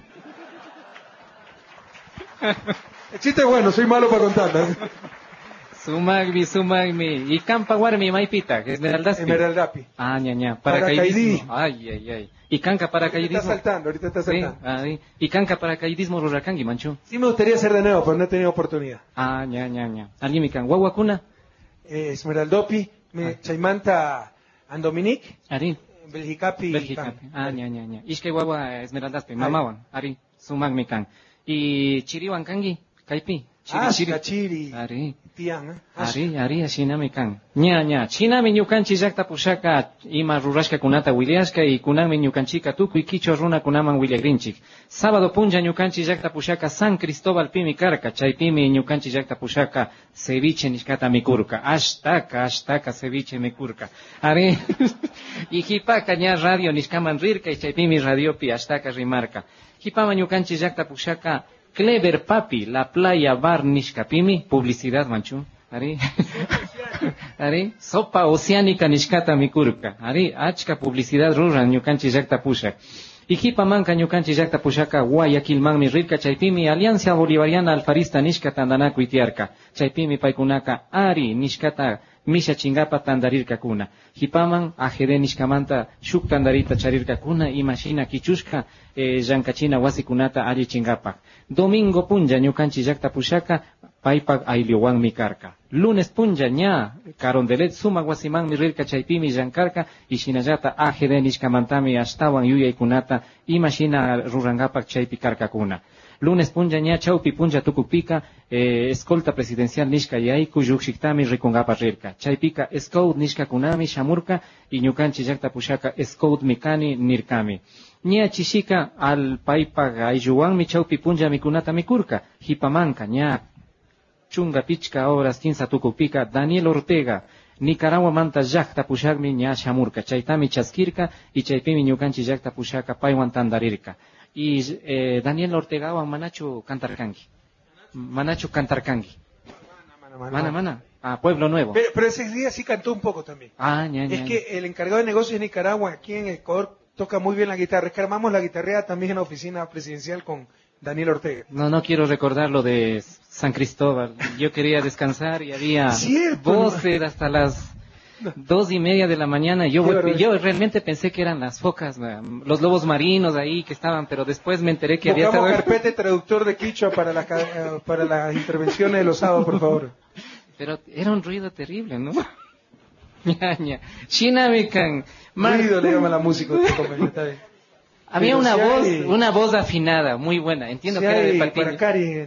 El chiste es bueno, soy malo para contarlo. Sumagmi. Y Campaguarmi Maipita, Esmeraldapi. Esmeraldapi. Ah, ña. Paracaidismo. Ay. Y canca paracaidismo. Ahorita está saltando. Sí, y canca paracaidismo rurakangi, manchu. Sí me gustaría hacer de nuevo, pero no he tenido oportunidad. Ah, ña. Alguien me can. Guaguacuna. Esmeraldopi, Chaimanta Andominic. Ari. Belgicapi. Ah, ña. Ishke guagua Esmeraldaspi, mamawan. Ari. Sumagmi can. Y Chiriwan kangi, Kaipi. Chiri. Ari. Tian, Ari, ashinami kan. Ña. Chinami ñukanchi llaqta pushaka ima rurashka kunata wiliashka y kunami ñukanchika tukuy kichwa runa kunaman wilagrinchik. Sábado punja ñukanchi llaqta pushaka San Cristóbal pimi karka, chaypimi ñukanchi llaqta pushaka ceviche nishkata mikurka. Ashtaka ceviche mikurka. Ari, y hipaka ña radio nishkaman rirka y chaypimi radiopi ashtaka rimarka. Hipama ñukanchi llaqta pushaka Clever Papi, la playa bar nishkapimi, publicidad manchu. Ari, sopa oceánica nishkata mikurka. Ari, achka publicidad ruran ñukanchi llaqta pushak. Ikipa manka ñukanchi llaqta pushaka Guayaquil manmi rirka chaypimi Alianza Bolivariana Alfarista nishkata andanaku itiarka. Chaypimi paykunaka Ari nishkata misha chingapa tandarirka kuna. Hipaman ajede nishkamanta shuk tandarita charirka kuna imashina kichushka llankachina wasikunata alli chingapa. Domingo punja ñukanchi llaqta pushaka paypak aylluwanmi karka. Lunes punja ña Carondelet suma wasimanmi rirka chaypimi llankarka y shinallata ajede nishkamantami ashtawan yuyaykunata imashina rurangapak chaypi karkakuna. Lunes punja ña chawpi punja tukupika escolta presidencial nishka yayku llukshiktami rikungapa rirka. Chaypika scout nishka kunami shamurka y ñukanchi llaqta pushaka scout mikani nirkami. Ña chishika al paypa aylluwanmi chawpi punja mikunata mikurka. Hipamanka ña chunga pichka horas kinsa tukupika Daniel Ortega Nicaragua manta llaqta pushakmi ña shamurka. Chaytami chaskirka y chaypimi ñukanchi llaqta pushaka paywan tandarirka. Y Daniel Ortegawan manachu cantarkangi. Mana. Pueblo Nuevo. Pero ese día sí cantó un poco también. Es que el encargado de negocios de Nicaragua aquí en Ecuador toca muy bien la guitarra. Es que armamos la guitarrea también en la oficina presidencial con Daniel Ortega. No quiero recordar lo de San Cristóbal. Yo quería descansar y había voces hasta las 2:30 de la mañana. Yo realmente pensé que eran las focas, los lobos marinos ahí que estaban, pero después me enteré que había... carpete traductor de quichua para las intervenciones de los sábados, por favor. Pero era un ruido terrible, ¿no? Ña. Shinamikan. Ruido le llama la música. Había una voz afinada, muy buena. Entiendo que era de Patiño. Para Cari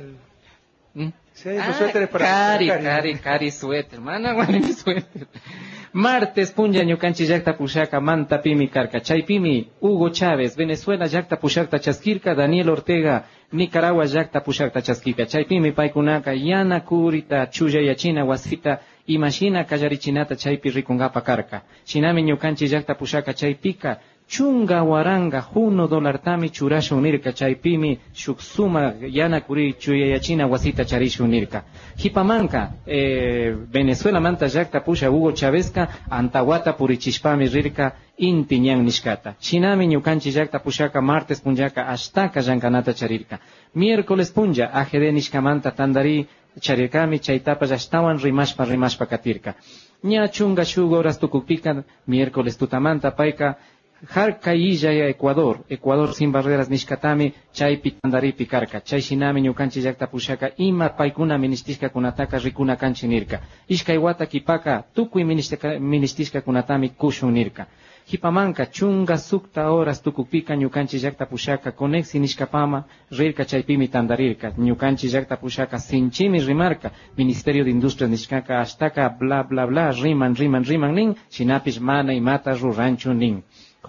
suéteres para Cari suéter. Mana, guani suéter. Martes punja ñukanchi llaqta pushaka manta pimi karka. Chaypimi Hugo Chávez, Venezuela llaqta pushakta chaskirka, Daniel Ortega, Nicaragua llaqta pushakta chaskirka. Chaypimi paykunaka yana kurita chuyayachina wasita imashina kallarichinata chaypi rikungapa karka. Shinami ñukanchi llaqta pushaka chaypika chunga waranga $1 churashun nirka chaypimi shuksuma yana kuri chuyayachina wasita charishun nirka. Hipamanka Venezuela manta llaqta pusha Hugo Chávezka antawata purichishpami rirka inti ñan nishkata. Shinami ñukanchi llaqta pushaka martes punjaka ashtaka llankanata charirka. Miércoles punja ajede nishkamanta tandari charirkami chaytapas ashtawan rimashpa katirka. Ña chunga shuk horas tukupika miércoles tutamanta payka Jarka Illaya Ecuador sin barreras nishkatami chaypi tandaripi karka. Chay shinami ñukanchi llaqta pushaka ima paykuna ministishka kunataka rikuna kanchi nirka. Ishkay wata kipaka tukuy ministishka kunatami kushun nirka. Hipamanka chunga sukta horas tukupika ñukanchi llaqta pushaka konexi nishkapama rirka chaypimi tandarirka. Ñukanchi llaqta pushaka sinchimi rimarka Ministerio de Industrias nishkaka ashtaka bla bla bla riman nin shinapish mana imata ruranchu nin.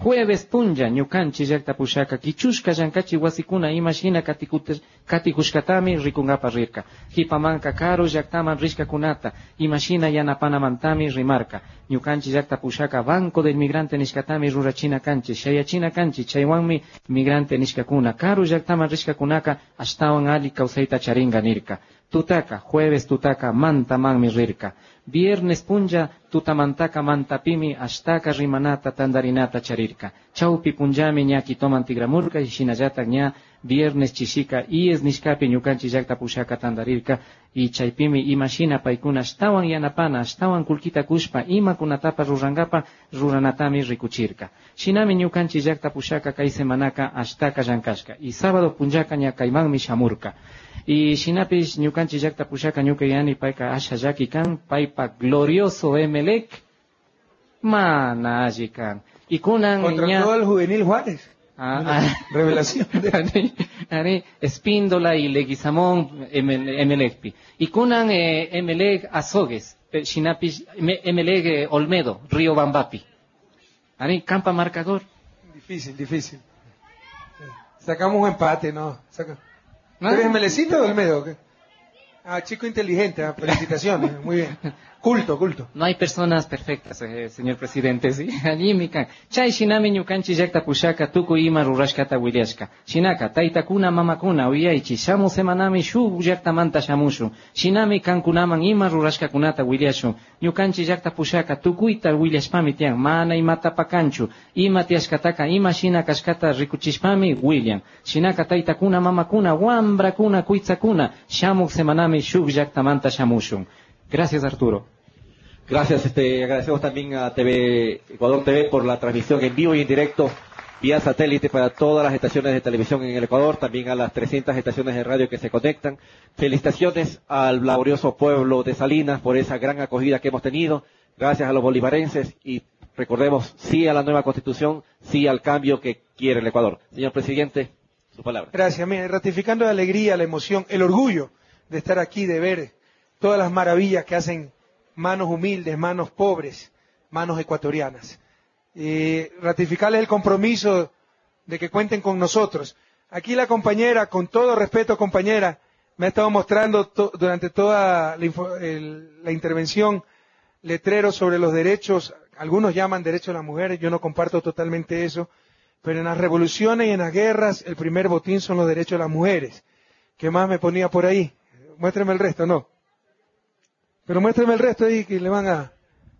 jueves punja ñukanchi llaqta pushaka kichushka llankachi wasikuna imashina katikushkatami rikungapa rirka hipamanka karo llaqtaman rishkakunata imashina yanapanamantami rimarka ñukanchi llaqta pushaka banco del migrante nishkatami rurachina kanchi shayachina kanchi chaywanmi migrante nishkakuna karo llaqtaman rishkakunaka ashtawan ali kawsayta charinga nirka tutaka jueves tutaka mantamanmi rirka viernes punja tutamantaka mantapimi ashtaka rimanata tandarinata charirka chawpi punjami ñaki toman tigramurka y shinallatak ña viernes chishika ies nishkapi ñukanchi llaqta pushaka tandarirka y chaypimi imashina paykuna ashtawan yanapana ashtawan kulkita kushpa imakunatapa rurangapa ruranatami rikuchirka shinami ñukanchi llaqta pushaka kay semanaka ashtaka llankashka y sábado punjaka ña kaymanmi shamurka y shinapish ñukanchi llaqta pushaka ñuka yani payka asha llaki kan paypa glorioso Emelec mana alli kan y kunan contra todo el juvenil Juárez. Revelación. Ari Espíndola y Leguizamón Emelecpi. Y kunan Emelec Azogues, Shinapish Emelec Olmedo, Río Bambapi. Ari campa marcador. Difícil. Sacamos un empate, ¿no? ¿Tú eres Emelecito o Olmedo? ¿Okay? Chico inteligente, felicitaciones, muy bien. Culto. No hay personas perfectas, señor presidente, ¿sí? Allí mi can. Chay shinami ñukanchi llaqta pushaka tuku ima rurashkata willashka. Shinaka, taytakuna mamakuna uyaychi, shamu semanami shuk llaqtamanta shamushu. Shinami kankunaman ima rurashkakunata willashu. Ñukanchi llaqta pushaka tukuyta willashpami tian, mana imata pakanchu. Ima tiashkataka, ima shina kashkata rikuchishpami willan. Shinaka taytakuna mamakuna, wambrakuna, kuitzakuna, shamuk semanami shuk llaqtamanta shamushun. Gracias, Arturo. Gracias, agradecemos también a Ecuador TV por la transmisión en vivo y en directo vía satélite para todas las estaciones de televisión en el Ecuador, también a las 300 estaciones de radio que se conectan. Felicitaciones al laborioso pueblo de Salinas por esa gran acogida que hemos tenido. Gracias a los bolivarenses y recordemos, sí a la nueva Constitución, sí al cambio que quiere el Ecuador. Señor presidente, su palabra. Gracias, mire, ratificando la alegría, la emoción, el orgullo de estar aquí, de ver todas las maravillas que hacen manos humildes, manos pobres, manos ecuatorianas. Ratificarles el compromiso de que cuenten con nosotros. Aquí la compañera, con todo respeto compañera, me ha estado mostrando durante toda la intervención letreros sobre los derechos, algunos llaman derechos de las mujeres, yo no comparto totalmente eso, pero en las revoluciones y en las guerras el primer botín son los derechos de las mujeres. ¿Qué más me ponía por ahí? Muéstreme el resto, no. Pero muéstrame el resto ahí que le van a...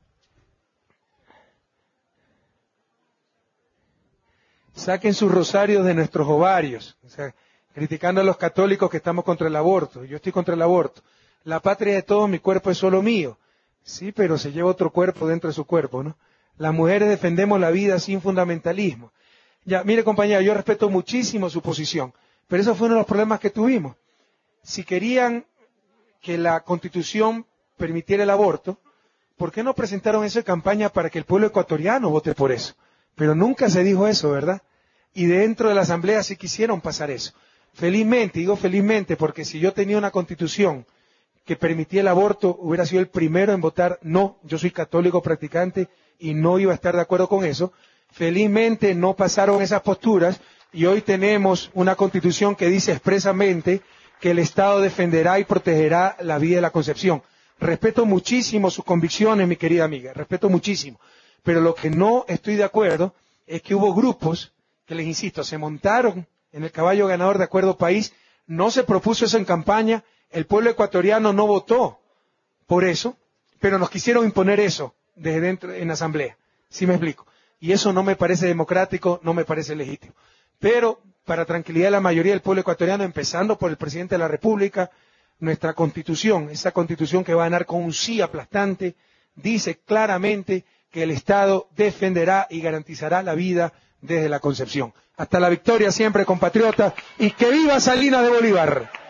Saquen sus rosarios de nuestros ovarios. O sea, criticando a los católicos que estamos contra el aborto. Yo estoy contra el aborto. La patria de todos, mi cuerpo es solo mío. Sí, pero se lleva otro cuerpo dentro de su cuerpo, ¿no? Las mujeres defendemos la vida sin fundamentalismo. Ya, mire compañera, yo respeto muchísimo su posición, pero eso fue uno de los problemas que tuvimos. Si querían que la Constitución permitiera el aborto, ¿por qué no presentaron esa campaña para que el pueblo ecuatoriano vote por eso? Pero nunca se dijo eso, ¿verdad? Y dentro de la Asamblea sí quisieron pasar eso. Felizmente, digo felizmente, porque si yo tenía una Constitución que permitía el aborto, hubiera sido el primero en votar no. Yo soy católico practicante y no iba a estar de acuerdo con eso. Felizmente no pasaron esas posturas y hoy tenemos una Constitución que dice expresamente que el Estado defenderá y protegerá la vida de la concepción. Respeto muchísimo sus convicciones, mi querida amiga, respeto muchísimo. Pero lo que no estoy de acuerdo es que hubo grupos que, les insisto, se montaron en el caballo ganador de Acuerdo País, no se propuso eso en campaña, el pueblo ecuatoriano no votó por eso, pero nos quisieron imponer eso desde dentro en la Asamblea. ¿Sí me explico? Y eso no me parece democrático, no me parece legítimo. Pero, para tranquilidad de la mayoría del pueblo ecuatoriano, empezando por el presidente de la República, nuestra Constitución, esa Constitución que va a ganar con un sí aplastante, dice claramente que el Estado defenderá y garantizará la vida desde la concepción. Hasta la victoria siempre, compatriotas, y que viva Salinas de Bolívar.